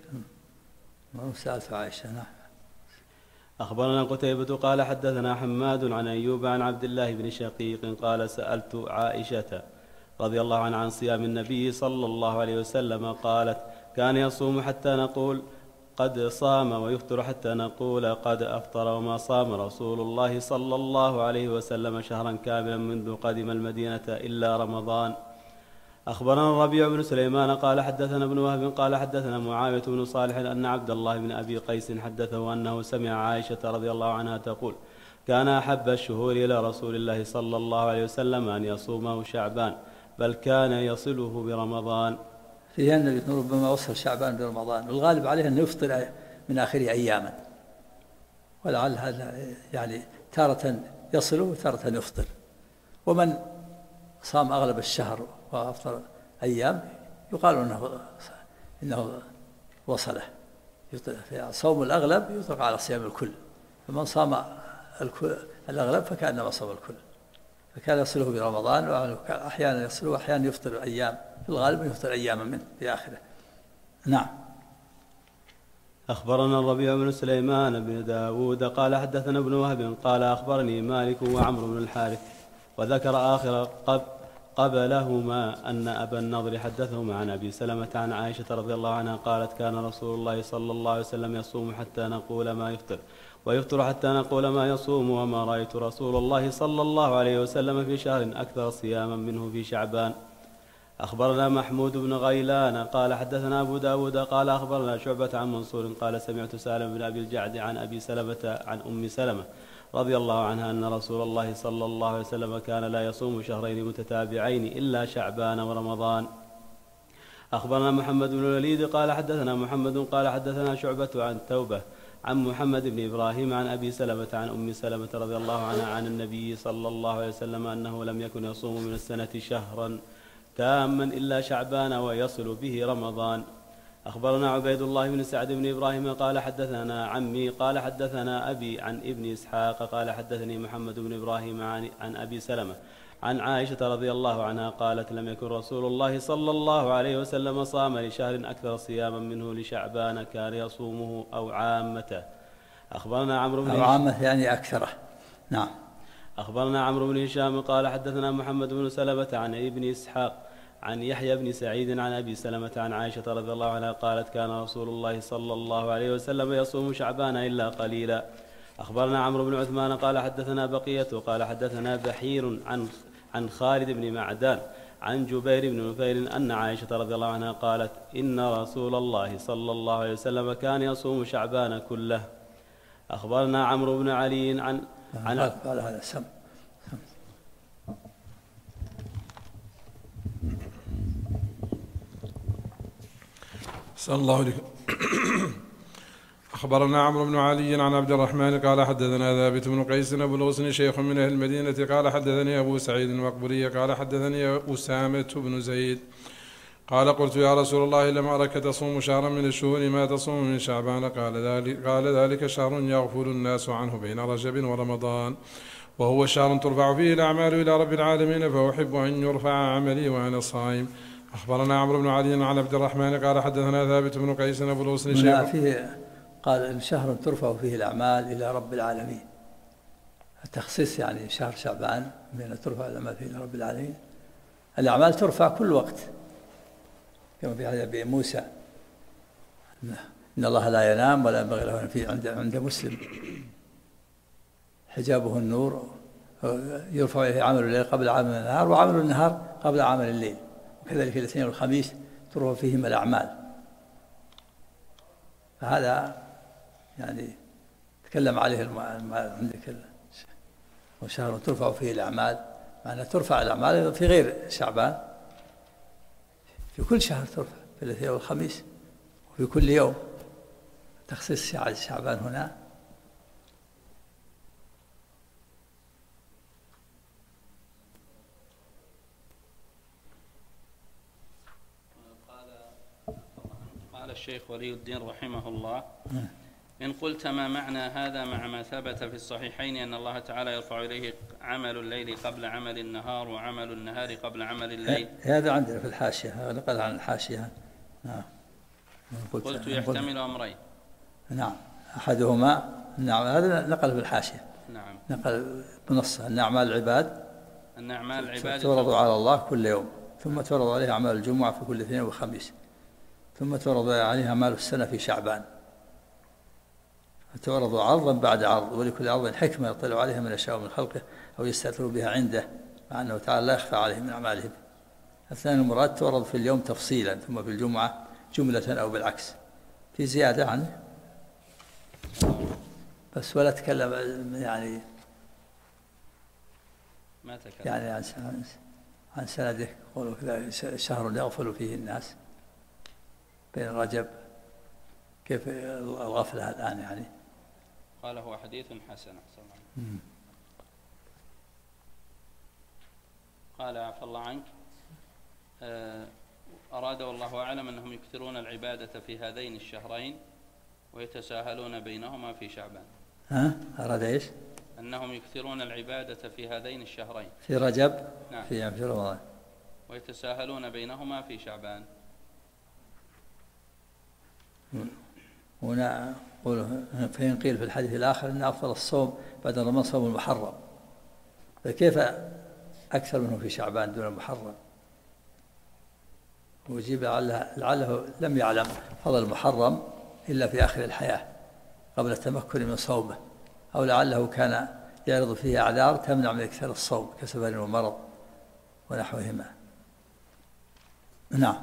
سألت عائشة. نعم. أخبرنا قتيبة قال حدثنا حماد عن أيوب عن عبد الله بن شقيق قال سألت عائشة رضي الله عنها عن صيام النبي صلى الله عليه وسلم قالت كان يصوم حتى نقول قد صام، ويفطر حتى نقول قد أفطر، وما صام رسول الله صلى الله عليه وسلم شهرا كاملا منذ قدم المدينة إلا رمضان. أخبرنا الربيع بن سليمان قال حدثنا ابن وهب قال حدثنا معاوية بن صالح أن عبد الله بن أبي قيس حدثه أنه سمع عائشة رضي الله عنها تقول كان أحب الشهور إلى رسول الله صلى الله عليه وسلم أن يصومه شعبان، بل كان يصله برمضان. فيها النبي ربما وصل شعبان برمضان، والغالب عليه أنه يفطر من آخر أياما، ولعل هذا يعني تارة يصله وتارة يفطر. ومن صام أغلب الشهر وأفطر أيام يقال إنه وصله. صوم الأغلب يطلق على صيام الكل، فمن صام الأغلب فكأنما صام الكل، فكان يصله برمضان، وأحيانا يصله وأحيانا يفطر أيام، في الغالب يفطر أياما منه في آخره. نعم. أخبرنا الربيع بن سليمان بن داود قال حدثنا ابن وهب قال أخبرني مالك وعمرو بن الحارث، وذكر آخر قبلهما أن أبا النضر حدثهما عن أبي سلمة عن عائشة رضي الله عنها قالت كان رسول الله صلى الله عليه وسلم يصوم حتى نقول ما يفطر، ويفطر حتى نقول ما يصوم، وما رأيت رسول الله صلى الله عليه وسلم في شهر أكثر صياما منه في شعبان. أخبرنا محمود بن غيلان قال حدثنا أبو داود قال أخبرنا شعبة عن منصور قال سمعت سالم بن أبي الجعد عن أبي سلمة عن أم سلمة رضي الله عنها أن رسول الله صلى الله عليه وسلم كان لا يصوم شهرين متتابعين إلا شعبان ورمضان. أخبرنا محمد بن الوليد قال حدثنا محمد قال حدثنا شعبة عن توبة عن محمد بن إبراهيم عن أبي سلمة عن أم سلمة رضي الله عنها عن النبي صلى الله عليه وسلم أنه لم يكن يصوم من السنة شهرا تاما إلا شعبان ويصل به رمضان. أخبرنا عبيد الله بن سعد بن إبراهيم قال حدثنا عمي قال حدثنا أبي عن ابن إسحاق قال حدثني محمد بن إبراهيم عن أبي سلمة عن عائشة رضي الله عنها قالت لم يكن رسول الله صلى الله عليه وسلم صام لشهر أكثر صياما منه لشعبان كان يصومه أو عامته. أخبرنا عمرو بن عامته يعني أكثره. نعم. أخبرنا عمرو بن هشام قال حدثنا محمد بن سلمة عن ابن إسحاق عن يحيى بن سعيد عن أبي سلمة عن عائشة رضي الله عنها قالت كان رسول الله صلى الله عليه وسلم يصوم شعبان إلا قليلا. أخبرنا عمرو بن عثمان قال حدثنا بقية قال حدثنا بحير عن خالد بن معدان عن جبير بن نفير أن عائشة رضي الله عنها قالت إن رسول الله صلى الله عليه وسلم كان يصوم شعبان كله. أخبرنا عمرو بن علي عن قال هذا سم. صلى الله عليه. أخبرنا عمرو بن علي عن عبد الرحمن قال حدثنا ثابت بن قيس أبو الغصن شيخ من أهل المدينة قال حدثني أبو سعيد المقبري قال حدثني أسامة بن زيد قال قلت يا رسول الله لم أرك تصوم شهرا من الشهور ما تصوم من شعبان قال ذلك شهر يغفل الناس عنه بين رجب ورمضان، وهو شهر ترفع فيه الأعمال إلى رب العالمين، فأحب أن يرفع عملي وأنا صائم. أخبرنا عمرو بن علي عن عبد الرحمن قال حدثنا ثابت بن قيس أبو الغصن شيخ. قال الشهر ترفع فيه الأعمال إلى رب العالمين، التخصيص يعني شهر شعبان بين ترفع الأعمال فيه إلى رب العالمين. الأعمال ترفع كل وقت كما في حديث أبي موسى إن الله لا ينام ولا ينبغي له في عند مسلم حجابه النور، يرفع إليه عمل الليل قبل عمل النهار وعمل النهار قبل عمل الليل، وكذلك الاثنين والخميس ترفع فيهما الأعمال. فهذا يعني تكلم عليه عندك وشهر ترفع فيه الأعمال، معنى ترفع الأعمال في غير شعبان، في كل شهر ترفع في الاثنين والخميس وفي كل يوم، تخصيص شعبان هنا. قال الشيخ ولي الدين رحمه الله إن قلت ما معنى هذا مع ما ثبت في الصحيحين أن الله تعالى يرفع إليه عمل الليل قبل عمل النهار وعمل النهار قبل عمل الليل؟ هذا عندنا في الحاشية، نقل عن الحاشية. نعم. قلت يحتمل أمرين. نعم، أحدهما نعم هذا نقل في الحاشية. نعم. نقل بنصه أن أعمال العباد تورد على الله كل يوم، ثم تورد عليه أعمال الجمعة في كل اثنين وخميس، ثم تورد عليه أعمال السنة في شعبان، فتعرض عرضا بعد عرض، ولكل عرض حكمة يطلع عليها من يشاء من خلقه أو يستأثر بها عنده، مع أنه تعالى لا يخفى عليه من أعمالهم. الثاني المراد تعرض في اليوم تفصيلا، ثم في الجمعة جملة أو بالعكس، في زيادة عنه بس، ولا تكلم يعني ما تكلم يعني عن سنده، قولوا كذا شهر يغفل فيه الناس بين رجب، كيف الغفلة الآن يعني؟ قال هو حديث حسن. قال عفى الله عنك أراد والله أعلم أنهم يكثرون العبادة في هذين الشهرين ويتساهلون بينهما في شعبان. أراد إيش؟ أنهم يكثرون العبادة في هذين الشهرين، في رجب. نعم. في رمضان، ويتساهلون بينهما في شعبان. هنا فإن قيل في الحديث الآخر أن أفضل الصوم بعد رمضان صوم المحرم، فكيف أكثر منه في شعبان دون المحرم؟ ويجيب لعله لم يعلم فضل المحرم إلا في آخر الحياة قبل التمكن من صومه، أو لعله كان يعرض فيه أعذار تمنع من إكثار الصوم كسفر ومرض ونحوهما. نعم.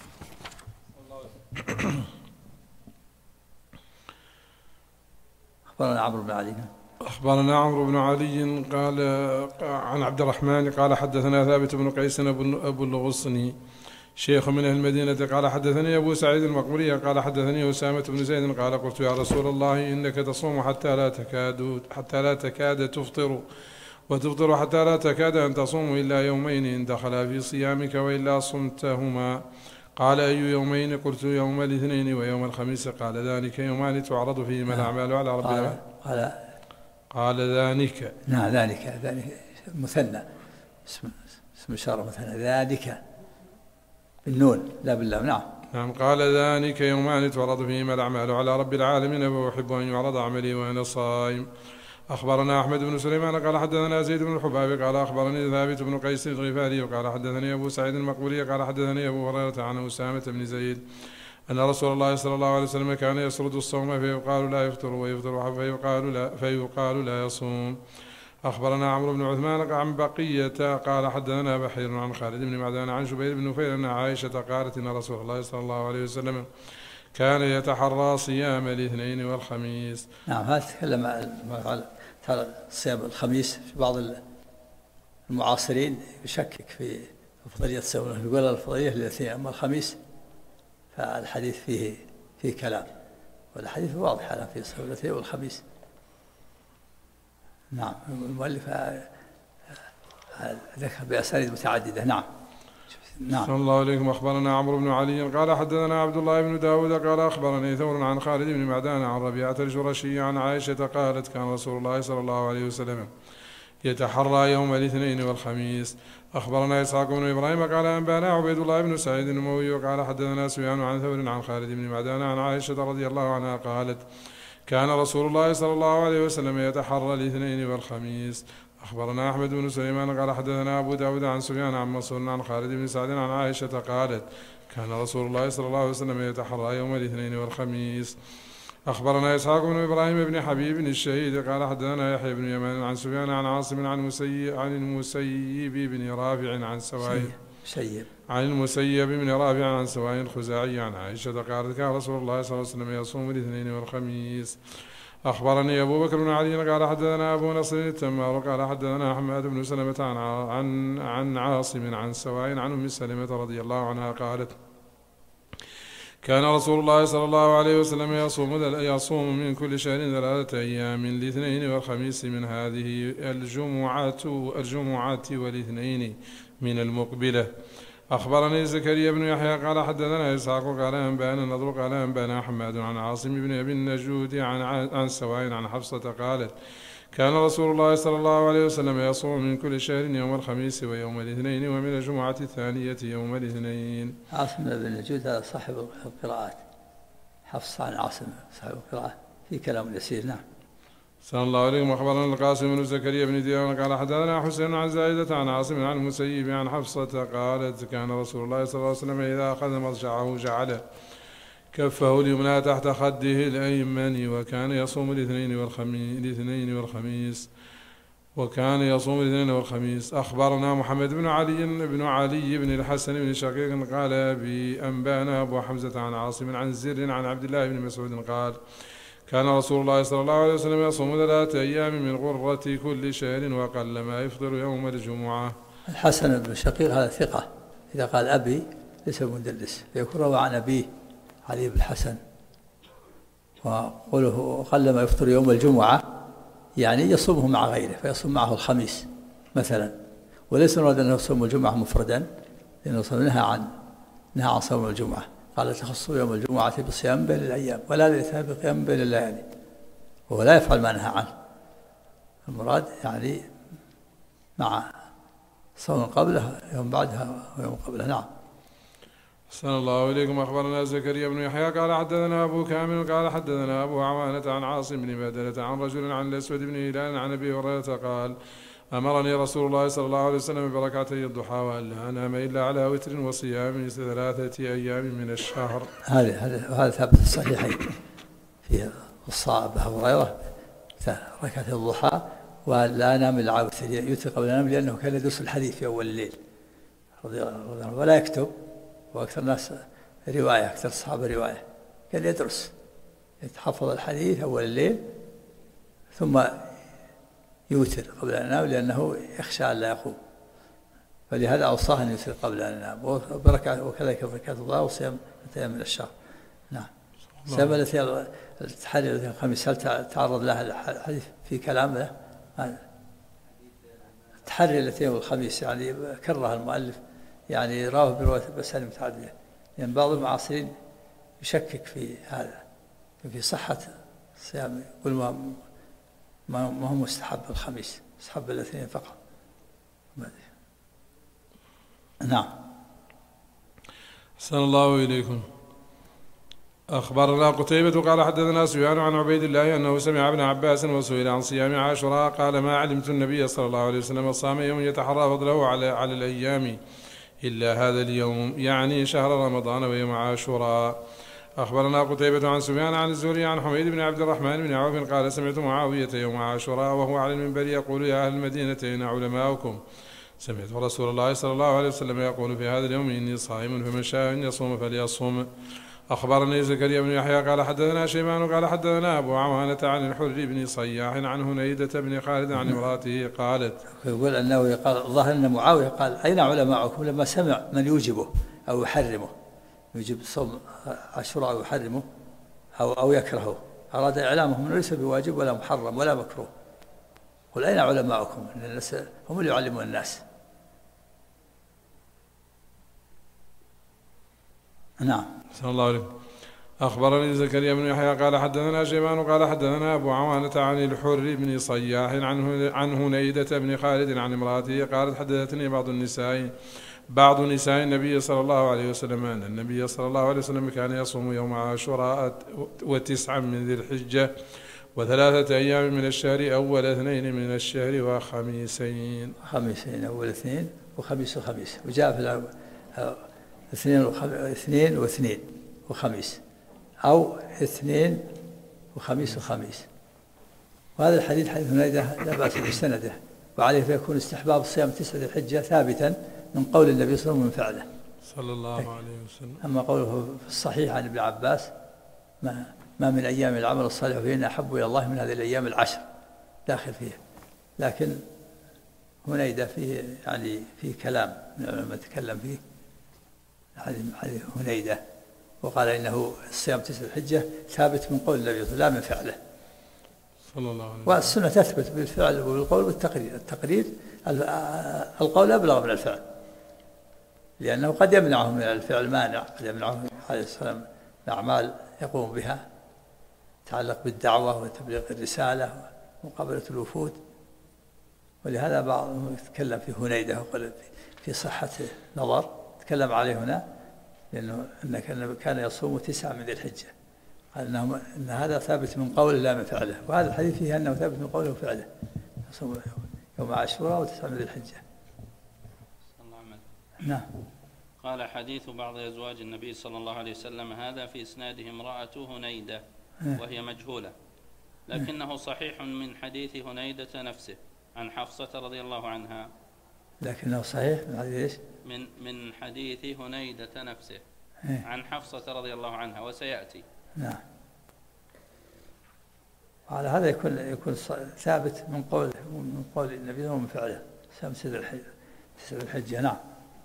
أخبرنا عمرو بن علي. أخبرنا عمرو بن علي قال عن عبد الرحمن قال حدثنا ثابت بن قيس أبو الغصني شيخ من أهل المدينة قال حدثني أبو سعيد المقبري قال حدثني أسامة بن زيد قال قلت يا رسول الله إنك تصوم حتى لا تكاد تفطر، وتفطر حتى لا تكاد أن تصوم إلا يومين إن دخلا في صيامك وإلا صمتهما. قال أي يومين؟ قلت يوم الاثنين ويوم الخميس. قال ذلك يومان تعرض فيهما الأعمال على رب العالمين. قال ذلك. نعم ذلك مثنى، اسم إشارة مثنى، ذلك بالنون لا باللام. نعم. قال ذلك يومان تعرض فيهما الأعمال على رب العالمين وأحب أن يعرض عملي وأنا صائم. أخبرنا أحمد بن سليمان قال حدثنا زيد بن الحباب قال أخبرني ثابت بن قيس الغفاري قال حدثني أبو سعيد المقبولي قال حدثني أبو هريرة عن أسامة بن زيد أن رسول الله صلى الله عليه وسلم كان يسرد الصوم فيقال لا يفطر ويفطر فيقال لا يصوم. أخبرنا عمرو بن عثمان عن بقية قال حدثنا بحير عن خالد بن معدان عن شبير بن نفيل أن عائشة قالت إن رسول الله صلى الله عليه وسلم كان يتحرى صيام الاثنين والخميس. نعم. هذا تكلم عن صيام الخميس. في بعض المعاصرين يشكك في أفضلية الصوم، يقول الأفضلية للاثنين، أما الخميس فالحديث فيه كلام، والحديث واضح على في صوم الاثنين والخميس. نعم. المؤلف ذكر بأسانيد متعددة. نعم. صلى الله عليكم. أخبرنا عمرو بن علي قال حدثنا عبد الله بن داود قال أخبرني ثور عن خالد بن معدان عن ربيعة الجرشي عن عائشة قالت كان رسول الله صلى الله عليه وسلم يتحرى يوم الاثنين والخميس. أخبرنا إسحاق بن إبراهيم قال أنبانا عبيد الله بن سعيد الأموي قال حدثنا سفيان عن ثور عن خالد بن معدان عن عائشة رضي الله عنها قالت كان رسول الله صلى الله عليه وسلم يتحرى الاثنين والخميس. أخبرنا أحمد بن سليمان قال حدثنا أبو داود عن سفيان عن منصور عن خالد بن سعد عن عائشة قالت كان رسول الله صلى الله عليه وسلم يتحرى يوم الاثنين والخميس. أخبرنا إسحاق بن إبراهيم بن حبيب الشهيد قال حدثنا يحيى بن يمان عن سفيان عن عاصم عن المسيب بن رافع عن سوائل عن المسيب بن رافع عن سوائل الخزاعي عن عائشة قالت كان رسول الله صلى الله عليه وسلم يصوم الاثنين والخميس. أخبرني أبو بكر بن علي قال حدثنا أبو نصر التمار قال حدثنا حماد بن سلمة عن عاصم عن سوائل عن أم سلمة رضي الله عنها قالت كان رسول الله صلى الله عليه وسلم يصوم من كل شهر 3 أيام الاثنين والخميس من هذه الجمعة والاثنين من المقبلة. أخبرني زكريا بن يحيى قال حدثنا إسحاق قال أنبانا النضر قال أنبانا حماد عن عاصم بن أبي النجود عن سوائل عن حفصة قالت كان رسول الله صلى الله عليه وسلم يصوم من كل شهر يوم الخميس ويوم الاثنين ومن الجمعة الثانية يوم الاثنين. عاصم بن النجود هذا صاحب القراءات، حفص عن عاصم صاحب القراءة في كلام يسير. نعم. صلى الله عليه وسلم. أخبرنا القاسم بن زكريا بن ديوان قال حدثنا حسين عن زائدة عن عاصم عن المسيب عن حفصة قالت كان رسول الله صلى الله عليه وسلم إذا أخذ مضجعه جعل كفه اليمنى تحت خده الأيمن وكان يصوم الاثنين والخميس. أخبرنا محمد بن علي بن الحسن بن شقيق قال أنبانا أبو حمزة عن عاصم عن زر عن عبد الله بن مسعود قال كان رسول الله صلى الله عليه وسلم يصوم 3 أيام من غرة كل شهر وقل ما يفطر يوم الجمعة. الحسن بن شقيق هذا ثقة، إذا قال أبي ليس مدلس، فيكون روى عن أبيه علي بن الحسن. وقوله قل ما يفطر يوم الجمعة يعني يصومه مع غيره، فيصوم معه الخميس مثلا وليس مراد أنه صوم الجمعة مفردا، لأنه نهى عن صوم الجمعة، قال تخصوا يوم الجمعة بصيام بين الأيام ولا ليس بقيام بين الليالي، وهو لا يفعل ما نهى عنه. المراد يعني مع صوم قبله يوم بعدها ويوم قبله. نعم. أحسن الله إليكم. أخبرنا زكريا بن يحيى قال حدثنا أبو كامل قال حدثنا أبو عوانة عن عاصم بن بدلة عن رجل عن الأسود بن هلال عن أبي هريرة قال أمرني رسول الله صلى الله عليه وسلم بركعتي الضحى وأن لا أنام إلا على وتر وصيام 3 أيام من الشهر. هذا ثابت في الصحيحين في الصحابة أبو هريرة ركعتي الضحى وأن لا أنام إلا على وتر، يوتر قبل أن أنام، لأنه كان يدرس الحديث في أول الليل رضي الله عنه ولا يكتب، وأكثر الناس رواية، أكثر الصحابة رواية، كان يدرس يتحفظ الحديث أول الليل ثم يوتر قبل أن ينام، لأنه يخشى أن لا يقوم، فلهذا أوصاه أن يوتر قبل أن ينام. وكذلك ركعة الضحى وصيام 3 أيام من الشهر. نعم. صيام التحري التي الخميس، هل تعرض لها الحديث في كلام له؟ التحري التي يوم الخميس يعني كرها المؤلف، يعني راه برواية بأسانيد متعددة، يعني بعض المعاصرين يشكك في هذا، في صحة الصيام، يقول ما هو مستحب الخميس، مستحب الاثنين فقط. نعم. أحسن الله إليكم. أخبرنا قتيبة قال حدثنا سفيان عن عبيد الله أنه سمع ابن عباس وسئل عن صيام عاشوراء قال ما علمت النبي صلى الله عليه وسلم صام يوم يتحرى فضله على الأيام إلا هذا اليوم، يعني شهر رمضان ويوم عاشوراء. أخبرنا قتيبة عن سفيان عن الزهري عن حميد بن عبد الرحمن بن عوف قال سمعت معاوية يوم عاشوراء وهو على المنبر يقول يا أهل المدينة أين علماؤكم؟ سمعت رسول الله صلى الله عليه وسلم يقول في هذا اليوم إني صائم فمن شاء أن يصوم فليصوم. أخبرني زكريا بن يحيى قال حدثنا شيبان قال حدثنا أبو عوانة عن الحر بن صياح عن هنيدة بن خالد عن امرأته قالت. يقول أنه قال الظاهر أن معاوية قال أين علماؤكم لما سمع من يوجبه أو يحرمه، يوجب صوم عاشوراء أو يحرمه أو يكرهه، أراد إعلامهم ليس بواجب ولا محرم ولا مكروه. قل أين علماؤكم؟ إن الناس هم اللي يعلمون الناس. نعم. صلى الله عليه. أخبرني زكريا بن يحيى قال حدثنا شيبان قال حدثنا أبو عوانة عن الحر بن صياح عن هنيدة بن خالد عن امرأته قالت حدثتني بعض نساء النبي صلى الله عليه وسلم أن النبي صلى الله عليه وسلم كان يصوم يوم عاشوراء 9 من ذي الحجة و3 أيام من الشهر أول 2 من الشهر وخميسين أول 2 وخميس، وجاء في 2 و2 وخميس أو 2 وخميس. وهذا الحديث حديث هنيدة لا بأس بسنده، وعليه فيكون استحباب صيام 9 ذي الحجة ثابتا من قول النبي صلى الله عليه وسلم ومن فعله صلى الله عليه وسلم. أما قوله في الصحيح عن ابن عباس ما من أيام العمل الصالح فيهن أحب إلى الله من هذه الأيام العشر داخل فيها، لكن هنيدة فيه يعني فيه كلام من العلماء تكلم فيه حديث هنيدة، وقال إنه الصيام 9 الحجة ثابت من قول النبي لا من فعله صلى الله عليه وسلم. والسنة تثبت بالفعل وبالقول والتقرير. التقرير القول أبلغ من الفعل، لأنه قد يمنعه من الفعل مانع، قد يمنعه عليه السلام الأعمال يقوم بها تتعلق بالدعوة وتبليغ الرسالة ومقابلة الوفود، ولهذا بعضهم يتكلم في هنيدة وقال في صحة نظر تكلم عليه هنا، لأنه كان يصوم 9 من ذي الحجة، قال إن هذا ثابت من قوله لا من فعله، وهذا الحديث فيه أنه ثابت من قوله وفعله، يصوم يوم عاشوراء و9 من ذي الحجة. نعم. قال حديث بعض أزواج النبي صلى الله عليه وسلم هذا في إسناده امرأة هنيدة وهي مجهولة، لكنه صحيح من حديث هنيدة نفسه عن حفصة رضي الله عنها. لكنه صحيح من حديث من حديث هنيدة نفسه عن حفصة رضي الله عنها وسيأتي. نعم. وعلى هذا يكون ثابت من قول النبي ومن فعله شمس الحجة. نعم.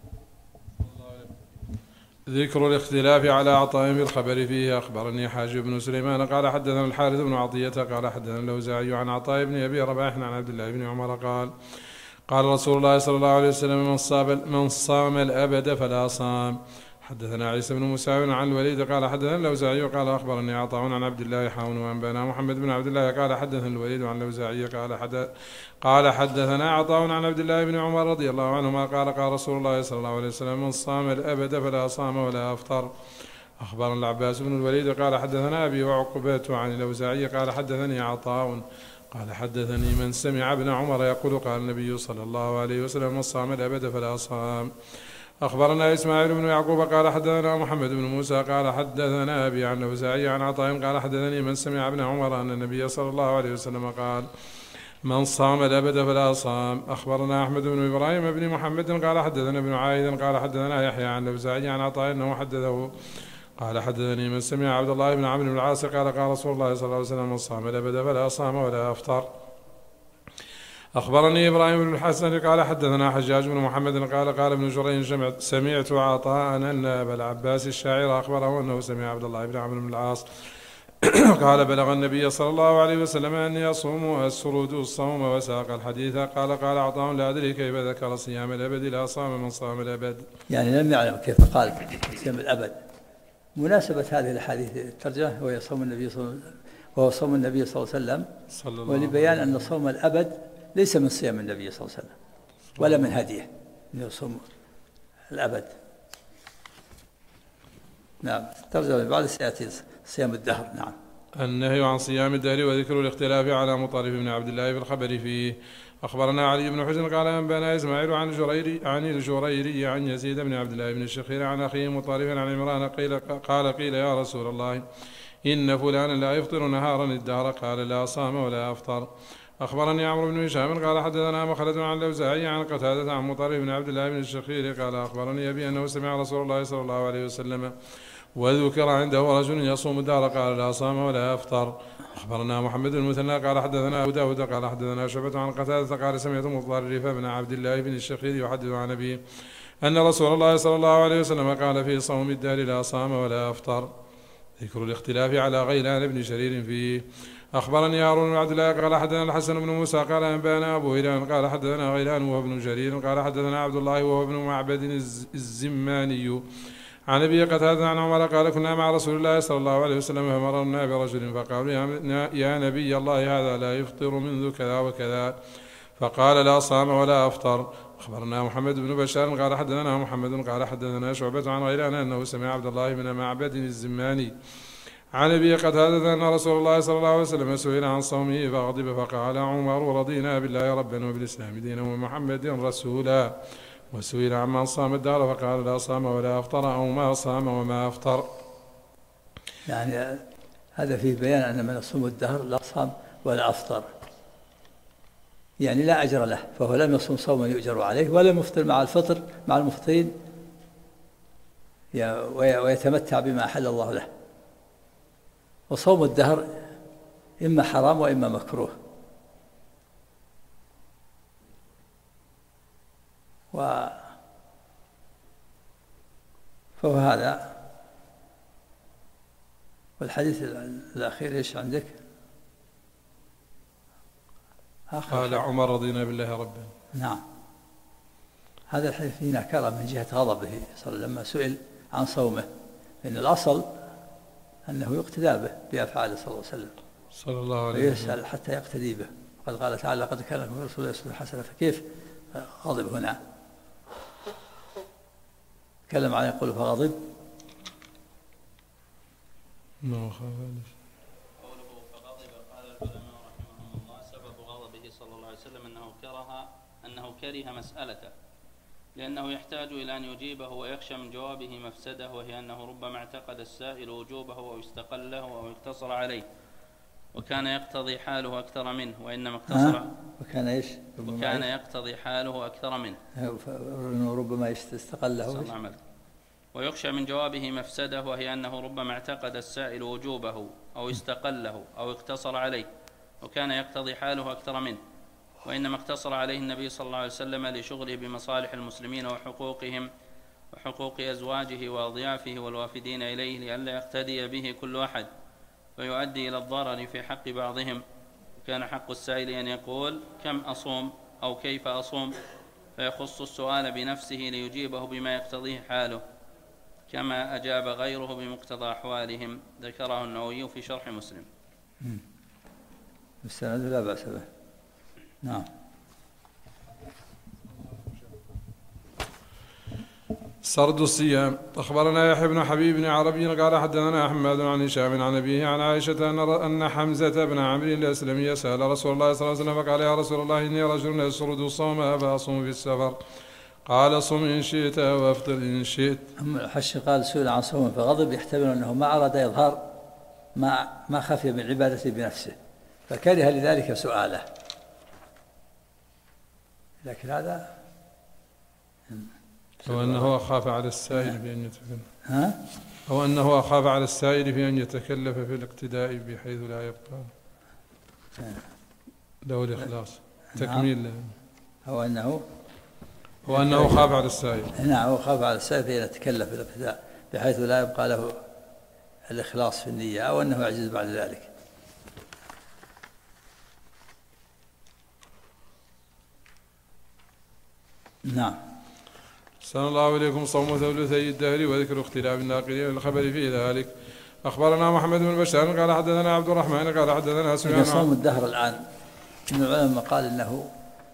ذكر الاختلاف على عطاء في الخبر فيه. أخبرني حاجب بن سليمان قال حدثنا الحارث بن عطية قال حدثنا الأوزاعي عن عطاء بن أبي رباح عن عبد الله بن عمر قال رسول الله صلى الله عليه وسلم: من صام الأبد فلا صام. حدثنا عيسى بن موسى عن الوليد قال حدثنا الأوزاعي قال أخبرني عطاء عن عبد الله حاون وأنبانا محمد بن عبد الله قال حدثنا الوليد عن الأوزاعي قال حدثنا عطاء عن عبد الله بن عمر رضي الله عنهما قال رسول الله صلى الله عليه وسلم: من صام الأبد فلا صام ولا أفطر. أخبرنا العباس بن الوليد قال حدثنا أبي وعقبة عن الأوزاعي قال حدثني عطاء قال حدثني من سمع ابن عمر يقول قال النبي صلى الله عليه وسلم: من صام الأبد فلا صام. أخبرنا إسماعيل بن يعقوب قال حدثنا محمد بن موسى قال حدثنا أبي عن الأوزاعي عن عطاء قال حدثني من سمع ابن عمر أن النبي صلى الله عليه وسلم قال: من صام الأبد فلا صام. أخبرنا أحمد بن إبراهيم بن محمد قال حدثنا ابن عايد قال حدثنا يحيى عن الأوزاعي عن عطاء أنه حدثه قال حدثني من سمع عبد الله بن عمرو بن العاص قال رسول الله صلى الله عليه وسلم: من صام الأبد فلا صام ولا أفطر. أخبرني إبراهيم بن الحسن قال حدثنا حجاج بن محمد قال ابن جريج سمعت عطاء أن أبا العباس الشاعر أخبره أنه سمع عبد الله بن عمرو بن العاص قال: بلغ النبي صلى الله عليه وسلم أني أصوم وأسرد الصوم وساق الحديث. قال عطاء: لا أدري كيف ذكر صيام الأبد لا صام من صام الأبد. يعني لم يعلم كيف قال صيام الأبد. مناسبة هذه الحديث الترجمة وهو صوم النبي صلى الله عليه وسلم، ولبيان أن صوم الأبد ليس من صيام النبي صلى الله عليه وسلم ولا من هديه أنه يصوم الأبد. نعم. ترجمة بعد سيأتي صيام الدهر. نعم. النهي عن صيام الدهر وذكر الاختلاف على مطرف بن عبد الله في الخبر فيه. أخبرنا علي بن حجر قال أنبانا إسماعيل عن الجريري عن يزيد بن عبد الله بن الشخير عن أخيه مطرف عن عمران قيل يا رسول الله إن فلانا لا يفطر نهارا الدهر قال: لا صام ولا أفطر. أخبرني عمرو بن هشام قال حدثنا مخلد عن الأوزاعي عن قتادة عن مطرف بن عبد الله بن الشخير قال: أخبرني أبي أنه سمع رسول الله صلى الله عليه وسلم وذكر عنده رجل يصوم الدهر قال: لا صام ولا أفطر. أخبرنا محمد بن المثنى قال حدثنا أبو داود قال حدثنا شعبة عن قتادة قال: سمعت مطرف بن عبد الله بن الشخير يحدث عن أبيه أن رسول الله صلى الله عليه وسلم قال في صوم الدهر: لا صام ولا أفطر. ذكر الاختلاف على غيلان بن شرير فيه. أخبرني هارون بن عبد الله قال حدثنا الحسن بن موسى قال أنبانا أبو هلال قال حدثنا غيلان وهو ابن جرير قال حدثنا عبد الله وهو ابن معبد الزماني عن أبي قتادة عن عمر قال: كنا مع رسول الله صلى الله عليه وسلم فمررنا برجل فقالوا: يا نبي الله هذا لا يفطر منذ كذا وكذا، فقال: لا صام ولا أفطر. أخبرنا محمد بن بشار قال حدثنا محمد قال حدثنا شعبة عن غيلان أنه سمع عبد الله بن معبد الزماني عن أبي قتادة أن رسول الله صلى الله عليه وسلم سئل عن صومه فغضب فقال: عمر رضينا بالله ربا وبالإسلام دينا ومحمد رسولا. وسئل عمن صام الدهر فقال: لا صام ولا أفطر أو ما صام وما أفطر. يعني هذا فيه بيان أن من يصوم الدهر لا صام ولا أفطر، يعني لا أجر له، فهو لم يصوم صوما يؤجر عليه ولم يفطر مع المفطرين ويتمتع بما أحل الله له. وصوم الدهر إما حرام وإما مكروه، فهو هذا. والحديث الأخير إيش عندك؟ قال عمر: رضينا بالله ربا. نعم. هذا الحديث فيه نكرة من جهة غضبه صلى الله عليه وسلم لما سئل عن صومه، لأن الأصل أنه يقتدى به بأفعاله صلى الله عليه وسلم صلى الله عليه وسلم ويسأل حتى يقتدي به. قد قال تعالى: قد كان لكم في رسول الله أسوة حسنة. فكيف غضب هنا؟ تكلم عن يقول فغضب. ما خالف. قوله فغضب قال العلماء رحمهم الله سبب غضبه صلى الله عليه وسلم أنه كره مسألته، لأنه يحتاج إلى أن يجيبه ويخشى من جوابه مفسده، وهي أنه ربما اعتقد السائل وجوبه أو استقله أو اقتصر عليه، وكان يقتضي حاله أكثر منه، وإنما اقتصر وكان يقتضي حاله أكثر منه، ربما استقله ويخشى من جوابه مفسده، وهي أنه ربما اعتقد السائل وجوبه أو استقله أو اقتصر عليه، وكان يقتضي حاله أكثر منه، وإنما اقتصر عليه النبي صلى الله عليه وسلم لشغله بمصالح المسلمين وحقوقهم وحقوق أزواجه وأضيافه والوافدين إليه، لئلا يقتدي به كل أحد ويؤدي إلى الضرر في حق بعضهم. وكان حق السائل أن يقول: كم أصوم؟ أو كيف أصوم، فيخص السؤال بنفسه ليجيبه بما يقتضيه حاله، كما أجاب غيره بمقتضى أحوالهم. ذكره النووي في شرح مسلم. السند لا بأس به. نعم. سرد الصيام. أخبرنا يحيى بن حبيب بن عربي قال حدثنا حماد عن هشام عن أبيه عن عائشة أن حمزة بن عمرو الأسلمي سأل رسول الله صلى الله عليه وسلم فقال يا رسول الله إني رجل يسرد الصوم أفأصوم في السفر؟ قال صم إن شئت وافطر إن شئت. أما الحش قال سئل عن صوم فغضب، يحتمل أنه ما أراد إظهار ما خفي من عبادته بنفسه فكره لذلك سؤاله، لكن هذا أو أنه أخاف على السائل في أن يتكلف، أو أنه أخاف على السائل في أن يتكلف في الاقتداء بحيث لا يبقى له الإخلاص. تكميل. هو أنه خاف على السائل. نعم، هو خاف على السائل في أن يتكلف في الاقتداء بحيث لا يبقى له الإخلاص في النية، أو أنه يعجز بعد ذلك. نعم. أحسن الله إليكم. صوم ثلثي الدهر وذكر اختلاف الناقلين الخبر في ذلك. أخبرنا محمد بن بشار قال حدثنا عبد الرحمن قال حدثنا سفيان. صوم الدهر الآن من العلماء قال إنه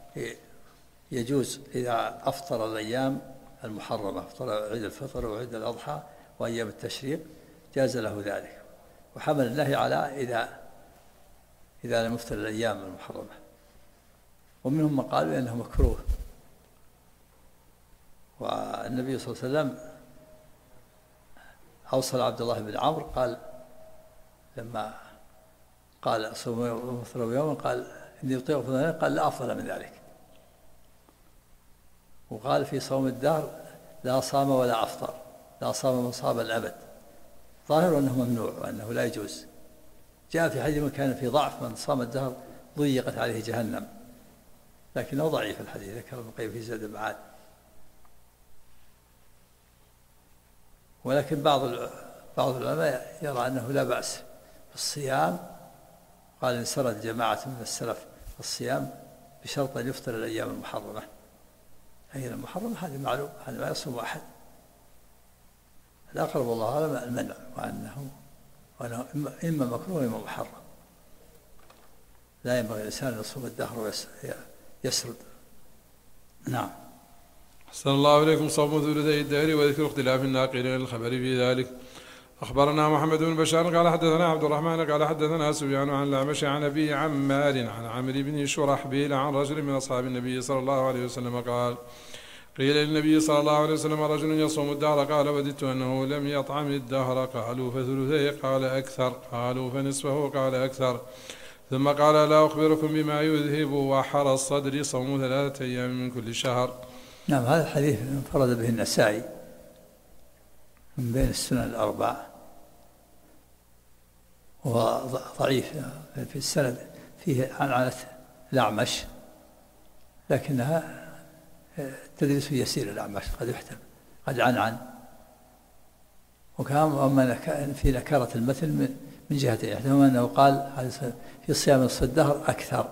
يجوز إذا أفطر الأيام المحرمة، أفطر عيد الفطر وعيد الأضحى وأيام التشريق جاز له ذلك، وحمل النهي على إذا لم يفطر الأيام المحرمة. ومنهم من قالوا إنه مكروه، والنبي صلى الله عليه وسلم أوصل عبد الله بن عمرو قال لما قال صوم وافطروا يوما قال إني أطيق فضلا، قال لا أفضل من ذلك. وقال في صوم الدهر لا صام ولا أفطر، لا صام من صام الأبد، ظاهر أنه ممنوع وأنه لا يجوز. جاء في حديث من كان في ضعف من صام الدهر ضيقت عليه جهنم، لكنه ضعيف الحديث، ذكر ابن القيم في زاد المعاد. ولكن بعض العلماء يرى أنه لا بأس بالصيام، قال إن سرد جماعة من السلف الصيام بشرط أن يفطر الأيام المحرمة. أيام المحرمة هذه معلوم، هذا ما يصوم أحد. الأقرب والله أعلم المنع، وأنه إما مكروه وإما محرم. لا ينبغي الإنسان أن يصوم الدهر ويسرد. نعم. أحسن الله إليكم. صوم ثلثي الدهر وذكر اختلاف الناقلين الخبر في ذلك. أخبرنا محمد بن بشار قال حدثنا عبد الرحمن قال حدثنا سفيان عن الأعمش عن أبي عمار عن عمرو بن شرحبيل عن رجل من أصحاب النبي صلى الله عليه وسلم قال قيل للنبي صلى الله عليه وسلم رجل يصوم الدهر قال وددت أنه لم يطعم الدهر. قالوا فثلثيه؟ قال أكثر. قالوا فنصفه؟ قال أكثر. ثم قال لا أخبركم بما يذهب وحر الصدر صوم 3 أيام من كل شهر. نعم، هذا الحديث انفرد به النسائي من بين السنن الأربع، وهو ضعيف في السند، فيه عنعنة الأعمش، لكنها تدريس يسير. الأعمش قد يحتمل، قد عنعن، وكان في نكارة المثل من جهتين، إحداهما أنه قال في صيام نصف الدهر أكثر،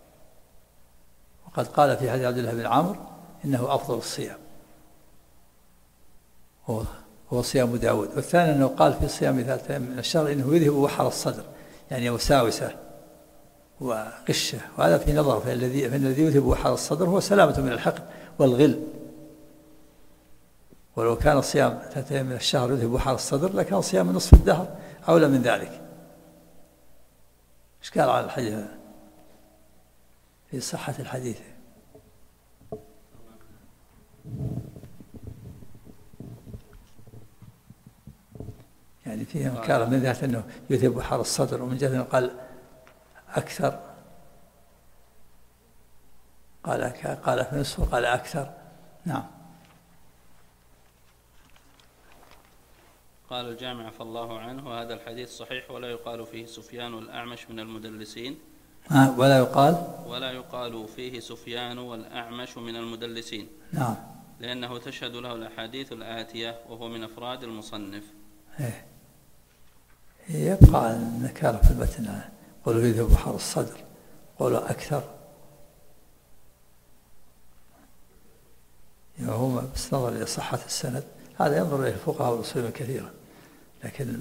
وقد قال في حديث عبد الله بن عمرو إنه أفضل الصيام هو صيام داود. والثاني أنه قال في صيام 3 أيام من الشهر إنه يذهب وحر الصدر، يعني وساوسه وقشه، وهذا في نظر. فالذي يذهب وحر الصدر هو سلامة من الحقد والغل. ولو كان صيام 3 أيام من الشهر يذهب وحر الصدر لكان صيام نصف الدهر أولى من ذلك. إشكال على الحديث في صحة الحديث. يعني فيه مكاره من ذات أنه يذهب وحر الصدر، ومن جهة قال أكثر، قال في نصفه، قال أكثر. نعم. قال الجامع عفى الله عنه وهذا الحديث صحيح ولا يقال فيه سفيان والأعمش من المدلسين. ولا يقال فيه سفيان والأعمش من المدلسين. نعم. لأنه تشهد له الأحاديث الآتية وهو من أفراد المصنف. يبقى النكارة في المتن، قولوا يذهب وحر الصدر، قولوا أكثر، هو بس نظر إلى صحة السند، هذا ينظر إليه الفقهاء والأصوليون كثيرا، لكن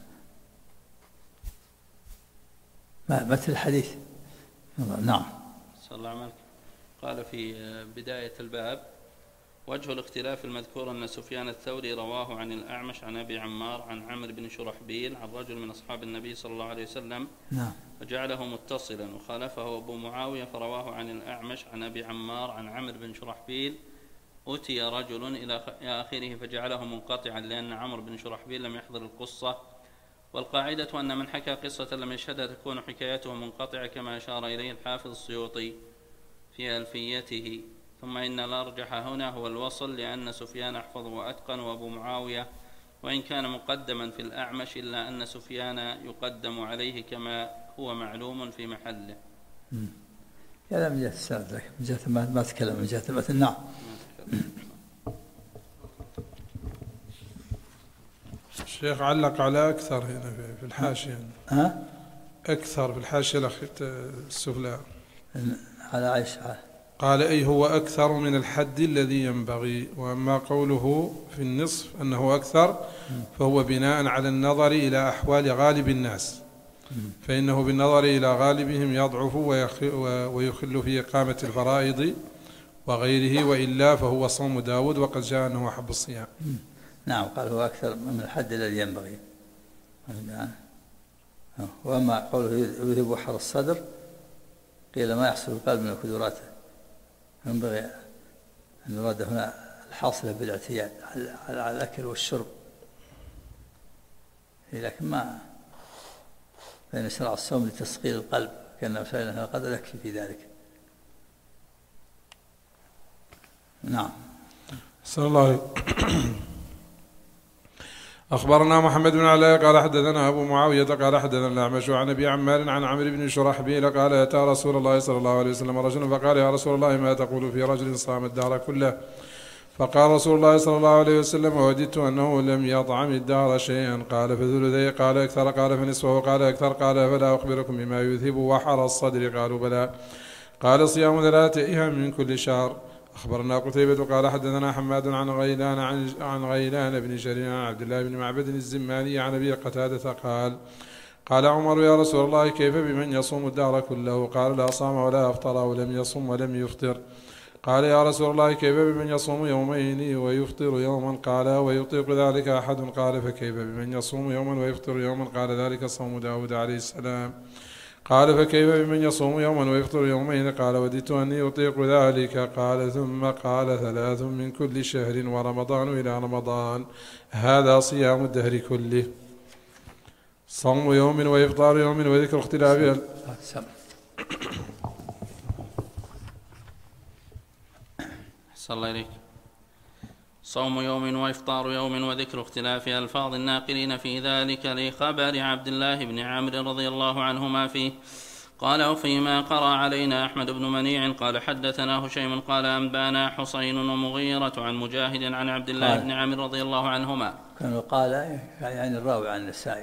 ما مثل الحديث. نعم. صلى الله عليه وسلم. قال في بداية الباب: وجه الاختلاف المذكور أن سفيان الثوري رواه عن الأعمش عن أبي عمار عن عمرو بن شرحبيل عن رجل من أصحاب النبي صلى الله عليه وسلم، نعم، فجعله متصلا، وخالفه أبو معاوية فرواه عن الأعمش عن أبي عمار عن عمرو بن شرحبيل أتي رجل إلى آخره فجعله منقطعا، لأن عمرو بن شرحبيل لم يحضر القصة، والقاعدة أن من حكى قصة لم يشهدها تكون حكايته منقطعة، كما أشار إليه الحافظ السيوطي في ألفيته. ثم إن الأرجح هنا هو الوصل، لأن سفيان أحفظ وأتقن وأبو معاوية وإن كان مقدما في الأعمش إلا أن سفيان يقدم عليه كما هو معلوم في محله. هذا من جهة السند، لكن من جهة ما تكلم من جهة المثل. نعم. الشيخ علق على أكثر هنا في الحاشية. أكثر في الحاشية السفلى على عائشة قال: أي هو أكثر من الحد الذي ينبغي. وأما قوله في النصف أنه أكثر فهو بناء على النظر إلى أحوال غالب الناس، فإنه بالنظر إلى غالبهم يضعف ويخل في إقامة الفرائض وغيره، وإلا فهو صوم داود، وقد جاء أنه أحب الصيام. نعم، قال هو أكثر من الحد الذي ينبغي. وأما قوله يذهب حر الصدر، قيل ما يحصل القلب من الكدورات، ينبغي أن يراد هنا الحاصلة بالاعتياد على الأكل والشرب، لكن ما فإن شرع الصوم لتسقيل القلب، كأنه سائلنا قد يكفي في ذلك. نعم. صلى الله عليه. أخبرنا محمد بن علاء قال حدثنا أبو معاوية قال حدثنا الأعمش عن أبي عمار عن عمرو بن شرحبيل قال: أتى رسول الله صلى الله عليه وسلم رجل فقال: يا رسول الله، ما تقول في رجل صام الدهر كله؟ فقال رسول الله صلى الله عليه وسلم: وددت أنه لم يطعم الدهر شيئا. قال: فثلثي؟ قال: أكثر. قال: فنصفه؟ قال: أكثر. قال: فلا أخبركم بما يذهب وحر الصدر؟ قالوا: بلى. قال: صيام 3 أيام من كل شهر. أخبرنا قتيبة قال حدثنا حماد عن غيلان بن شرير عن عبد الله بن معبد الزماني عن أبي قتادة قال: قال عمر: يا رسول الله، كيف بمن يصوم الدهر كله؟ قال: لا صام ولا أفطر، ولم يصم ولم يفطر. قال: يا رسول الله، كيف بمن يصوم يومين ويفطر يوما؟ قال: ويطيق ذلك أحد؟ قال: فكيف بمن يصوم يوما ويفطر يوما؟ قال: ذلك صوم داود عليه السلام. قال: فكيف بمن يصوم يوما ويفطر يومين؟ قال: وددت أني أطيق ذلك. قال: ثم قال: 3 من كل شهر، ورمضان إلى رمضان، هذا صيام الدهر كله. صوم يوم وإفطار يوم وذكر اختلاف. صلى الله عليك. صوم يوم وإفطار يوم وذكر اختلاف ألفاظ الناقلين في ذلك لخبر عبد الله بن عمرو رضي الله عنهما فيه. قال: وفيما قرأ علينا أحمد بن منيع قال: حدثنا هشيم قال: أنبانا حسين ومغيرة عن مجاهد عن عبد الله بن عمرو رضي الله عنهما. كان قال يعني الراوي عن النسائي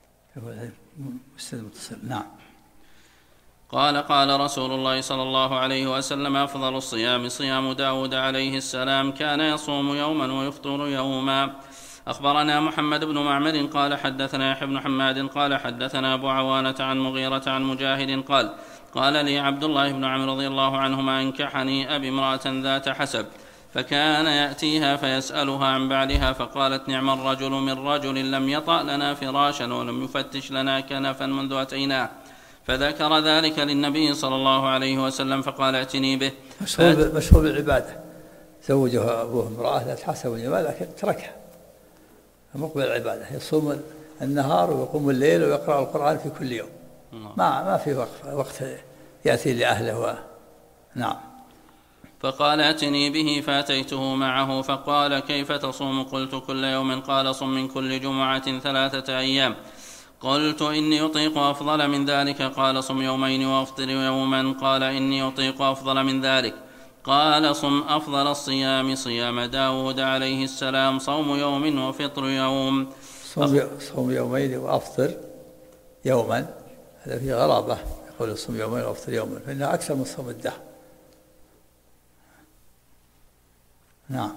مسند متصل. نعم. قال: قال رسول الله صلى الله عليه وسلم: أفضل الصيام صيام داود عليه السلام، كان يصوم يوما ويفطر يوما. أخبرنا محمد بن معمر قال: حدثنا يحيى بن حماد قال: حدثنا أبو عوانة عن مغيرة عن مجاهد قال: قال لي عبد الله بن عمرو رضي الله عنهما: أنكحني أبي امرأة ذات حسب، فكان يأتيها فيسألها عن بعلها، فقالت: نعم الرجل من رجل لم يطأ لنا فراشا ولم يفتش لنا كنفا منذ أتيناه. فذكر ذلك للنبي صلى الله عليه وسلم فقال: ائتني به. مشهور بالعبادة، زوجها أبوه امرأة ذات حسب وجمال، لكن تركها، مقبل العبادة، يصوم النهار ويقوم الليل ويقرأ القرآن في كل يوم. ما في وقت يأتي لأهله. نعم. فقال: ائتني به، فأتيته معه فقال: كيف تصوم؟ قلت: كل يوم. قال: صم من كل جمعة 3 أيام. قلت: إني أطيق أفضل من ذلك. قال: صم يومين وأفطر يوما. قال: إني أطيق أفضل من ذلك. قال: صم أفضل الصيام صيام داود عليه السلام، صوم يوم وفطر يوم. صوم يومين وأفطر يوما، هذا فيه غرابة، يقول صوم يومين وأفطر يوما، فإنها أكثر من صوم الدهر. نعم.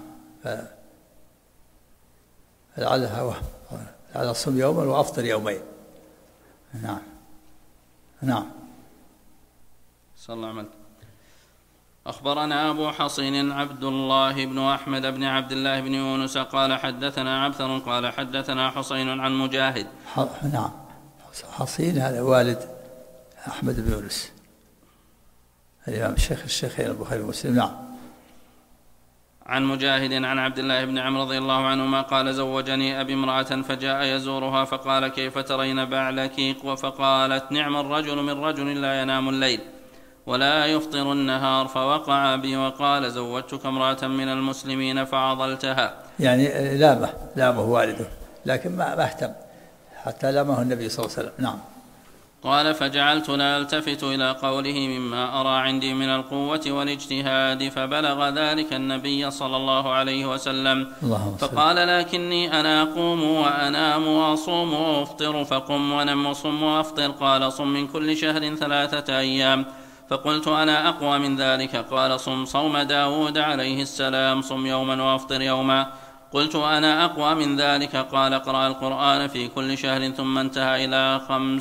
فلعلها على الصوم يوما وأفطر يومين. نعم. نعم. صلى الله عليه وسلم. أخبرنا أبو حصين عبد الله بن أحمد بن عبد الله بن يونس قال حدثنا عبثر قال حدثنا حصين عن مجاهد. نعم. حصين هذا والد أحمد بن يونس الإمام الشيخين البخاري ومسلم. نعم. عن مجاهد عن عبد الله بن عمرو رضي الله عنهما قال زوجني أبي امرأة فجاء يزورها فقال كيف ترين بعلك؟ فقالت نعم الرجل من رجل لا ينام الليل ولا يفطر النهار. فوقع بي وقال زوجتك امرأة من المسلمين فعضلتها. يعني لامه والده لكن ما اهتم حتى لامه النبي صلى الله عليه وسلم. نعم. قال فجعلت لا التفت إلى قوله مما أرى عندي من القوة والاجتهاد فبلغ ذلك النبي صلى الله عليه وسلم فقال لكني أنا أقوم وأنام وأصوم وأفطر فقم ونم وصم وأفطر. قال صم من كل شهر 3 أيام. فقلت أنا أقوى من ذلك. قال صم صوم داود عليه السلام صم يوما وأفطر يوما. قلت أنا أقوى من ذلك. قال اقرأ القرآن في كل شهر ثم انتهى إلى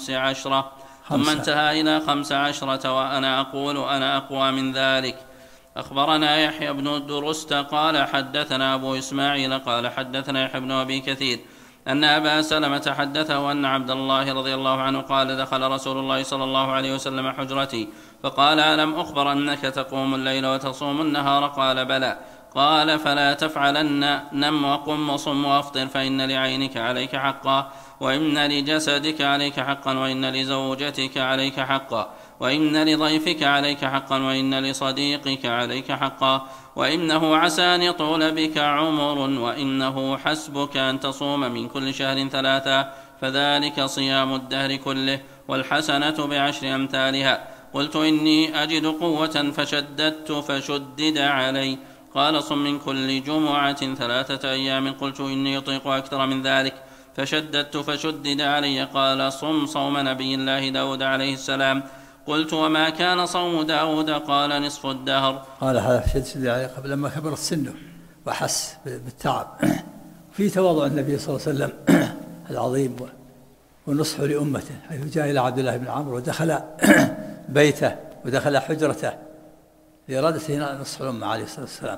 15 وأنا أقول أنا أقوى من ذلك. أخبرنا يحيى بن درست قال حدثنا أبو إسماعيل قال حدثنا يحيى بن أبي كثير أن أبا سلمة حدثه أن عبد الله رضي الله عنه قال دخل رسول الله صلى الله عليه وسلم حجرتي فقال ألم أخبر أنك تقوم الليل وتصوم النهار؟ قال بلى. قال فلا تفعلن نم وقم وصم وافطر فإن لعينك عليك حقا وإن لجسدك عليك حقا وإن لزوجتك عليك حقا وإن لضيفك عليك حقا وإن لصديقك عليك حقا وإنه عسى أن يطول بك عمر وإنه حسبك أن تصوم من كل شهر 3 فذلك صيام الدهر كله والحسنة ب10 أمثالها. قلت إني أجد قوة فشددت فشدد علي. قال صم من كل جمعة 3 أيام. قلت إني أطيق أكثر من ذلك فشددت فشدد علي. قال صم صوم نبي الله داود عليه السلام. قلت وما كان صوم داود؟ قال نصف الدهر. قال هذا شدد عليه قبل لما كبرت سنه وحس بالتعب. في تواضع النبي صلى الله عليه وسلم العظيم ونصح لأمته حيث جاء إلى عبد الله بن عمرو ودخل بيته ودخل حجرته لإرادته نصح الأمة عليه الصلاة والسلام.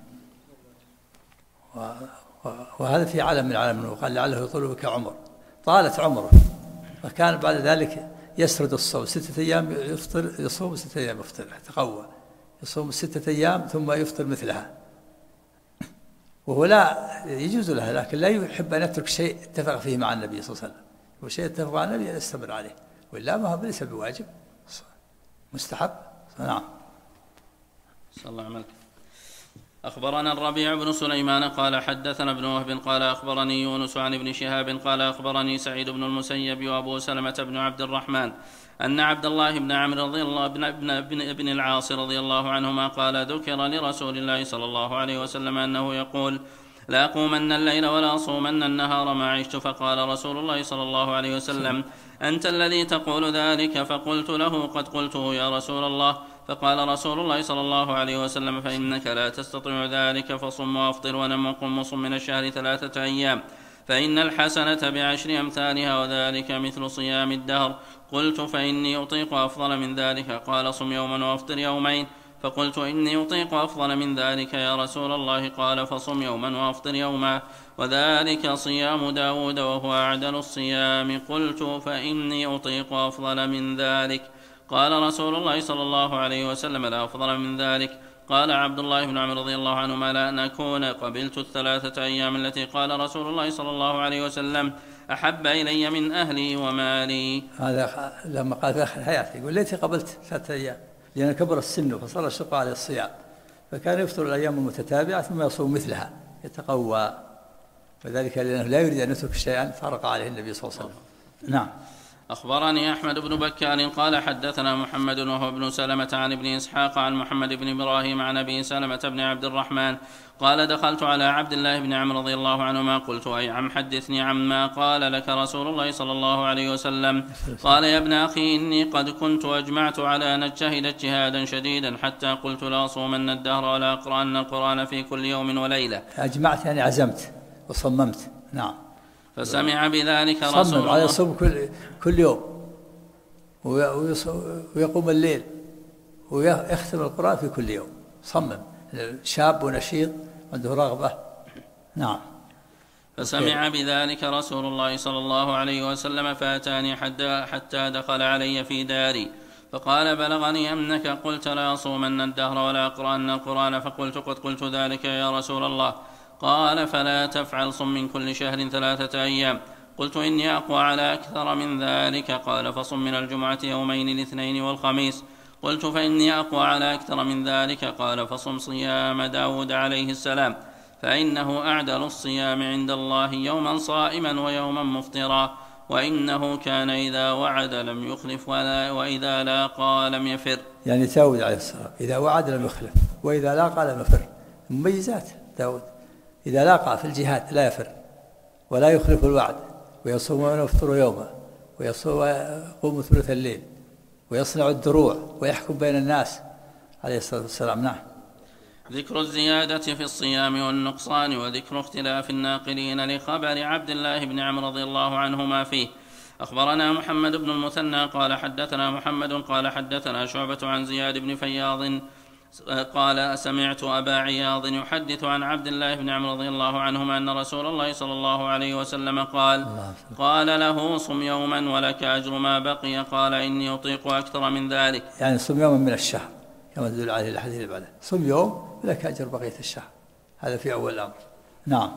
وهذا في عالم من عالم النور. قال لعله يطول بك عمر. طالت عمره وكان بعد ذلك يسرد الصوم 6 أيام يفطر يصوم 6 أيام يفطر يتقوى يصوم 6 أيام ثم يفطر مثلها. وهو لا يجوز له لكن لا يحب أن يترك شيء اتفق فيه مع النبي صلى الله عليه وسلم. وشيء اتفق مع النبي يستمر عليه وإلا ما هو ليس بواجب مستحب. نعم. صلى الله عليه وسلم. أخبرنا الربيع بن سليمان قال حدثنا ابن وهب قال أخبرني يونس عن ابن شهاب قال أخبرني سعيد بن المسيب وأبو سلمة بن عبد الرحمن أن عبد الله بن عمرو رضي الله بن العاص رضي الله عنهما قال ذكر لرسول الله صلى الله عليه وسلم أنه يقول لا أقومن الليل ولا أصومن النهار ما عشت. فقال رسول الله صلى الله عليه وسلم أنت الذي تقول ذلك؟ فقلت له قد قلته يا رسول الله. فقال رسول الله صلى الله عليه وسلم فإنك لا تستطيع ذلك فصم وافطر ونم وقم وصم من الشهر 3 أيام فإن الحسنة ب10 أمثالها وذلك مثل صيام الدهر. قلت فإني أطيق أفضل من ذلك. قال صم يوما وافطر يومين. فقلت إني أطيق أفضل من ذلك يا رسول الله. قال فصم يوما وافطر يوما وذلك صيام داود وهو أعدل الصيام. قلت فإني أطيق أفضل من ذلك. قال رسول الله صلى الله عليه وسلم لا أفضل من ذلك. قال عبد الله بن عمرو رضي الله عنهما لا أن أكون قبلت 3 أيام التي قال رسول الله صلى الله عليه وسلم أحب إلي من أهلي ومالي. هذا لما قال في آخر حياته يقول ليتي قبلت 3 أيام لأن كبر السن فصار الشق على الصيام فكان يفطر الأيام المتتابعة ثم يصوم مثلها يتقوى وذلك لأنه لا يريد أن يترك شيئا فرق عليه النبي صلى الله عليه وسلم. نعم. أخبرني أحمد بن بكار قال حدثنا محمد وهو ابن سلمة عن ابن إسحاق عن محمد بن إبراهيم عن أبي سلمة بن عبد الرحمن قال دخلت على عبد الله بن عمرو رضي الله عنهما قلت أي عم حدثني عما قال لك رسول الله صلى الله عليه وسلم. قال يا ابن أخي إني قد كنت أجمعت على أن أجتهد اجتهادا شديدا حتى قلت لا أصومن الدهر ولا أقرأن القرآن في كل يوم وليلة. أجمعت يعني عزمت وصممت. نعم. فسمع بذلك رسول الله صمم على يصوم كل يوم ويقوم الليل ويختم القرآن في كل يوم. صمم شاب ونشيط عنده رغبة. نعم. فسمع بذلك رسول الله صلى الله عليه وسلم فأتاني حتى دخل علي في داري فقال بلغني أنك قلت لا أصومن الدهر ولا أقرأن القرآن فقلت قد قلت ذلك يا رسول الله. قال فلا تفعل صم من كل شهر 3 أيام. قلت إني أقوى على أكثر من ذلك. قال فصم من الجمعة يومين الاثنين والخميس. قلت فإني أقوى على أكثر من ذلك. قال فصم صيام داود عليه السلام فإنه أعدل الصيام عند الله يوما صائما ويوما مفطرا وإنه كان إذا وعد لم يخلف وإذا لاقى لم يفر. يعني داود عليه السلام إذا وعد لم يخلف وإذا لاقى لم يفر. مميزات داود إذا لاقى في الجهاد لا يفر ولا يخلف الوعد ويصوم ويفطر يوما ويقوم ثلث الليل ويصنع الدروع ويحكم بين الناس عليه الصلاة والسلام. نعم. ذكر الزيادة في الصيام والنقصان وذكر اختلاف الناقلين لخبر عبد الله بن عمرو رضي الله عنهما فيه. أخبرنا محمد بن المثنى قال حدثنا محمد قال حدثنا شعبة عن زياد بن فياض قال سمعت أبا عياض يحدث عن عبد الله بن عمرو رضي الله عنهما أن رسول الله صلى الله عليه وسلم قال له صم يوما ولك أجر ما بقي. قال إني أطيق أكثر من ذلك. يعني صم يوما من الشهر كما تدل عليه الحديث اللي بعده. صم يوم ولك أجر بقية الشهر. هذا في أول الأمر. نعم.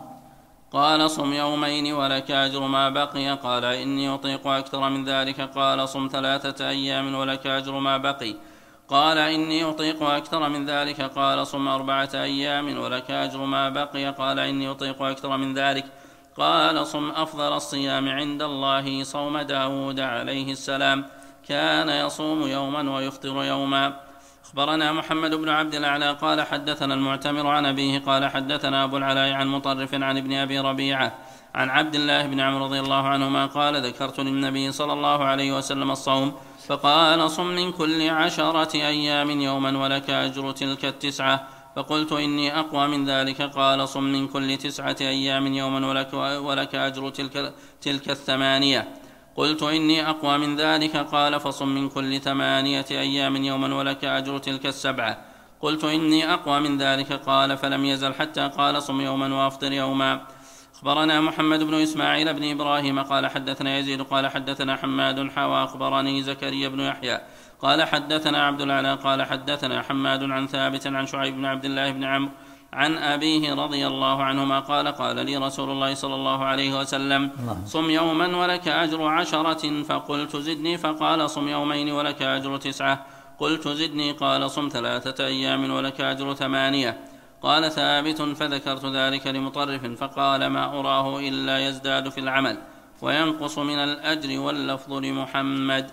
قال صم يومين ولك أجر ما بقي. قال إني أطيق أكثر من ذلك. قال صم 3 أيام ولك أجر ما بقي. قال إني أطيق أكثر من ذلك. قال صم 4 أيام ولك أجر ما بقي. قال إني أطيق أكثر من ذلك. قال صم أفضل الصيام عند الله صوم داود عليه السلام كان يصوم يوما ويفطر يوما. أخبرنا محمد بن عبد الأعلى قال حدثنا المعتمر عن أبيه قال حدثنا أبو العلاء عن مطرف عن ابن أبي ربيعة عن عبد الله بن عمرو رضي الله عنهما قال ذكرت للنبي صلى الله عليه وسلم الصوم فقال صم من كل 10 أيام يوما ولك أجر تلك 9. فقلت إني أقوى من ذلك. قال صم من كل 9 أيام يوما ولك أجر تلك 8. قلت إني أقوى من ذلك. قال فصم من كل 8 أيام يوما ولك أجر تلك 7. قلت إني أقوى من ذلك. قال فلم يزل حتى قال صم يوما وأفطر يوما. أخبرنا محمد بن إسماعيل بن إبراهيم قال حدثنا يزيد قال حدثنا حماد حوى أخبرني زكريا بن يحيى قال حدثنا عبد العلاء قال حدثنا حماد عن ثابت عن شعيب بن عبد الله بن عمرو عن أبيه رضي الله عنهما قال قال لي رسول الله صلى الله عليه وسلم صم يوما ولك أجر 10. فقلت زدني. فقال صم يومين ولك أجر 9. قلت زدني. قال صم 3 أيام ولك أجر 8. قال ثابت فذكرت ذلك لمطرف فقال ما أراه إلا يزداد في العمل وينقص من الأجر واللفظ لمحمد.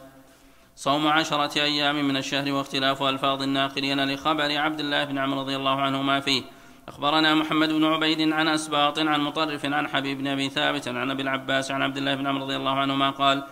صوم 10 أيام من الشهر واختلاف ألفاظ الناقلين لخبر عبد الله بن عمرو رضي الله عنهما فيه. أخبرنا محمد بن عبيد عن أسباط عن مطرف عن حبيب بن أبي ثابت عن أبي العباس عن عبد الله بن عمرو رضي الله عنهما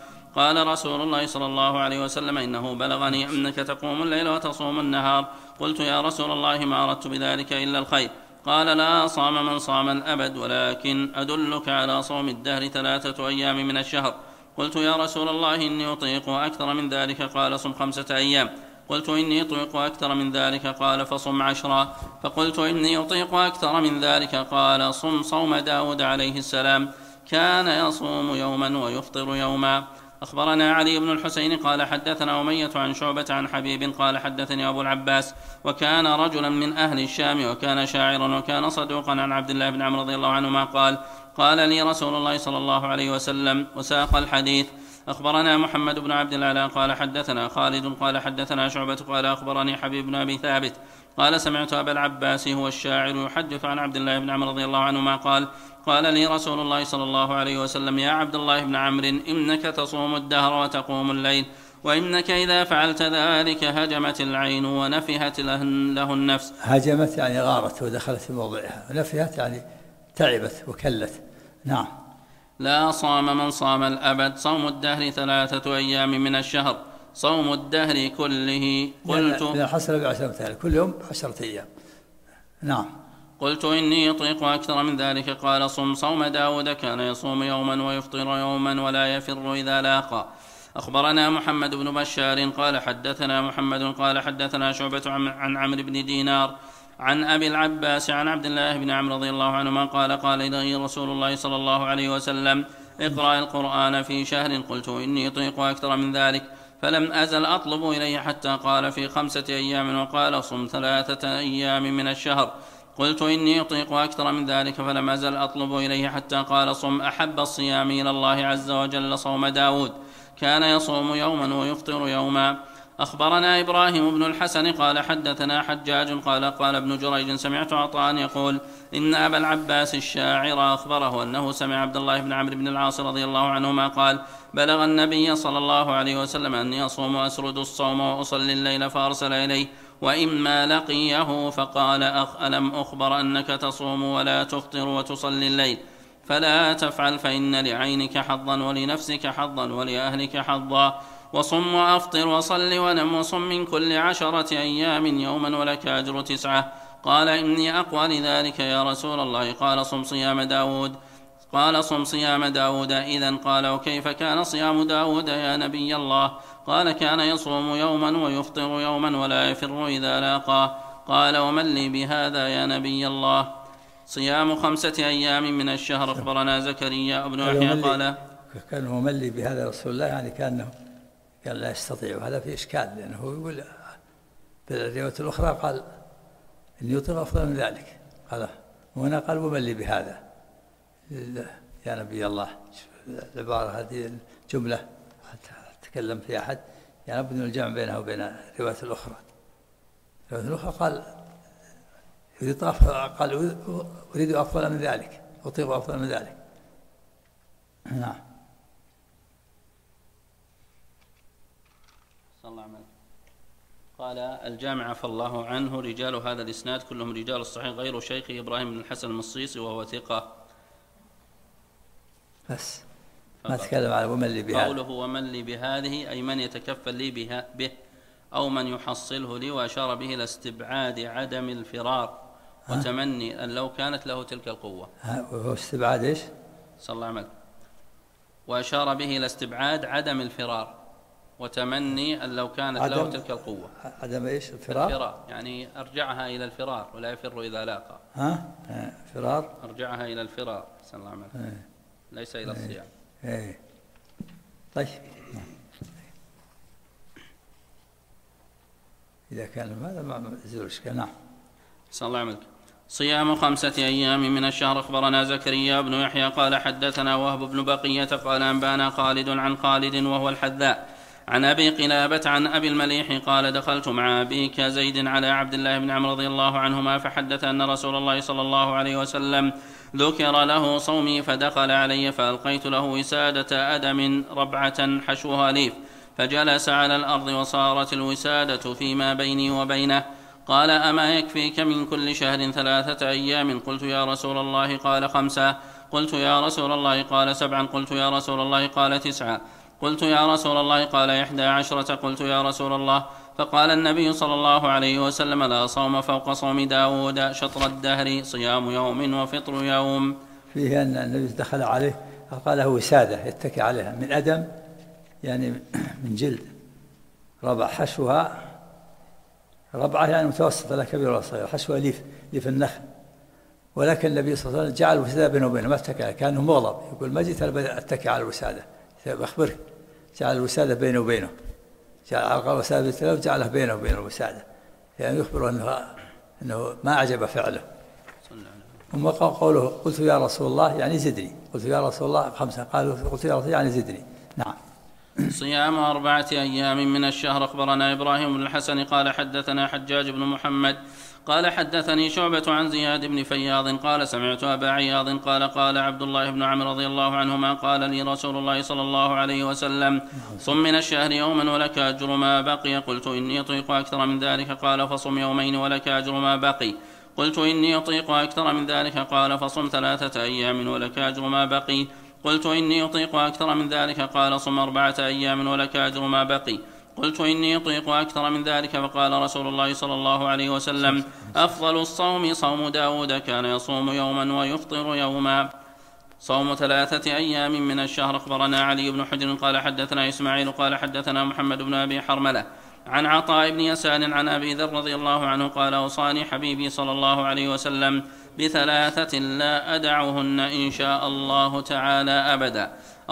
قال رسول الله صلى الله عليه وسلم إنه بلغني أنك تقوم الليل وتصوم النهار. قلت يا رسول الله ما أردت بذلك إلا الخير. قال لا صام من صام الأبد ولكن أدلك على صوم الدهر 3 أيام من الشهر. قلت يا رسول الله إني أطيق أكثر من ذلك. قال صم 5 أيام. قلت إني أطيق أكثر من ذلك. قال فصم 10. فقلت إني أطيق أكثر من ذلك. قال صم صوم داود عليه السلام كان يصوم يوما ويفطر يوما. أخبرنا علي بن الحسين قال حدثنا أمية عن شعبة عن حبيب قال حدثني أبو العباس وكان رجلا من أهل الشام وكان شاعرا وكان صدوقا عن عبد الله بن عمرو رضي الله عنهما قال لي رسول الله صلى الله عليه وسلم وساق الحديث أخبرنا محمد بن عبد الأعلى قال حدثنا خالد قال حدثنا شعبة قال أخبرني حبيب بن أبي ثابت قال سمعت أبا العباس هو الشاعر يحدث عن عبد الله بن عمرو رضي الله عنهما قال لي رسول الله صلى الله عليه وسلم يا عبد الله بن عمرو إنك تصوم الدهر وتقوم الليل وإنك إذا فعلت ذلك هجمت العين ونفهت له النفس. هجمت يعني غارت ودخلت في موضعها، ونفهت يعني تعبت وكلت. نعم. لا صام من صام الأبد، صوم الدهر 3 أيام من الشهر، صوم الدهر كله. قلت إذا حصل ب10 كل يوم 10 أيام. نعم. قلت إني أطيق أكثر من ذلك. قال صم صوم داود كان يصوم يوما ويفطر يوما ولا يفر إذا لاقى. أخبرنا محمد بن بشار قال حدثنا محمد قال حدثنا شعبة عن عمرو بن دينار عن أبي العباس عن عبد الله بن عمرو رضي الله عنهما قال لي رسول الله صلى الله عليه وسلم اقرأ القرآن في شهر. قلت إني أطيق أكثر من ذلك، فلم أزل أطلب إليه حتى قال في 5 أيام، وقال صم 3 أيام من الشهر. قلت إني أطيق أكثر من ذلك، فلم أزل أطلب إليه حتى قال صم أحب الصيام إلى الله عز وجل صوم داود كان يصوم يوما ويفطر يوما. أخبرنا إبراهيم بن الحسن قال حدثنا حجاج قال ابن جريج سمعت عطاء يقول إن أبا العباس الشاعر أخبره أنه سمع عبد الله بن عمرو بن العاص رضي الله عنهما قال بلغ النبي صلى الله عليه وسلم أني أصوم وأسرد الصوم وأصلي الليل، فأرسل إليه وإما لقيه فقال ألم أخبر أنك تصوم ولا تفطر وتصلي الليل؟ فلا تفعل، فإن لعينك حظا ولنفسك حظا ولأهلك حظا، وصم وأفطر وصل ونم وصم من كل 10 أيام يوما ولك أجر 9. قال إني أقوى لذلك يا رسول الله. قال صم صيام داود. قال صم صيام داود إذن. قال وكيف كان صيام داود يا نبي الله؟ قال كان يصوم يوما ويفطر يوما ولا يفر إذا لاقاه. قال ومن لي بهذا يا نبي الله؟ صيام 5 أيام من الشهر. أخبرنا زكريا بن يحيى قال كان ومن لي بهذا رسول الله، يعني كان لا يستطيع، وهذا في إشكال، لأنه يقول في الرواية الأخرى قال إني أطيق أفضل من ذلك، قال وهنا قال ومن لي بهذا يا نبي الله. العبارة هذه الجملة تكلم في أحد، يعني أبن الجمع بينها وبين الرواية الأخرى. الرواية الأخرى قال أريد أفضل من ذلك، أطيق أفضل من ذلك. نعم. قال الجامع عفى الله عنه رجال هذا الإسناد كلهم رجال الصحيح غير شيخ إبراهيم بن الحسن المصيصي وهو ثقة. بس ما تكلم على ومن لي بهذا. قوله ومن لي بهذه أي من يتكفل لي به أو من يحصله لي، وأشار به إلى استبعاد عدم الفرار وتمني أن لو كانت له تلك القوة. وهو استبعاد إيش؟ صلى الله عليه وسلم. وأشار به إلى استبعاد عدم الفرار وتمني أن لو كانت له تلك القوة. عدم إيش؟ الفرار يعني أرجعها إلى الفرار ولا يفر إذا لاقى. فرار، أرجعها إلى الفرار صلى الله عليه وسلم، ليس إلى الصيام. طيب إذا كان هذا ما يزول إشكال. نعم. صلى الله عليه وسلم. صيام 5 أيام من الشهر. أخبرنا زكريا بن يحيى قال حدثنا وهب بن بقية قال أنبانا خالد عن خالد وهو الحذاء عن أبي قلابة عن أبي المليح قال دخلت مع أبيك زيد على عبد الله بن عمرو رضي الله عنهما، فحدث أن رسول الله صلى الله عليه وسلم ذكر له صومي، فدخل علي فألقيت له وسادة أدم ربعة حشوها ليف، فجلس على الأرض وصارت الوسادة فيما بيني وبينه. قال أما يكفيك من كل شهر 3 أيام؟ قلت يا رسول الله. قال 5. قلت يا رسول الله. قال 7. قلت يا رسول الله. قال 9. قلت يا رسول الله. قال 11. قلت يا رسول الله. فقال النبي صلى الله عليه وسلم لا صوم فوق صوم داود شطر الدهر، صيام يوم وفطر يوم. فيه أن النبي دخل عليه قال له وسادة يتكي عليها من أدم، يعني من جلد، ربع حشوها، ربعة يعني متوسطة لا كبيرة ولا صغيرة، حشوها ليف النخل. ولكن النبي صلى الله عليه وسلم جعل الوسادة بينه وبينه، ما اتكى، كانه مغضب يقول ما جئت أتكي على الوسادة، بأخبرك جعل الوسادة بينه وبينه، جعل علقة الوسادة بالتلاف جعلها بينه وبين الوسادة، يعني يخبر أنه ما أعجب فعله. ثم قوله قلت يا رسول الله يعني زدني، قلت يا رسول الله 5، قال قلت يا رسول الله يعني زدني. نعم. صيام 4 أيام من الشهر. أخبرنا إبراهيم بن الحسن قال حدثنا حجاج بن محمد قال حدثني شعبة عن زياد بن فياض قال سمعت أبا عياض قال قال عبد الله بن عمرو رضي الله عنهما قال لي رسول الله صلى الله عليه وسلم صم من الشهر يوما ولك أجر ما بقي. قلت إني أطيق أكثر من ذلك قال فصم يومين ولك أجر ما بقي. قلت إني أطيق أكثر من ذلك قال فصم 3 أيام ولك أجر ما بقي. قلت إني أطيق أكثر من ذلك قال صم 4 أيام ولك أجر ما بقي. قلت إني أطيق أكثر من ذلك فقال رسول الله صلى الله عليه وسلم أفضل الصوم صوم داود كان يصوم يوما ويفطر يوما. صوم 3 أيام من الشهر. أخبرنا علي بن حجر قال حدثنا إسماعيل قال حدثنا محمد بن أبي حرملة عن عطاء بن يسار عن أبي ذر رضي الله عنه قال أوصاني حبيبي صلى الله عليه وسلم ب3 لا أدعهن إن شاء الله تعالى أبدا.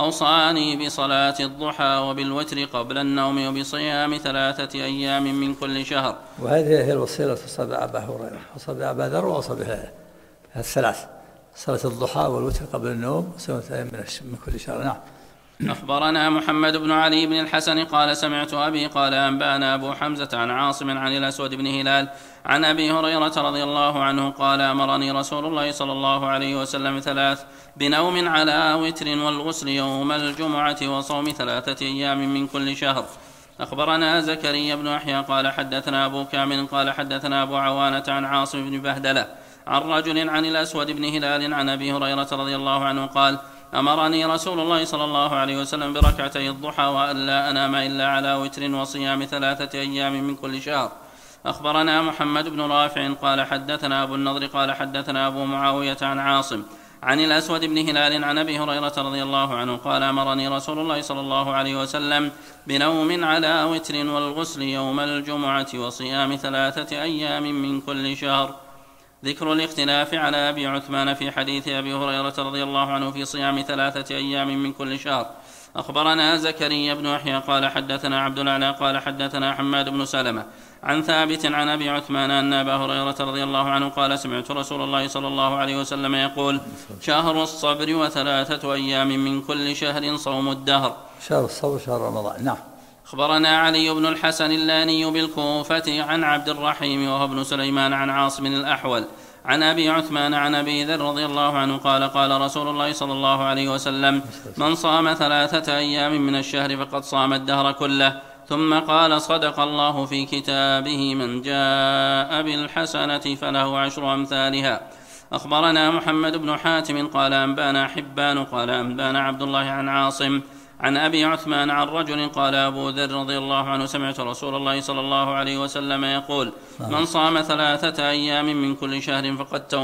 أوصاني بصلاة الضحى وبالوتر قبل النوم وبصيام 3 أيام من كل شهر. وهذه هي الوصية التي بها أبا هريرة وصى بها أبا ذر ووصى بها الثلاث: صلاة الضحى والوتر قبل النوم وصيام 3 أيام من كل شهر. نعم. أخبرنا محمد بن علي بن الحسن قال سمعت أبي قال أنبأنا أبو حمزة عن عاصم عن الأسود بن هلال عن أبي هريرة رضي الله عنه قال أمرني رسول الله صلى الله عليه وسلم 3 بنوم على وتر والغسل يوم الجمعة وصوم 3 أيام من كل شهر. أخبرنا زكريا بن يحيى قال حدثنا أبو كامل قال حدثنا أبو عوانة عن عاصم بن بهدلة عن رجل عن الأسود بن هلال عن أبي هريرة رضي الله عنه قال أمرني رسول الله صلى الله عليه وسلم بركعتي الضحى وألا أنام إلا على وتر وصيام 3 أيام من كل شهر. أخبرنا محمد بن رافع قال حدثنا أبو النضر قال حدثنا أبو معاوية عن عاصم عن الأسود بن هلال عن أبي هريرة رضي الله عنه قال أمرني رسول الله صلى الله عليه وسلم بنوم على وتر والغسل يوم الجمعة وصيام 3 أيام من كل شهر. ذكر الاختلاف على أبي عثمان في حديث أبي هريرة رضي الله عنه في صيام 3 أيام من كل شهر. أخبرنا زكريا بن يحيى قال حدثنا عبد الأعلى قال حدثنا حماد بن سلمة عن ثابت عن أبي عثمان أن أبا هريرة رضي الله عنه قال سمعت رسول الله صلى الله عليه وسلم يقول شهر الصبر و3 أيام من كل شهر صوم الدهر. شهر الصبر شهر رمضان. نعم. أخبرنا علي بن الحسن اللاني بالكوفة عن عبد الرحيم وهو ابن سليمان عن عاصم الأحول عن أبي عثمان عن أبي ذر رضي الله عنه قال قال رسول الله صلى الله عليه وسلم من صام 3 أيام من الشهر فقد صام الدهر كله. ثم قال صدق الله في كتابه من جاء بالحسنة فله 10 أمثالها. أخبرنا محمد بن حاتم قال أنبانا حبان قال أنبانا عبد الله عن عاصم عن أبي عثمان عن رجل قال أبو ذر رضي الله عنه سمعت رسول الله صلى الله عليه وسلم يقول من صام 3 أيام من كل شهر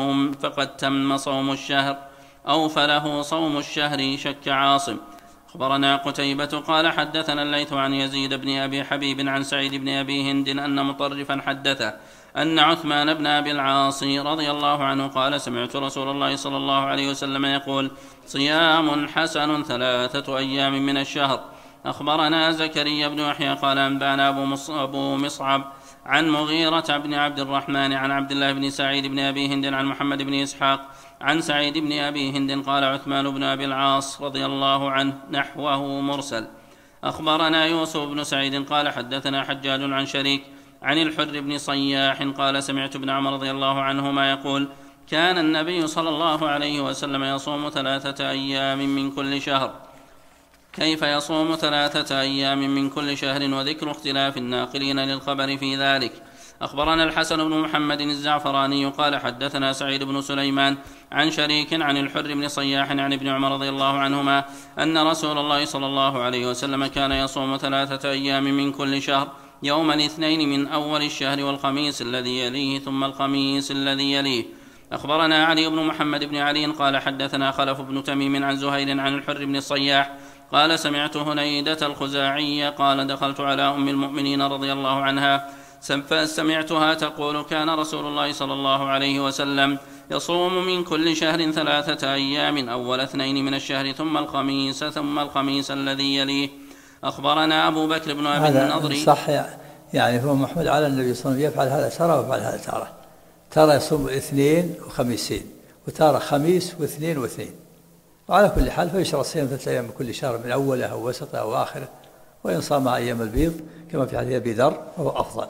فقد تم صوم الشهر أو فله صوم الشهر. شك عاصم. أخبرنا قتيبة قال حدثنا الليث عن يزيد بن أبي حبيب عن سعيد بن أبي هند أن مطرفا حدثه أن عثمان بن أبي العاص رضي الله عنه قال سمعت رسول الله صلى الله عليه وسلم يقول صيام حسن 3 أيام من الشهر. أخبرنا زكريا بن يحيى قال أنبانا أبو مصعب عن مغيرة بن عبد الرحمن عن عبد الله بن سعيد بن أبي هند عن محمد بن إسحاق عن سعيد بن أبي هند قال عثمان بن أبي العاص رضي الله عنه نحوه مرسل. أخبرنا يوسف بن سعيد قال حدثنا حجاج عن شريك عن الحر بن صياح قال سمعت ابن عمر رضي الله عنهما يقول كان النبي صلى الله عليه وسلم يصوم 3 أيام من كل شهر. كيف يصوم 3 أيام من كل شهر؟ وذكر اختلاف الناقلين للخبر في ذلك. أخبرنا الحسن بن محمد الزعفراني قال حدثنا سعيد بن سليمان عن شريك عن الحر بن صياح عن ابن عمر رضي الله عنهما أن رسول الله صلى الله عليه وسلم كان يصوم 3 أيام من كل شهر يوم الاثنين من أول الشهر والخميس الذي يليه ثم الخميس الذي يليه. أخبرنا علي بن محمد بن علي قال حدثنا خلف بن تميم عن زهير عن الحر بن الصياح قال سمعت هنيدة الخزاعية قال دخلت على أم المؤمنين رضي الله عنها فسمعتها تقول كان رسول الله صلى الله عليه وسلم يصوم من كل شهر 3 أيام أول 2 من الشهر ثم الخميس الذي يليه. أخبرنا أبو بكر بن أبي النضر صح يعني هو محمود على النبي صلى الله عليه وسلم يفعل هذا ترى ويفعل هذا ترى يصوم 2 وخميسين وترى خميس و2 و2 وعلى كل حال فيشرع الصيام 3 أيام من كل شهر من أوله أو وسطه أو آخره وإن صام أيام البيض كما في حديث أبي ذر فهو أفضل.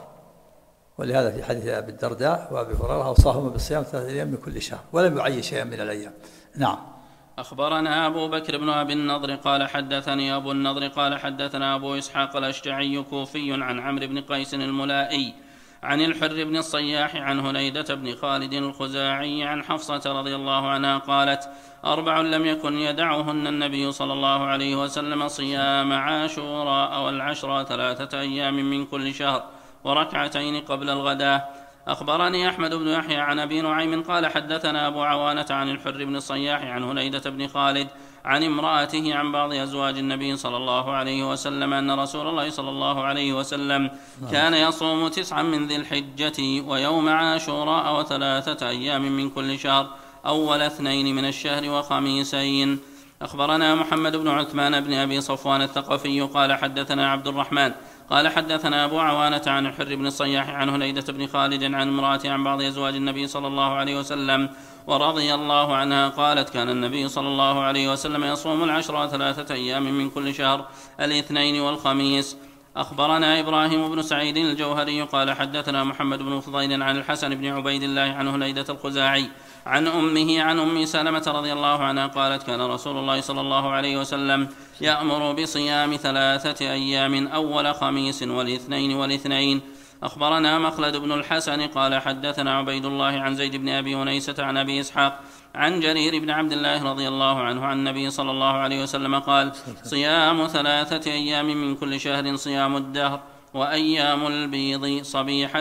ولهذا في حديث أبي الدرداء وأبي هريرة أوصاهما بالصيام 3 أيام من كل شهر ولم يعين شيئا من الأيام. نعم. أخبرنا أبو بكر بن أبي النضر قال حدثني أبو النضر قال حدثنا أبو إسحاق الأشجعي كوفي عن عمرو بن قيس الملائي عن الحر بن الصياح عن هنيدة بن خالد الخزاعي عن حفصة رضي الله عنها قالت: 4 لم يكن يدعهن النبي صلى الله عليه وسلم: صيام عاشوراء والعشر 3 أيام من كل شهر وركعتين قبل الغداء. أخبرني أحمد بن يحيى عن أبي نعيم قال حدثنا أبو عوانة عن الحر بن الصياح عن هنيدة بن خالد عن امرأته عن بعض أزواج النبي صلى الله عليه وسلم أن رسول الله صلى الله عليه وسلم كان يصوم 9 من ذي الحجة ويوم عاشوراء و3 أيام من كل شهر أول 2 من الشهر وخميسين. أخبرنا محمد بن عثمان بن أبي صفوان الثقفي قال حدثنا عبد الرحمن قال حدثنا أبو عوانة عن الحر بن الصياح عن هنيدة بن خالد عن امرأته عن بعض أزواج النبي صلى الله عليه وسلم ورضي الله عنها قالت: كان النبي صلى الله عليه وسلم يصوم العشر 3 أيام من كل شهر الاثنين والخميس. أخبرنا إبراهيم بن سعيد الجوهري قال حدثنا محمد بن فضيل عن الحسن بن عبيد الله عن هنيدة الخزاعي عن أمه عن أم سلمة رضي الله عنها قالت: كان رسول الله صلى الله عليه وسلم يأمر بصيام 3 أيام أول خميس والاثنين والاثنين. أخبرنا مخلد بن الحسن قال حدثنا عبيد الله عن زيد بن أبي أنيسة عن أبي إسحاق عن جرير بن عبد الله رضي الله عنه عن النبي صلى الله عليه وسلم قال: صيام 3 أيام من كل شهر صيام الدهر، وأيام البيض صبيحة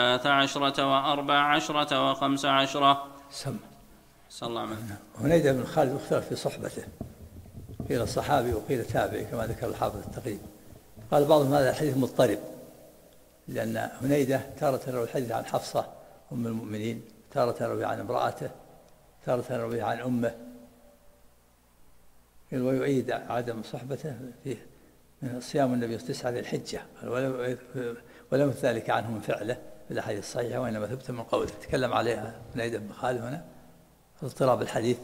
13 و14 و15. سمع. صلى الله عليه وسلم. هنيدة بن خالد اختلف في صحبته، قيل صحابي وقيل تابعي كما ذكر الحافظ التقريب. قال بعضهم هذا الحديث مضطرب، لأن هنيدة تارة يروي الحديث عن حفصة أم المؤمنين، تارة يروي عن امرأته، تارة يروي عن أمه، ويؤيد عدم صحبته فيه من صيام النبي 9 ذي الحجة، ولم يثبت ذلك عنه من فعله في الأحاديث الصحيحة، وإنما ثبت من قوله. تكلم عليها هنيدة بن خالد هنا اضطراب الحديث.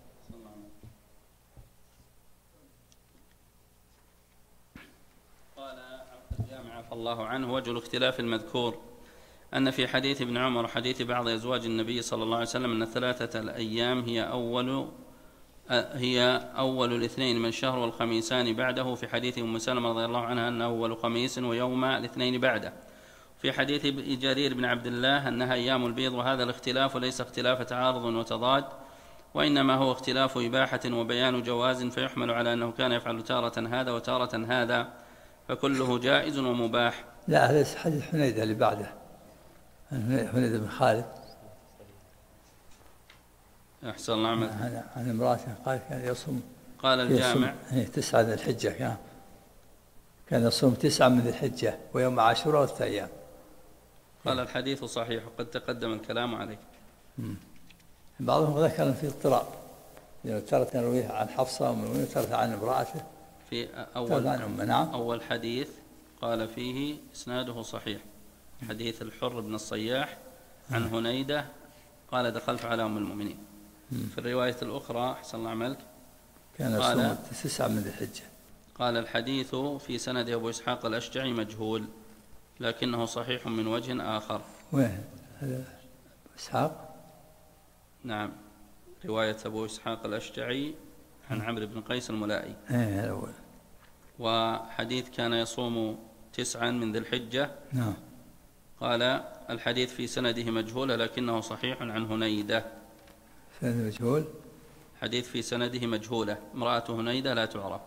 قال الجامع عفى الله عنه: وجه الاختلاف المذكور أن في حديث ابن عمر وحديث بعض أزواج النبي صلى الله عليه وسلم أن 3 الأيام هي أول الاثنين من الشهر والخميسان بعده، في حديث أم سلمة رضي الله عنها أنه أول خميس ويوم الاثنين بعده، في حديث جرير بن عبد الله أنها أيام البيض. وهذا الاختلاف ليس اختلاف تعارض وتضاد، وإنما هو اختلاف إباحة وبيان جواز، فيحمل على أنه كان يفعل تارة هذا وتارة هذا، فكله جائز ومباح. لا، هذا حديث حنيدة اللي بعده، حنيدة بن خالد أحسن الله عمل عن امرأته قال كان يصوم، قال الجامع 9 ذي الحجة، كان يصوم 9 من ذي الحجة ويوم عاشوراء 3 أيام. قال الحديث صحيح وقد تقدم الكلام عليه. بعضهم ذكر أن فيه اضطراب، يعني تارة يرويه عن حفصة وتارة عن امرأته في أول حديث قال فيه إسناده صحيح، حديث الحر بن الصياح عن هنيدة قال: دخلت على أم المؤمنين. في الرواية الأخرى أحسن الله عملك كان يصوم 9 من ذي الحجة. قال الحديث في سند أبو إسحاق الأشجعي مجهول، لكنه صحيح من وجه آخر. وين هذا إسحاق؟ نعم، رواية أبو إسحاق الأشجعي عن عمرو بن قيس الملائي. وحديث كان يصوم 9 من ذي الحجة. نعم. قال الحديث في سنده مجهول لكنه صحيح عن هنيدة. سند مجهول؟ حديث في سنده مجهولة، امرأة هنيدة لا تعرف.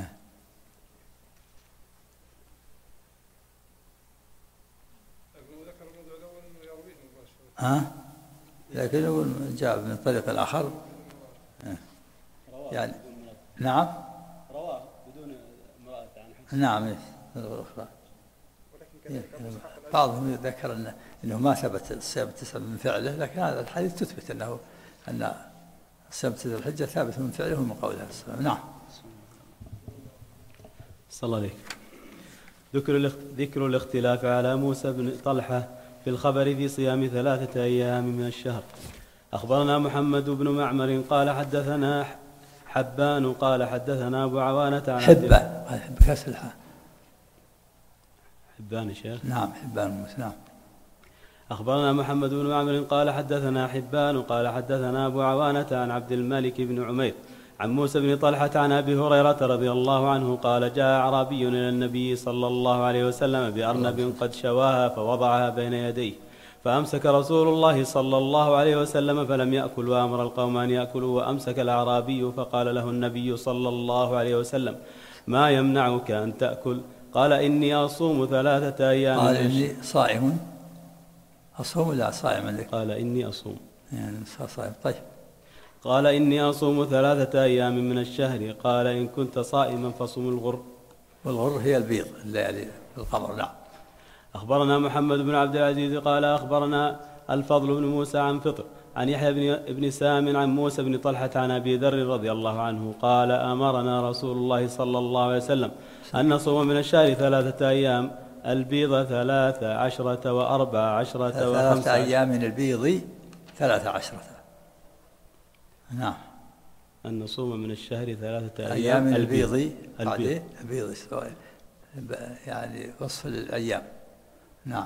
لكنه جاء من طريق الآخر يعني. نعم، رواه بدون امرأة عن نعم الأخرى. بعضهم ذكر أنه ما ثبت الصيام 9 من فعله، لكن هذا الحديث تثبت أن الصيام 9 الحجة ثابت من فعله ومن قوله. نعم. صلى الله عليك. ذكر الاختلاف على موسى بن طلحة في الخبر في صيام 3 أيام من الشهر. أخبرنا محمد بن معمر قال حدثنا حبان قال حدثنا أبو عوانة عن حبة كسر حبان الشيخ. نعم حبان بن موسى. نعم. أخبرنا محمد بن عمرو قال حدثنا حبان قال حدثنا أبو عوانة عن عبد الملك بن عمير عن موسى بن طلحة عن أبي هريرة رضي الله عنه قال جاء أعرابي إلى النبي صلى الله عليه وسلم بأرنب قد شواها فوضعها بين يديه فأمسك رسول الله صلى الله عليه وسلم فلم يأكل وأمر القوم أن يأكلوا وأمسك الأعرابي فقال له النبي صلى الله عليه وسلم ما يمنعك أن تأكل؟ قال إني أصوم 3 أيام. قال إني صائم. أصوم لا صائم عندك؟ قال إني أصوم يعني صائم. طيب. قال إني أصوم 3 أيام من الشهر. قال إن كنت صائما فصم الغر. والغر هي البيض الليالي في القمر. نعم. أخبرنا محمد بن عبد العزيز قال أخبرنا الفضل بن موسى عن فطر عن يحيى بن سام عن موسى بن طلحة عن أبي ذر رضي الله عنه قال أمرنا رسول الله صلى الله عليه وسلم أن نصوم من الشهر 3 أيام البيض 13 و14 3 أيام من البيض 13. نعم. أن نصوم من الشهر 3 أيام من البيض. البيض يعني وصف للأيام. نعم.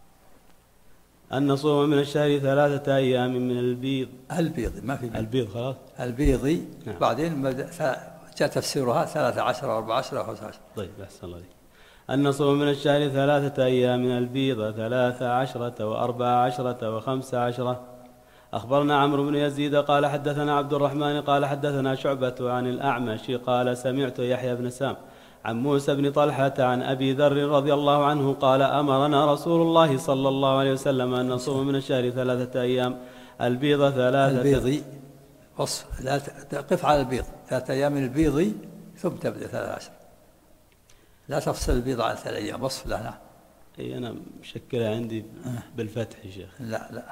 أن نصوم من الشهر 3 أيام من البيض. البيض ما في بيض. البيض خلاص. البيض. نعم. بعدين جاء تفسيرها 13 و14 و15. طيب أحسن الله. أن نصوم من الشهر 3 أيام من البيض 13 و14 و15. أخبرنا عمرو بن يزيد قال حدثنا عبد الرحمن قال حدثنا شعبة عن الأعمش قال سمعت يحيى بن سام عن موسى بن طلحة عن أبي ذر رضي الله عنه قال أمرنا رسول الله صلى الله عليه وسلم أن نصوم من الشهر 3 أيام البيض 3. البيض وصف. لا تقف على البيض. 3 أيام من البيض ثم تبدأ 13. لا تفصل البيض عن 3 أيام. وصف له. نعم. أي أنا مشكلة عندي بالفتح يا شيخ. لا.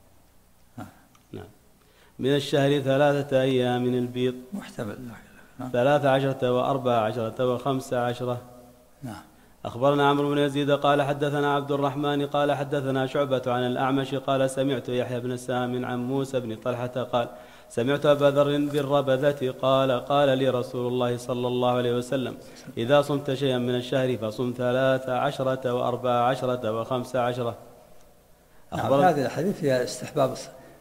نعم. من الشهر 3 أيام من البيض محتمل. 13 و14 و15. نعم. أخبرنا عمرو بن يزيد قال حدثنا عبد الرحمن قال حدثنا شعبة عن الأعمش قال سمعت يحيى بن سام عن موسى بن طلحة قال سمعت أبا ذر بالربذة قال لي رسول الله صلى الله عليه وسلم إذا صمت شيئا من الشهر فصم 13 و14 و15. نعم. هذه الحديث فيها استحباب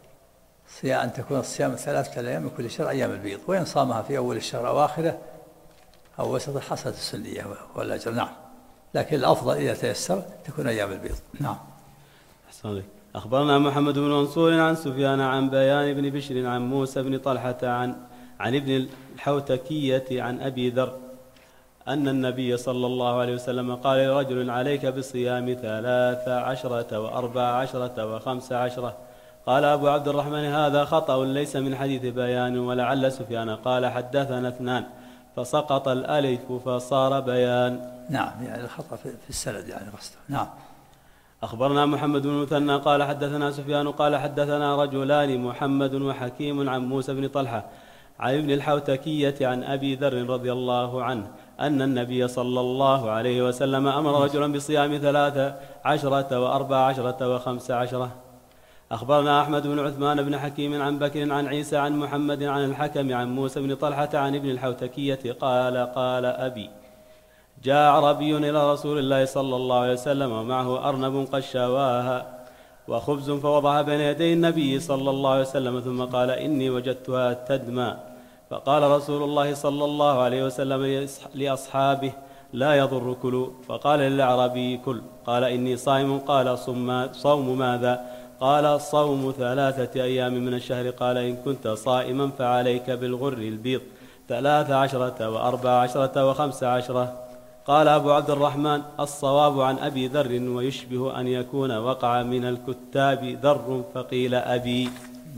أن تكون الصيام 3 أيام من كل شهر أيام البيض، وإن صامها في أول الشهر أو آخره أو وسط حصلت السنية والأجر. نعم. لكن الأفضل إذا تيسر تكون أيام البيض. نعم. أحسن لك. أخبرنا محمد بن منصور عن سفيان عن بيان بن بشر عن موسى بن طلحة عن ابن الحوتكية عن أبي ذر أن النبي صلى الله عليه وسلم قال لرجل عليك بصيام 13 و14 و15. قال أبو عبد الرحمن هذا خطأ ليس من حديث بيان ولعل سفيان قال حدثنا 2 فسقط الألف فصار بيان. نعم. يعني الخطأ في السند يعني قصده. نعم. أخبرنا محمد بن مثنى قال حدثنا سفيان قال حدثنا رجلان محمد وحكيم عن موسى بن طلحة عن ابن الحوتكية عن أبي ذر رضي الله عنه أن النبي صلى الله عليه وسلم أمر رجلا بصيام 13 و14 و15. أخبرنا أحمد بن عثمان بن حكيم عن بكر عن عيسى عن محمد عن الحكم عن موسى بن طلحة عن ابن الحوتكية قال أبي جاء عربي إلى رسول الله صلى الله عليه وسلم ومعه أرنب قد شواها وخبز فوضعها بين يدي النبي صلى الله عليه وسلم ثم قال إني وجدتها تدمى. فقال رسول الله صلى الله عليه وسلم لأصحابه لا يضر كلوا. فقال للأعرابي كل. قال إني صائم. قال صوم ماذا؟ قال صوم 3 أيام من الشهر. قال إن كنت صائما فعليك بالغر البيض 13 و14 و15. قال أبو عبد الرحمن الصواب عن أبي ذر ويشبه أن يكون وقع من الكتاب ذر فقيل أبي.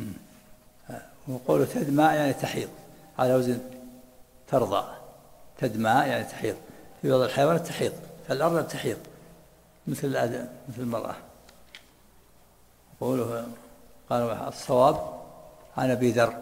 وقوله تدمى يعني تحيض على وزن ترضى. تدمى يعني تحيض. في بعض الحيوانات تحيض، فالأرنب تحيض مثل المرأة. قوله قال الصواب عن أبي ذر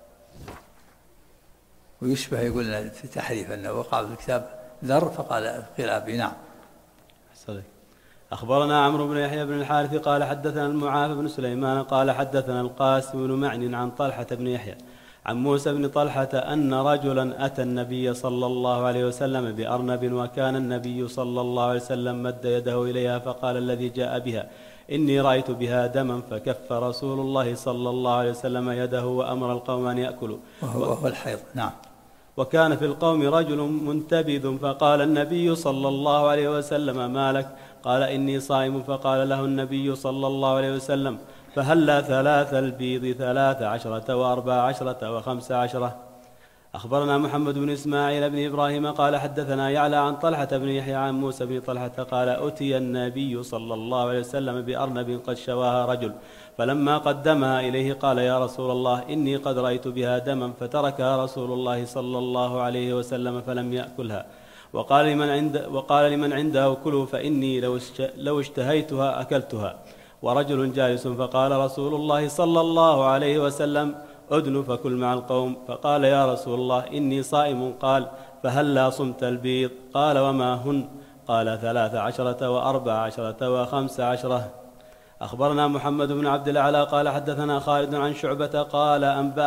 ويشبه يقول في تحريف أنه وقع في الكتاب ذر فقال قيل أبي. نعم. صدق. أخبرنا عمرو بن يحيى بن الحارث قال حدثنا المعافى بن سليمان قال حدثنا القاسم بن معن عن طلحة بن يحيى عن موسى بن طلحة أن رجلا أتى النبي صلى الله عليه وسلم بأرنب وكان النبي صلى الله عليه وسلم مد يده إليها فقال الذي جاء بها إني رأيت بها دما فكف رسول الله صلى الله عليه وسلم يده وأمر القوم أن يأكلوا وهو الحيض. نعم. وكان في القوم رجل منتبذ فقال النبي صلى الله عليه وسلم ما لك؟ قال إني صائم. فقال له النبي صلى الله عليه وسلم فهلا ثلاث البيض 13 و14 و15. أخبرنا محمد بن إسماعيل بن إبراهيم قال حدثنا يعلى عن طلحة بن يحيى عن موسى بن طلحة قال أتي النبي صلى الله عليه وسلم بأرنب قد شواها رجل فلما قدمها إليه قال يا رسول الله إني قد رأيت بها دما فتركها رسول الله صلى الله عليه وسلم فلم يأكلها وقال لمن عنده كلوا فإني لو اشتهيتها أكلتها. ورجل جالس فقال رسول الله صلى الله عليه وسلم أدن فكل مع القوم. فقال يا رسول الله إني صائم. قال فهلا صمت البيض؟ قال وما هن؟ قال 13 و14 و15. أخبرنا محمد بن عبد الأعلى قال حدثنا خالد عن شعبة قال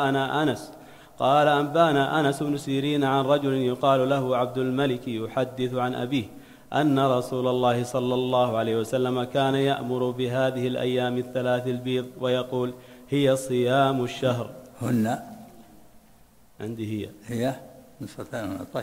أنبأنا أنس بن سيرين عن رجل يقال له عبد الملك يحدث عن أبيه أن رسول الله صلى الله عليه وسلم كان يأمر بهذه الأيام الثلاث البيض ويقول هي صيام الشهر. هن عندي هي نصفتان. طيب.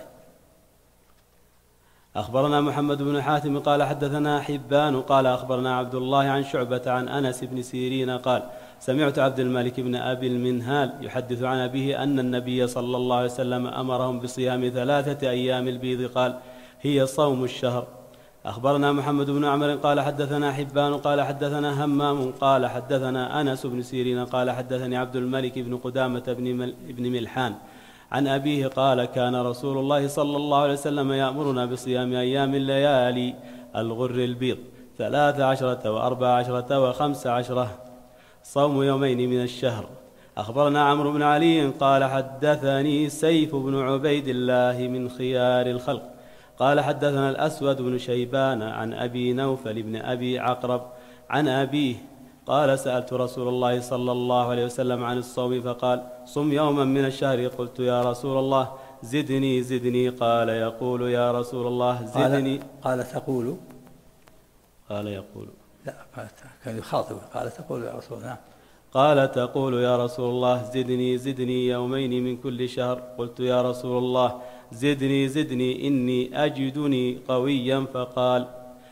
أخبرنا محمد بن حاتم قال حدثنا حبان قال أخبرنا عبد الله عن شعبة عن أنس بن سيرين قال سمعت عبد الملك بن أبي المنهال يحدث عن أبيه أن النبي صلى الله عليه وسلم أمرهم بصيام 3 أيام البيض قال هي صوم الشهر. أخبرنا محمد بن عمرو قال حدثنا حبان قال حدثنا همام قال حدثنا أنس بن سيرين قال حدثني عبد الملك بن قدامة بن ملحان عن أبيه قال كان رسول الله صلى الله عليه وسلم يأمرنا بصيام أيام الليالي الغر البيض 13 و14 و15 صوم يومين من الشهر. أخبرنا عمرو بن علي قال حدثني سيف بن عبيد الله من خيار الخلق قال حدثنا الأسود بن شيبان عن أبي نوفل بن أبي عقرب عن أبيه قال سألت رسول الله صلى الله عليه وسلم عن الصوم فقال صم يوما من الشهر. قلت يا رسول الله زدني قال يقول يا رسول الله زدني. قال تقول. قال يقول. لا كان يخاطب. قال تقول يا رسول الله. قال تقول يا رسول الله زدني يومين من كل شهر. قلت يا رسول الله زدني إني أجدني قويا. فقال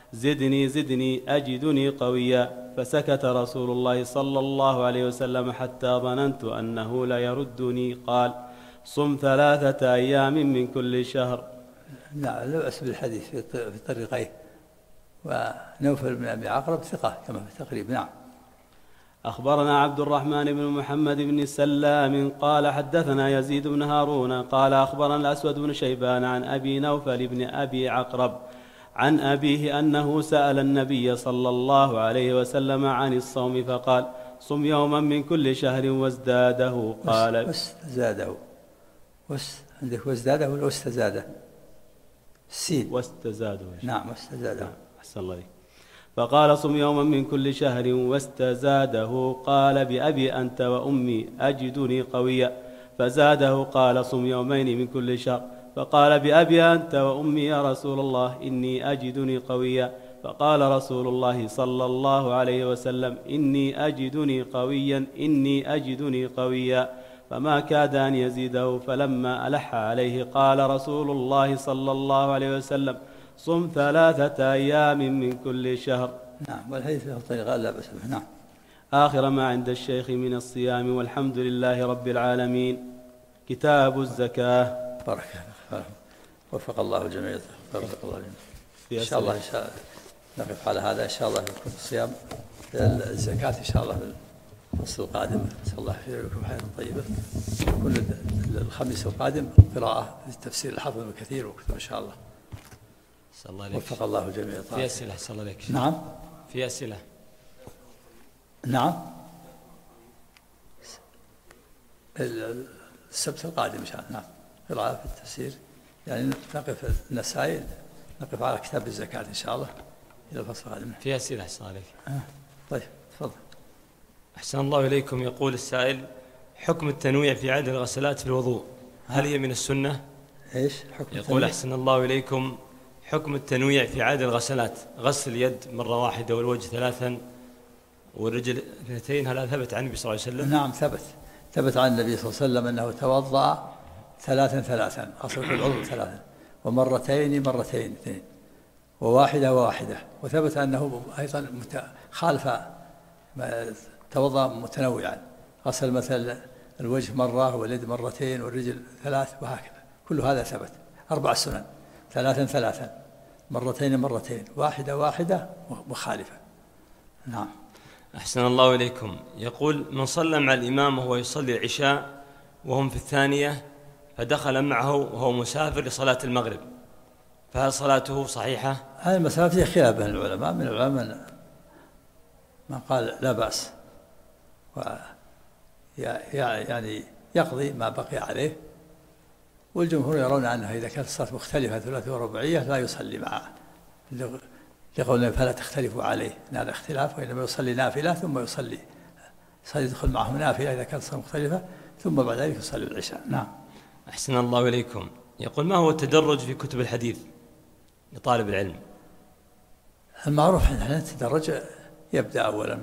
زدني أجدني قويا. فسكت رسول الله صلى الله عليه وسلم حتى ظننت أنه لا يردني. قال صم 3 أيام من كل شهر. نعم لا بأس بالحديث في طريقيه. ونوفل بن أبي عقرب ثقة كما في التقريب. نعم. أخبرنا عبد الرحمن بن محمد بن سلام قال حدثنا يزيد بن هارون قال أخبرنا الأسود بن شيبان عن أبي نوفل بن أبي عقرب عن أبيه أنه سأل النبي صلى الله عليه وسلم عن الصوم فقال صم يوما من كل شهر وازداده. قال واستزاده. عندك وازداده ولا واستزاده؟ السين. واستزاده. نعم واستزاده. أحسن الله عليك. فقال صم يوما من كل شهر واستزاده. قال بأبي أنت وأمي أجدني قويا. فزاده قال صم يومين من كل شهر. فقال بأبي أنت وأمي يا رسول الله إني أجدني قويا. فقال رسول الله صلى الله عليه وسلم إني أجدني قويا. فما كاد أن يزيده. فلما ألح عليه قال رسول الله صلى الله عليه وسلم صم 3 أيام من كل شهر. نعم والحديث له طريقة لا بأس به. نعم. آخر ما عند الشيخ من الصيام والحمد لله رب العالمين. كتاب الزكاة. بارك الله. وفق الله الجميع. بارك الله لنا. إن شاء الله نقف على هذا. إن شاء الله يكون الصيام الزكاة إن شاء الله في الفصل القادم. نسأل الله يحفظ لكم حياة طيبة. كل الخميس القادم قراءة في تفسير الحافظ ابن كثير وكتب إن شاء الله. وفق الله الجميع. في أسئلة صلى الله عليك. نعم. في أسئلة. نعم. السبت القادم إن شاء الله. نعم. قراءة في التفسير يعني نقف النسائل نقف على كتاب الزكاة إن شاء الله إلى الفصل القادم. في أسئلة أحسن عليك. طيب تفضل. أحسن الله إليكم. يقول السائل حكم التنويع في عدد الغسلات في الوضوء هل هي من السنة؟ إيش حكم يقول أحسن الله إليكم حكم التنويع في عدد الغسلات، غسل اليد مرة واحدة والوجه 3 والرجل 2، هل ثبت عن النبي صلى الله عليه وسلم؟ نعم ثبت عن النبي صلى الله عليه وسلم أنه توضأ 3 غسل كل عضو 3، ومرتين 2، وواحدة، وثبت أنه أيضا خالف توضأ متنوعا، غسل مثل الوجه مرة واليد 2 والرجل 3 وهكذا، كل هذا ثبت. 4 سنن، 3 مرتين، واحدة مخالفة. نعم. أحسن الله إليكم. يقول من صلى مع الإمام وهو يصلي العشاء وهم في الثانية فدخل معه وهو مسافر لصلاة المغرب، فهل صلاته صحيحة؟ هذه المسألة فيها خلاف بين العلماء، من العلماء من قال لا بأس يعني يقضي ما بقي عليه، والجمهور يرون أنه إذا كانت الصلاة مختلفة 3 ورباعية لا يصلي معه، لقولنا فلا تختلفوا عليه، إن هذا اختلاف، وإنما يصلي نافلة ثم يصلي يدخل معهم نافلة إذا كانت الصلاة مختلفة، ثم بعد ذلك يصلي العشاء. نعم. أحسن الله إليكم. يقول ما هو التدرج في كتب الحديث لطالب العلم؟ المعروف عندنا التدرج يبدأ أولا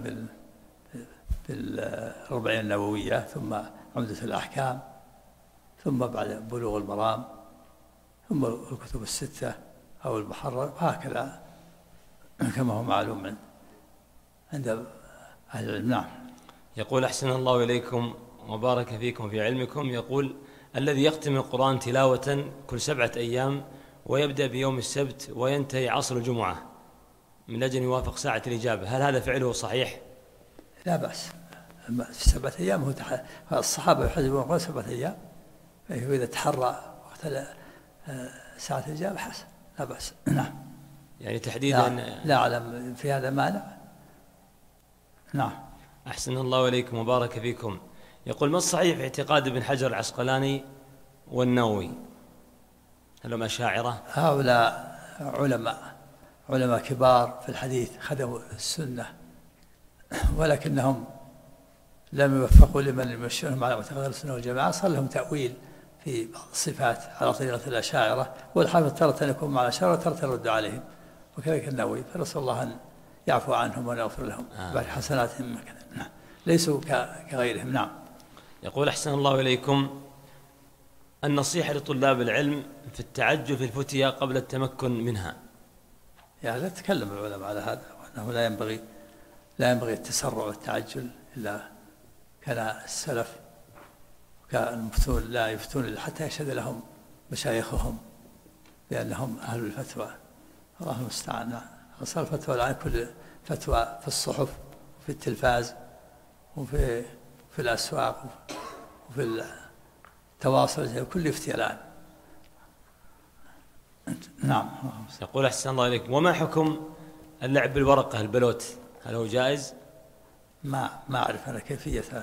بالأربعين النووية، ثم عمدة الأحكام، ثم بعد بلوغ المرام، ثم الكتب الستة أو المحرر، وهكذا كما هو معلوم عند أهل العلم. نعم. يقول أحسن الله إليكم وبارك فيكم في علمكم، يقول الذي يختم القرآن تلاوة كل 7 أيام ويبدأ بيوم السبت وينتهي عصر الجمعة من أجل يوافق ساعة الإجابة، هل هذا فعله صحيح؟ لا بأس، في 7 أيام هو الصحابة يحسبون 7 أيام، فإذا تحرى وقت ساعة الإجابة حسن، لا بأس. نعم. يعني تحديدا لا أعلم في هذا مانع. نعم. أحسن الله إليكم وبارك فيكم. يقول ما الصحيح في اعتقاد ابن حجر العسقلاني والنووي؟ هل هم أشاعرة؟ هؤلاء علماء كبار في الحديث، خدموا السنة، ولكنهم لم يوفقوا لمن يمشونهم على معتقد السنة والجماعة، صار لهم تأويل في بعض الصفات على طريقة الأشاعرة، والحافظ ترى أن يكون مع الأشاعرة ترى يرد عليهم، وكذلك النووي، فنسأل الله أن يعفو عنهم ويغفر لهم بعد حسناتهم مكان. ليسوا كغيرهم. نعم. يقول أحسن الله إليكم النصيحة لطلاب العلم في التعجل في الفتية قبل التمكن منها. يعني لا تكلم العلماء على هذا، وأنه لا ينبغي التسرع والتعجل، إلا كان السلف كان المفتون لا يفتون إلا حتى يشهد لهم مشايخهم بأنهم أهل الفتوى. الله المستعان. أصل الفتوى الآن كل فتوى في الصحف وفي التلفاز وفي الأسواق وفي التواصل، كل افتي الآن. نعم. يقول أحسن الله إليكم وما حكم اللعب بالورقة البلوت، هل هو جائز؟ ما أعرف أنا كيفيته،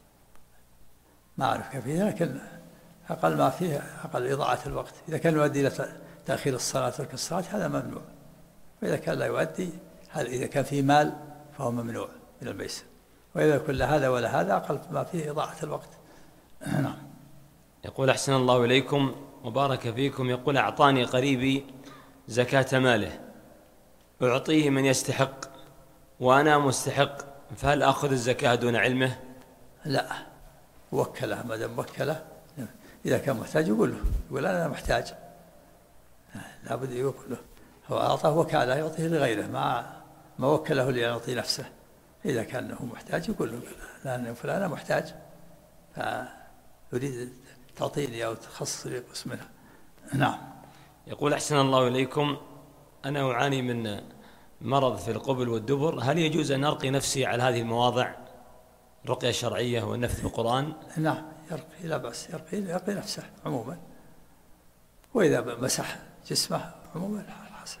لكن أقل ما فيه أقل إضاعة الوقت. إذا كان يؤدي إلى تأخير الصلاة ترك الصلاة هذا ممنوع، وإذا كان لا يؤدي، إذا كان فيه مال فهو ممنوع من الميسر، وإذا كل هذا ولا هذا أقل ما فيه إضاعة الوقت. نعم. يقول أحسن الله إليكم وبارك فيكم. يقول أعطاني قريبي زكاة ماله، أعطيه من يستحق وأنا مستحق، فهل أخذ الزكاة دون علمه؟ لا، وكله، ما دام وكله، إذا كان محتاج يقول أنا محتاج، لابد يقول له. هو أعطاه وكالة يعطيه لغيره، ما وكله ليعطي نفسه. إذا كان هو محتاج يقول له لأن فلان محتاج فيريد تعطيني أو تخصص لي قسم منها. نعم. يقول أحسن الله إليكم أنا أعاني من مرض في القبل والدبر، هل يجوز أن أرقي نفسي على هذه المواضع، الرقية الشرعية والنفث بالقرآن؟ نعم، يرقي، لا بأس، يرقي نفسه عموما، وإذا مسح جسمه عموما حسن،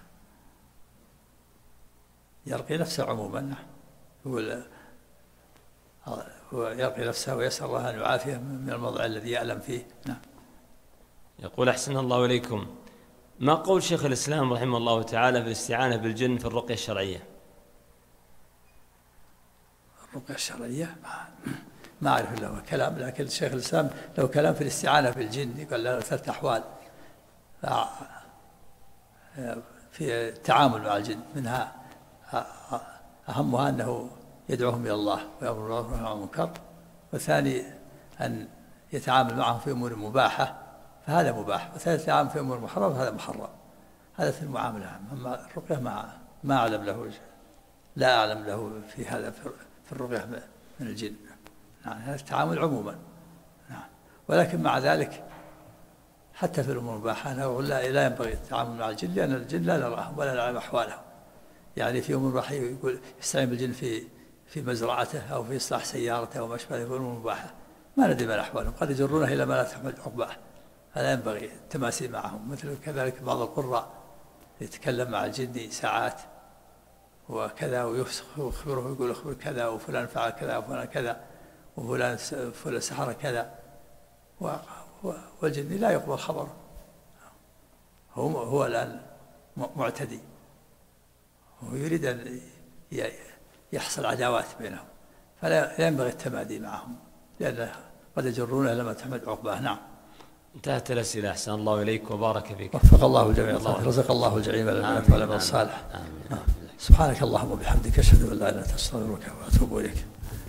يرقي نفسه عموما. نعم. يقول ويرقي نفسه ويسأل الله أن يعافيه من الموضع الذي يألم فيه. نعم. يقول أحسن الله إليكم ما قول شيخ الإسلام رحمه الله تعالى في الاستعانة بالجن في الرقية الشرعية؟ الرقية الشرعية ما أعرف له كلام، لكن شيخ الإسلام له كلام في الاستعانة بالجن، يقول له 3 أحوال في التعامل مع الجن، منها أهمها أنه يدعوهم إلى الله ويأمر بالمعروف وينهى عن المنكر، والثاني أن يتعامل معهم في أمور مباحة فهذا مباح، والثالث يتعامل في أمور محرمة فهذا محرم. هذا في المعاملة. أما الرقية ما أعلم له، لا أعلم له في هذا في الرقية من الجن. نعم، هذا التعامل عموما. نعم، ولكن مع ذلك حتى في الأمور المباحة لا ينبغي التعامل مع الجن، لأن الجن لا نراهم ولا نعلم أحوالهم. يعني في أمور مباحة يقول يستعين بالجن في مزرعته أو في إصلاح سيارته أو ما أشبه ذلك، أمور مباحة ما ندري ما أحوالهم، قد يجرونه إلى ما لا تحمل عقباه. هذا ينبغي التماسي معهم. مثل كذلك بعض القراء يتكلم مع الجن ساعات وكذا ويخبره ويقول اخبر كذا وفلان فعل كذا وفلان كذا وفلان سحر كذا، والجن لا يقبل خبره. هو الآن معتدي ويريد أن يحصل عداوات بينهم، فلا ينبغي التمادي معهم لأنه قد يجرونه لما تحمل عقباه. نعم. انتهت الأسئلة. أحسن الله إليك وبارك فيك. وفق الله الجميع، رزق الله الجميع والعمل الصالح. سبحانك اللهم وبحمدك، أشهد أن لا إله إلا أنت، أستغفرك وأتوب إليك.